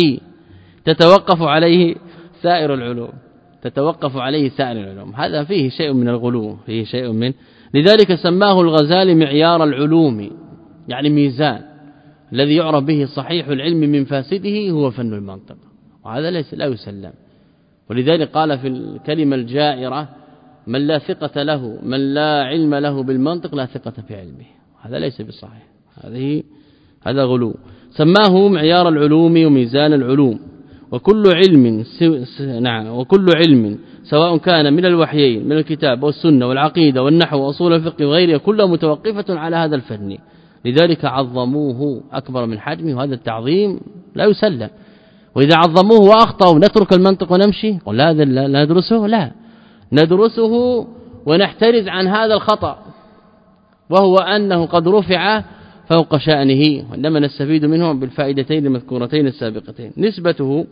تتوقف عليه سائر العلوم، تتوقف عليه سائر العلوم، هذا فيه شيء من الغلو، فيه شيء من، لذلك سماه الغزالي معيار العلوم، يعني ميزان الذي يعرف به صحيح العلم من فاسده هو فن المنطق، وهذا ليس لا يسلم. ولذلك قال في الكلمة الجائرة من لا ثقة له من لا علم له بالمنطق لا ثقة في علمه، هذا ليس بصحيح، هذه هذا غلو. سماه معيار العلوم وميزان العلوم، وكل علم نعم وكل علم سواء كان من الوحيين من الكتاب والسنة والعقيدة والنحو وأصول الفقه وغيرها كلها متوقفة على هذا الفن، لذلك عظموه أكبر من حجمه، وهذا التعظيم لا يسلم. وإذا عظموه وأخطأوا نترك المنطق ونمشي؟ قل لا لا ندرسه، لا ندرسه ونحترز عن هذا الخطأ، وهو أنه قد رفع فوق شأنه، وإنما نستفيد منه بالفائدتين المذكورتين السابقتين. نسبته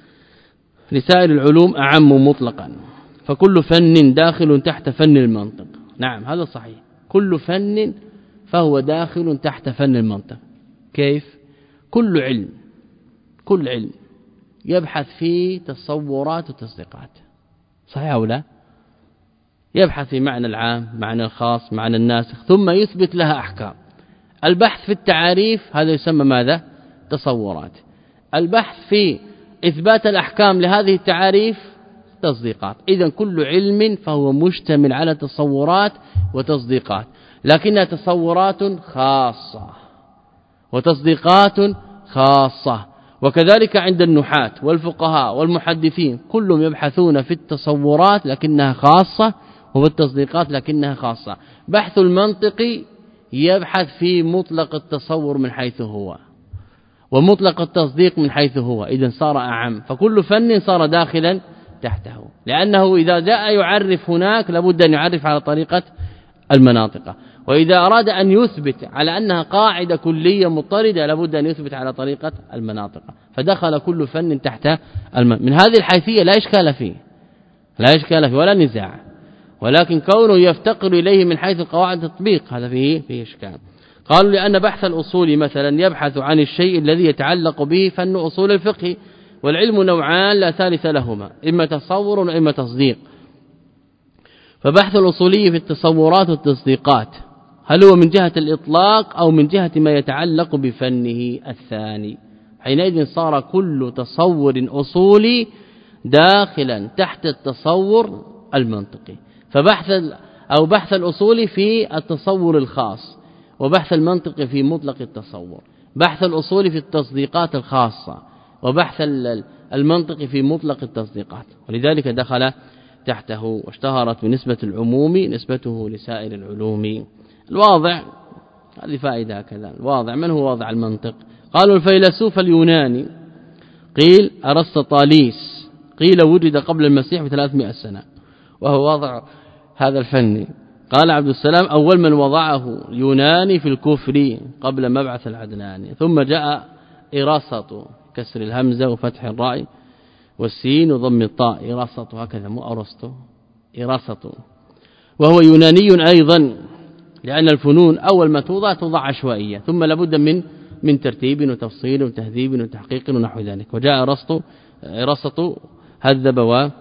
لسائر العلوم أعم مطلقا، فكل فن داخل تحت فن المنطق، نعم هذا صحيح، كل فن فهو داخل تحت فن المنطق. كيف؟ كل علم كل علم يبحث في تصورات وتصديقات، صحيح أو لا؟ يبحث في معنى العام، معنى الخاص، معنى الناسخ، ثم يثبت لها أحكام. البحث في التعاريف هذا يسمى ماذا؟ تصورات. البحث في إثبات الأحكام لهذه التعاريف تصديقات. إذن كل علم فهو مشتمل على تصورات وتصديقات، لكنها تصورات خاصة وتصديقات خاصة. وكذلك عند النحاة والفقهاء والمحدثين كلهم يبحثون في التصورات لكنها خاصة، وفي التصديقات لكنها خاصة. بحث المنطق يبحث في مطلق التصور من حيث هو، ومطلق التصديق من حيث هو، إذن صار أعم، فكل فن صار داخلا تحته، لأنه إذا جاء يعرف هناك لابد أن يعرف على طريقة المناطق، وإذا أراد أن يثبت على أنها قاعدة كلية مضطردة لابد أن يثبت على طريقة المناطق، فدخل كل فن تحت الم... من هذه الحيثية لا إشكال فيه، لا إشكال فيه ولا نزاع، ولكن كونه يفتقر إليه من حيث قواعد التطبيق هذا فيه فيه إشكال. قالوا لأن بحث الأصول مثلا يبحث عن الشيء الذي يتعلق به فن أصول الفقه، والعلم نوعان لا ثالث لهما، إما تصور وإما تصديق. فبحث الأصولي في التصورات والتصديقات هل هو من جهة الإطلاق أو من جهة ما يتعلق بفنه الثاني؟ حينئذ صار كل تصور أصولي داخلا تحت التصور المنطقي. فبحث أو بحث الأصولي في التصور الخاص، وبحث المنطقي في مطلق التصور، بحث الأصولي في التصديقات الخاصة، وبحث المنطقي في مطلق التصديقات، ولذلك دخل تحته واشتهرت بنسبة العموم نسبته لسائر العلوم. الواضع هذه فائدة كذا. الواضع من هو واضع المنطق؟ قالوا الفيلسوف اليوناني قيل أرسطاليس، قيل وجد قبل المسيح بثلاثمائة سنة وهو واضع هذا الفن. قال عبد السلام أول من وضعه اليوناني في الكفر قبل مبعث العدناني. ثم جاء إراسطو كسر الهمزة وفتح الراء والسين وضم الطاء، إراسطو هكذا مو أرسطو، إراسطو، وهو يوناني أيضا، لأن الفنون أول ما توضع توضع عشوائية ثم لابد من من ترتيب وتفصيل وتهذيب وتحقيق ونحو ذلك. وجاء أرسطو إراسطو هذب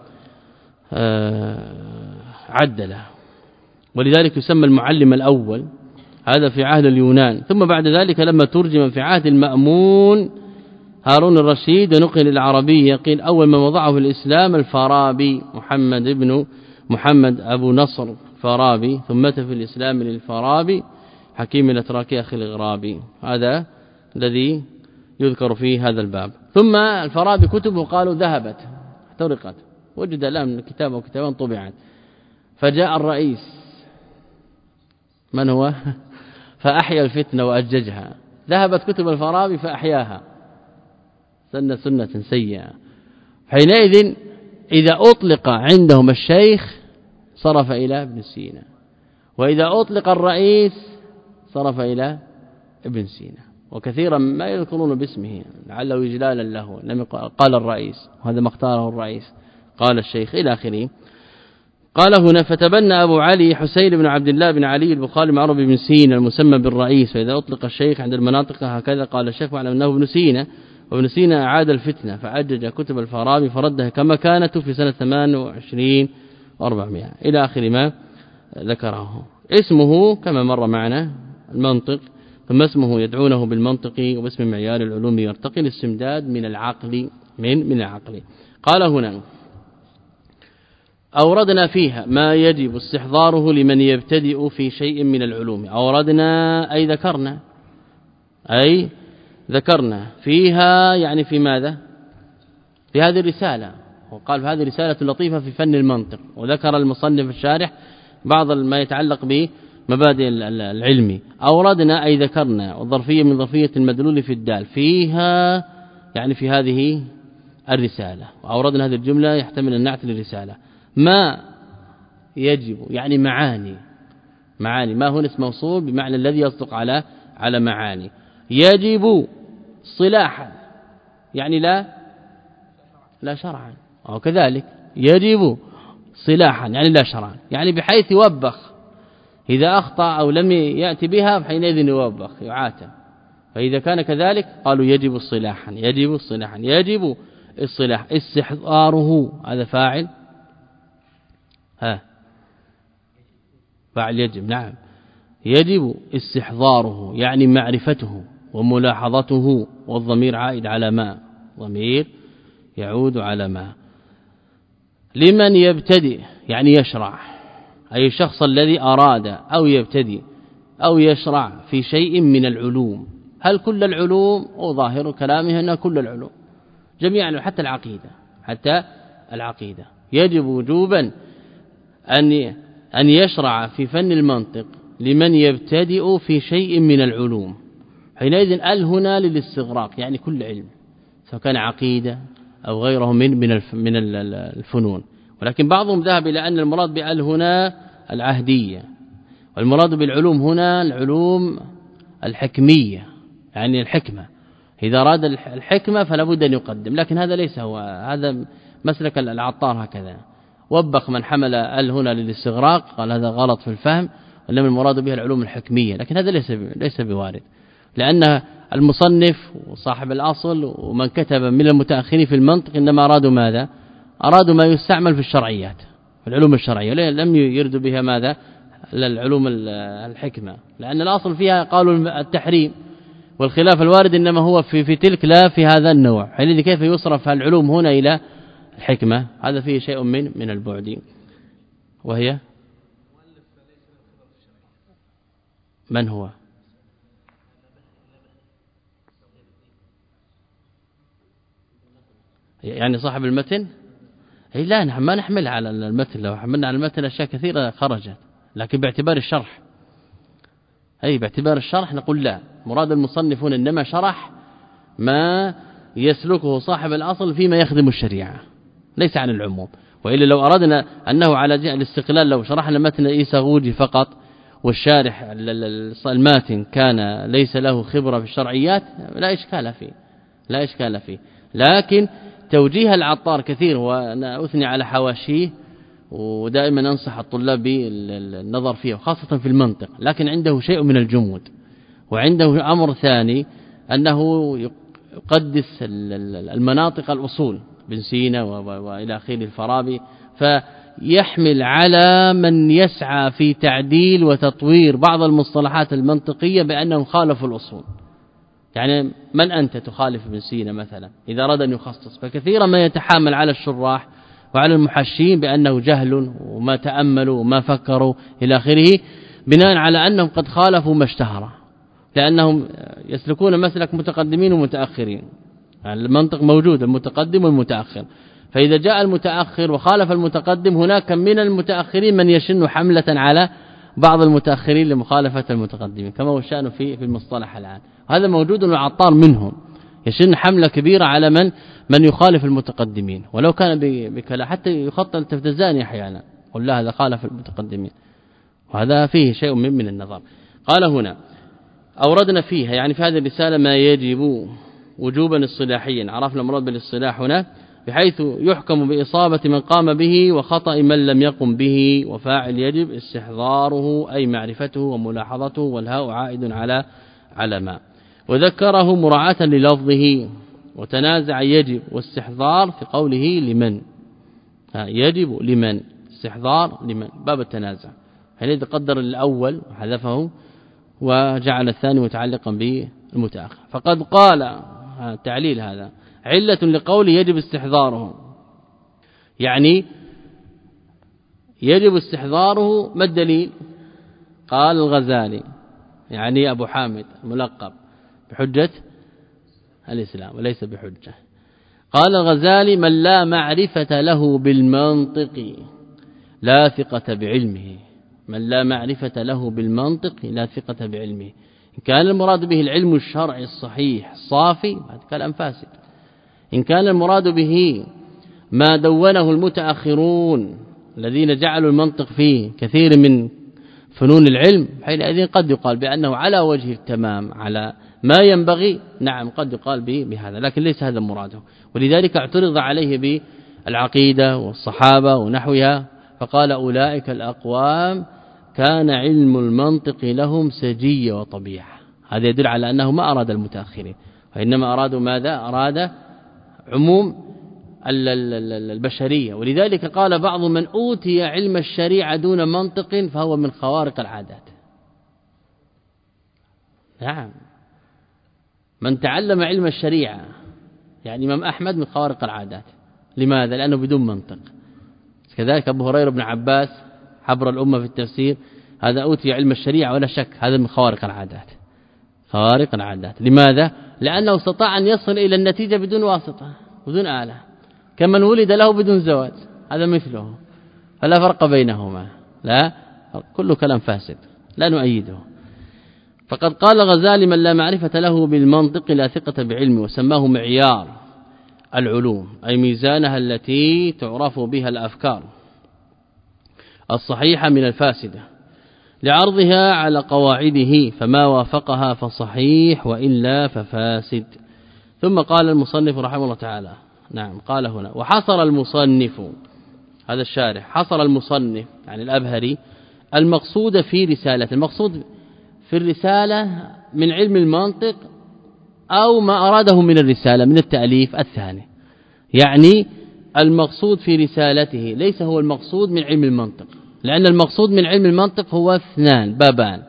وعدل، ولذلك يسمى المعلم الأول، هذا في عهد اليونان. ثم بعد ذلك لما ترجم في عهد المأمون هارون الرشيد ونقل إلى العربية قيل أول من وضعه في الإسلام الفارابي محمد ابن محمد أبو نصر فارابي، ثم في الإسلام للفارابي حكيم الأتراكي أخي الغرابي، هذا الذي يذكر في هذا الباب. ثم الفارابي كتبه قالوا ذهبت احترقت، وجد الآن كتابه وكتابان طبعت، فجاء الرئيس من هو فأحيا الفتنة وأججها، ذهبت كتب الفارابي فأحياها، سنة سنة سيئة. حينئذ إذا أطلق عندهم الشيخ صرف إلى ابن سينا، وإذا أطلق الرئيس صرف إلى ابن سينا، وكثيرا ما يذكرون باسمه لعله إجلالا له، لم قال الرئيس وهذا ما اختاره الرئيس، قال الشيخ إلى آخره. قال هنا فتبنى أبو علي حسين بن عبد الله بن علي البخاري معروف بن سينا المسمى بالرئيس، فإذا أطلق الشيخ عند المناطق هكذا قال الشيخ واعلم أنه ابن سينا، وابن سينا أعاد الفتنة فعجج كتب الفارابي فردها كما كانت في سنة ثمان وعشرين وأربعمائة إلى آخر ما ذكره. اسمه كما مر معنا المنطق، ثم اسمه يدعونه بالمنطق، وباسم معيار العلوم يرتقي الاستمداد من العقل من من العقل. قال هنا أوردنا فيها ما يجب استحضاره لمن يبتدئ في شيء من العلوم. أوردنا أي ذكرنا، أي ذكرنا فيها يعني في ماذا؟ في هذه الرسالة، وقال في هذه رسالة لطيفة في فن المنطق، وذكر المصنف الشارح بعض ما يتعلق بمبادئ العلم. أوردنا أي ذكرنا، والظرفية من ظرفية المدلول في الدال، فيها يعني في هذه الرسالة. وأوردنا هذه الجملة يحتمل النعت للرسالة. ما يجب يعني معاني، معاني ما هو اسم موصول بمعنى الذي يصدق على على معاني. يجب صلاحا يعني لا لا شرعا، أو كذلك يجب صلاحا يعني لا شرعا، يعني بحيث يوبخ إذا أخطأ أو لم يأتي بها حينئذ يوبخ يعاتب. فإذا كان كذلك قالوا يجب الصلاحا، يجب الصلاحا، يجب الصلاح. استحضاره هذا فاعل، ها فاعل يجب، نعم يجب استحضاره يعني معرفته وملاحظته، والضمير عائد على ما، ضمير يعود على ما. لمن يبتدئ يعني يشرع، أي الشخص الذي أراد أو يبتدئ أو يشرع في شيء من العلوم. هل كل العلوم؟ وظاهر كلامه أن كل العلوم جميعا، حتى العقيدة، حتى العقيدة يجب وجوبا أن أن يشرع في فن المنطق لمن يبتدئ في شيء من العلوم. حينئذ ال هنا للاستغراق يعني كل علم، سواء كان عقيدة أو غيره من من من الفنون. ولكن بعضهم ذهب إلى أن المراد بال هنا العهدية، والمراد بالعلوم هنا العلوم الحكمية يعني الحكمة، إذا أراد الحكمة فلا بد أن يقدم، لكن هذا ليس هو، هذا مسلك العطار هكذا وبخ من حمل ال هنا للاستغراق، قال هذا غلط في الفهم، إنما المراد بها العلوم الحكمية، لكن هذا ليس ليس بوارد، لأن المصنف وصاحب الأصل ومن كتب من المتأخرين في المنطق إنما أرادوا ماذا؟ أرادوا ما يستعمل في الشرعيات، في العلوم الشرعية، لم يردوا بها ماذا؟ العلوم الحكمة، لأن الأصل فيها قالوا التحريم، والخلاف الوارد إنما هو في في تلك لا في هذا النوع. حينئذ كيف يصرف العلوم هنا إلى الحكمة؟ هذا فيه شيء من من البعد. وهي من هو؟ يعني صاحب المتن؟ اي لا، نحن ما نحمل على المتن، لو حملنا على المتن اشياء كثيرة خرجت، لكن باعتبار الشرح، اي باعتبار الشرح نقول لا، مراد المصنفون انما شرح ما يسلكه صاحب الأصل فيما يخدم الشريعة، ليس عن العموم. وإلا لو أردنا أنه على جهة الاستقلال، لو شرحنا متن إيساغوجي فقط والشارح الماتن كان ليس له خبرة في الشرعيات لا إشكال فيه، لا إشكال فيه. لكن توجيه العطار كثير، وأنا أثني على حواشيه ودائما أنصح الطلاب بالنظر فيه وخاصة في المنطق، لكن عنده شيء من الجمود، وعنده أمر ثاني أنه يقدس المناطق الأصول، بن سينا وإلى آخره الفارابي، فيحمل على من يسعى في تعديل وتطوير بعض المصطلحات المنطقية بأنهم خالفوا الأصول. يعني من أنت تخالف ابن سينا مثلا إذا أراد أن يخصص؟ فكثيرا ما يتحامل على الشراح وعلى المحشين بأنه جهل وما تأملوا وما فكروا إلى آخره، بناء على أنهم قد خالفوا ما اشتهر، لأنهم يسلكون مسلك متقدمين ومتأخرين. يعني المنطق موجود المتقدم والمتأخر، فإذا جاء المتأخر وخالف المتقدم هناك من المتأخرين من يشن حملة على بعض المتأخرين لمخالفة المتقدمين، كما هو الشأن في في المصطلح الآن. هذا موجود والعطار منهم يشن حملة كبيرة على من من يخالف المتقدمين، ولو كان بكلا حتى يخطط التفتزاني أحيانا قل لا هذا خالف المتقدمين، وهذا فيه شيء من من النظر. قال هنا أوردنا فيها يعني في هذه الرسالة ما يجب وجوبا اصطلاحيا، عرفنا المراد بالاصطلاح هنا بحيث يحكم بإصابة من قام به وخطأ من لم يقم به، وفاعل يجب استحضاره أي معرفته وملاحظته، والهاء عائد على على ما، وذكره مراعاة للفظه، وتنازع يجب واستحضار في قوله لمن، يجب لمن استحضار لمن باب التنازع، حينئذ قدر الأول وحذفه وجعل الثاني متعلقا بالمتأخر. فقد قال تعليل هذا علة لقول يجب استحضاره، يعني يجب استحضاره ما الدليل؟ قال الغزالي يعني أبو حامد ملقب بحجة الإسلام وليس بحجة، قال الغزالي من لا معرفة له بالمنطق لا ثقة بعلمه، من لا معرفة له بالمنطق لا ثقة بعلمه. إن كان المراد به العلم الشرعي الصحيح الصافي هذا كلام فاسد، إن كان المراد به ما دونه المتأخرون الذين جعلوا المنطق فيه كثير من فنون العلم، حينئذ قد يقال بأنه على وجه التمام على ما ينبغي، نعم قد يقال بهذا، لكن ليس هذا مراده. ولذلك اعترض عليه بالعقيدة والصحابة ونحوها، فقال أولئك الأقوام كان علم المنطق لهم سجية وطبيعة. هذا يدل على أنه ما أراد المتأخرين، وإنما أرادوا ماذا؟ أراد عموم البشرية. ولذلك قال بعض من أوتي علم الشريعة دون منطق فهو من خوارق العادات. نعم، من تعلم علم الشريعة يعني إمام أحمد من خوارق العادات. لماذا؟ لأنه بدون منطق. كذلك أبو هريرة بن عباس حبر الأمة في التفسير، هذا أوتي علم الشريعة ولا شك هذا من خوارق العادات، خوارق العادات. لماذا؟ لأنه استطاع أن يصل إلى النتيجة بدون واسطة بدون آلة، كمن ولد له بدون زواج، هذا مثله، فلا فرق بينهما، لا كل كلام فاسد لا نؤيده. فقد قال غزالي من لا معرفة له بالمنطق لا ثقة بعلمه، وسماه معيار العلوم أي ميزانها التي تعرف بها الأفكار الصحيحة من الفاسدة لعرضها على قواعده، فما وافقها فصحيح وإلا ففاسد. ثم قال المصنف رحمه الله تعالى، نعم قال هنا وحصر المصنف، هذا الشارح حصر المصنف يعني الأبهري المقصود في رسالة. المقصود في الرسالة من علم المنطق أو ما أراده من الرسالة من التأليف الثاني، يعني المقصود في رسالته ليس هو المقصود من علم المنطق، لأن المقصود من علم المنطق هو اثنان بابان،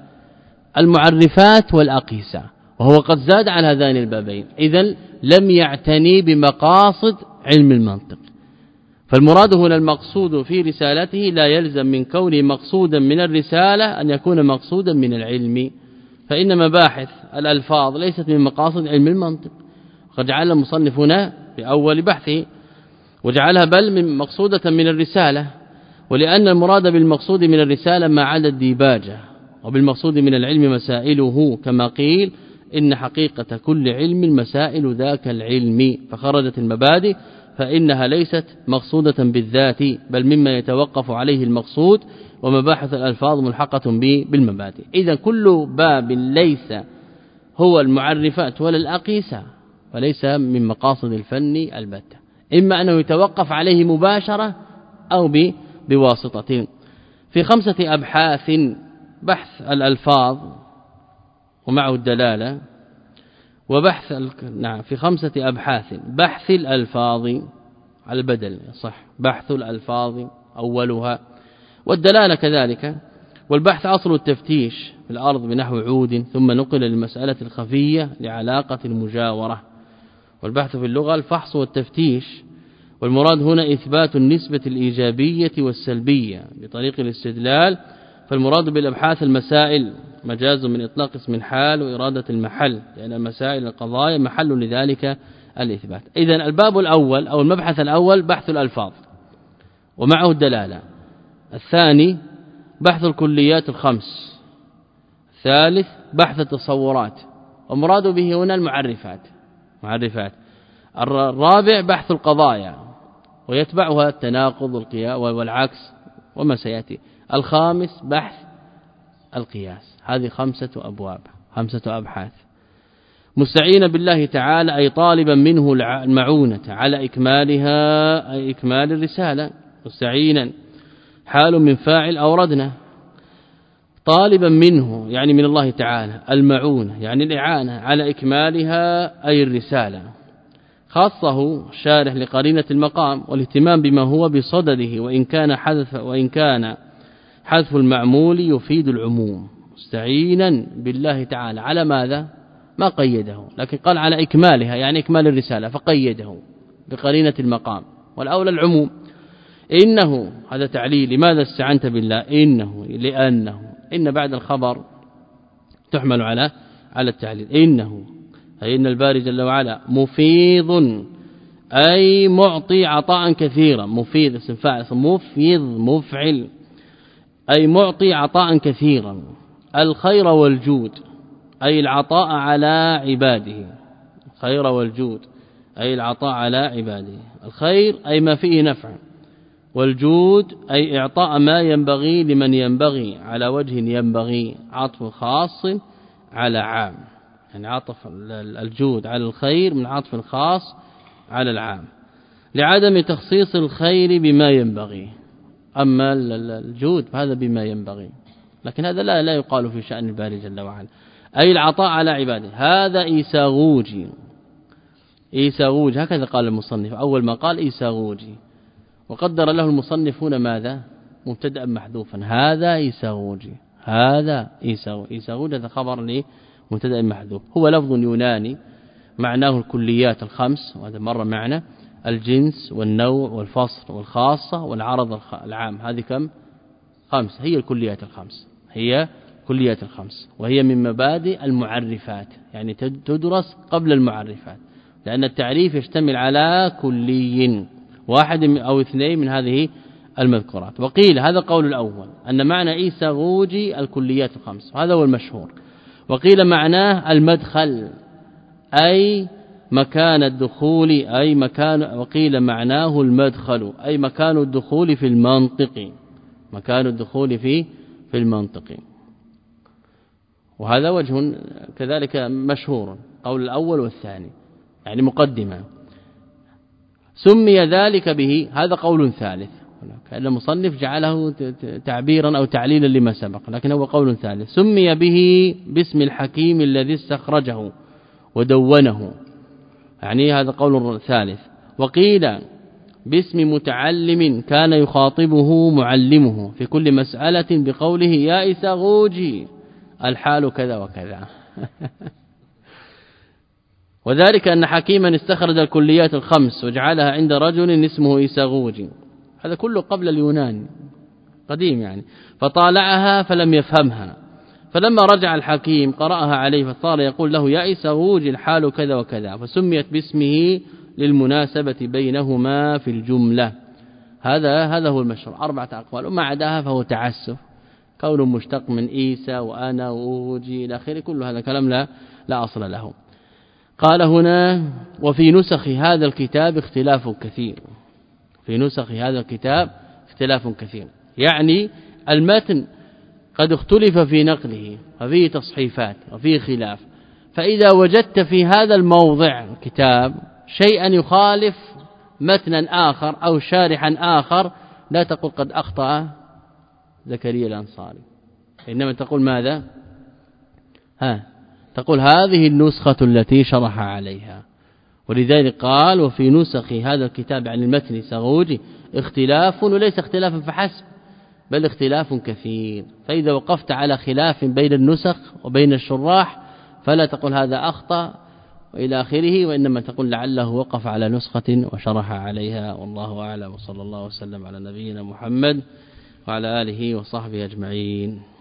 المعرفات والأقيسة، وهو قد زاد على هذين البابين، إذن لم يعتني بمقاصد علم المنطق. فالمراد هنا المقصود في رسالته لا يلزم من كونه مقصودا من الرسالة أن يكون مقصودا من العلم، فإن مباحث الألفاظ ليست من مقاصد علم المنطق، قد جعل المصنف هنا في أول بحثه وجعلها بل من مقصودة من الرسالة، ولأن المراد بالمقصود من الرسالة ما عدا الديباجة، وبالمقصود من العلم مسائله، كما قيل إن حقيقة كل علم مسائل ذاك العلم، فخرجت المبادئ فإنها ليست مقصودة بالذات بل مما يتوقف عليه المقصود، ومباحث الألفاظ ملحقة به بالمبادئ. إذا كل باب ليس هو المعرفات ولا الأقيسة فليس من مقاصد الفن البتة، إما أنه يتوقف عليه مباشرة أو بواسطة. في خمسة أبحاث: بحث الألفاظ ومعه الدلالة، وبحث نعم في خمسة أبحاث: بحث الألفاظ على البدل صح، بحث الألفاظ أولها، والدلالة كذلك، والبحث أصل التفتيش في الأرض بنحو عود ثم نقل للمسألة الخفية لعلاقة المجاورة، والبحث في اللغة الفحص والتفتيش، والمراد هنا إثبات النسبة الإيجابية والسلبية بطريق الاستدلال، فالمراد بالأبحاث المسائل مجاز من إطلاق اسم الحال وإرادة المحل، لأن مسائل القضايا محل لذلك الإثبات. إذن الباب الأول أو المبحث الأول بحث الألفاظ ومعه الدلالة، الثاني بحث الكليات الخمس، الثالث بحث التصورات، ومراد به هنا المعرفات معرفات، الرابع بحث القضايا ويتبعها التناقض والعكس وما سيأتي، الخامس بحث القياس. هذه خمسة أبواب خمسة أبحاث، مستعين بالله تعالى أي طالبا منه المعونة على إكمالها أي إكمال الرسالة، مستعينا حال من فاعل أوردنا، طالبا منه يعني من الله تعالى، المعونة يعني الإعانة على إكمالها أي الرسالة، خاصه شارح لقرينة المقام والاهتمام بما هو بصدده، وإن كان حذف وإن كان حذف المعمول يفيد العموم، مستعينا بالله تعالى على ماذا؟ ما قيده، لكن قال على إكمالها يعني إكمال الرسالة فقيده بقرينة المقام، والأولى العموم. إنه هذا تعليل، لماذا استعنت بالله؟ إنه لأنه إن بعد الخبر تحمل على على التعليل، إنه أي إن الباري جل وعلا مفيض أي معطي عطاء كثيرا، مفيض اسم فاعل، مفيض مفعل أي معطي عطاء كثيرا، الخير والجود أي العطاء على عباده، الخير والجود أي العطاء على عباده، الخير أي ما فيه نفع، والجود أي إعطاء ما ينبغي لمن ينبغي على وجه ينبغي، عطف خاص على عام، يعني عطف الجود على الخير من عطف خاص على العام لعدم تخصيص الخير بما ينبغي، أما الجود فهذا بما ينبغي، لكن هذا لا لا يقال في شأن الباري جل وعلا، أي العطاء على عباده. هذا إيساغوجي، إيساغوجي هكذا قال المصنف، أول ما قال إيساغوجي، وقدر له المصنف هنا ماذا؟ مبتدأ محذوفا، هذا إيساغوجي، هذا إيساغوجي، إيساغوجي هذا خبر لي مبتدأ محذوف، هو لفظ يوناني معناه الكليات الخمس، وهذا مرة معنى الجنس والنوع والفصل والخاصة والعرض العام، هذه كم؟ خمس، هي الكليات الخمس، هي كليات الخمس، وهي من مبادئ المعرفات، يعني تدرس قبل المعرفات، لأن التعريف يشتمل على كلي واحد أو اثنين من هذه المذكورات. وقيل هذا قول الأول أن معنى إيساغوجي الكليات الخمس، هذا هو المشهور، وقيل معناه المدخل أي مكان الدخول أي مكان، وقيل معناه المدخل أي مكان الدخول في المنطق، مكان الدخول في في المنطق، وهذا وجه كذلك مشهور، قول الأول والثاني يعني مقدمة. سمي ذلك به، هذا قول ثالث، كأن المصنف جعله تعبيرا أو تعليلا لما سبق، لكن هو قول ثالث. سمي به باسم الحكيم الذي استخرجه ودونه، يعني هذا قول ثالث. وقيل باسم متعلم كان يخاطبه معلمه في كل مسألة بقوله يا إساغوجي الحال كذا وكذا وذلك أن حكيما استخرج الكليات الخمس وجعلها عند رجل اسمه إساغوجي، هذا كله قبل اليونان قديم يعني، فطالعها فلم يفهمها، فلما رجع الحكيم قرأها عليه فصار يقول له يا إساغوجي الحال كذا وكذا، فسميت باسمه للمناسبة بينهما في الجملة. هذا هذا هو المشهور، أربعة أقوال، وما عداها فهو تعسف، كون مشتق من إيسى وأنا وأوجي إلى آخره، كل هذا كلام لا لا أصل له. قال هنا وفي نسخ هذا الكتاب اختلاف كثير، في نسخ هذا الكتاب اختلاف كثير، يعني المتن قد اختلف في نقله وفيه تصحيفات وفيه خلاف، فإذا وجدت في هذا الموضع الكتاب شيئا يخالف متنا آخر أو شارحا آخر لا تقول قد أخطأ زكريا الأنصاري، إنما تقول ماذا؟ ها تقول هذه النسخة التي شرح عليها. ولذلك قال وفي نسخ هذا الكتاب عن المتن سغوجي اختلاف، وليس اختلافا فحسب بل اختلاف كثير، فإذا وقفت على خلاف بين النسخ وبين الشراح فلا تقول هذا أخطأ وإلى آخره، وإنما تقول لعله وقف على نسخة وشرح عليها، والله أعلم. وصلى الله وسلم على نبينا محمد وعلى آله وصحبه أجمعين.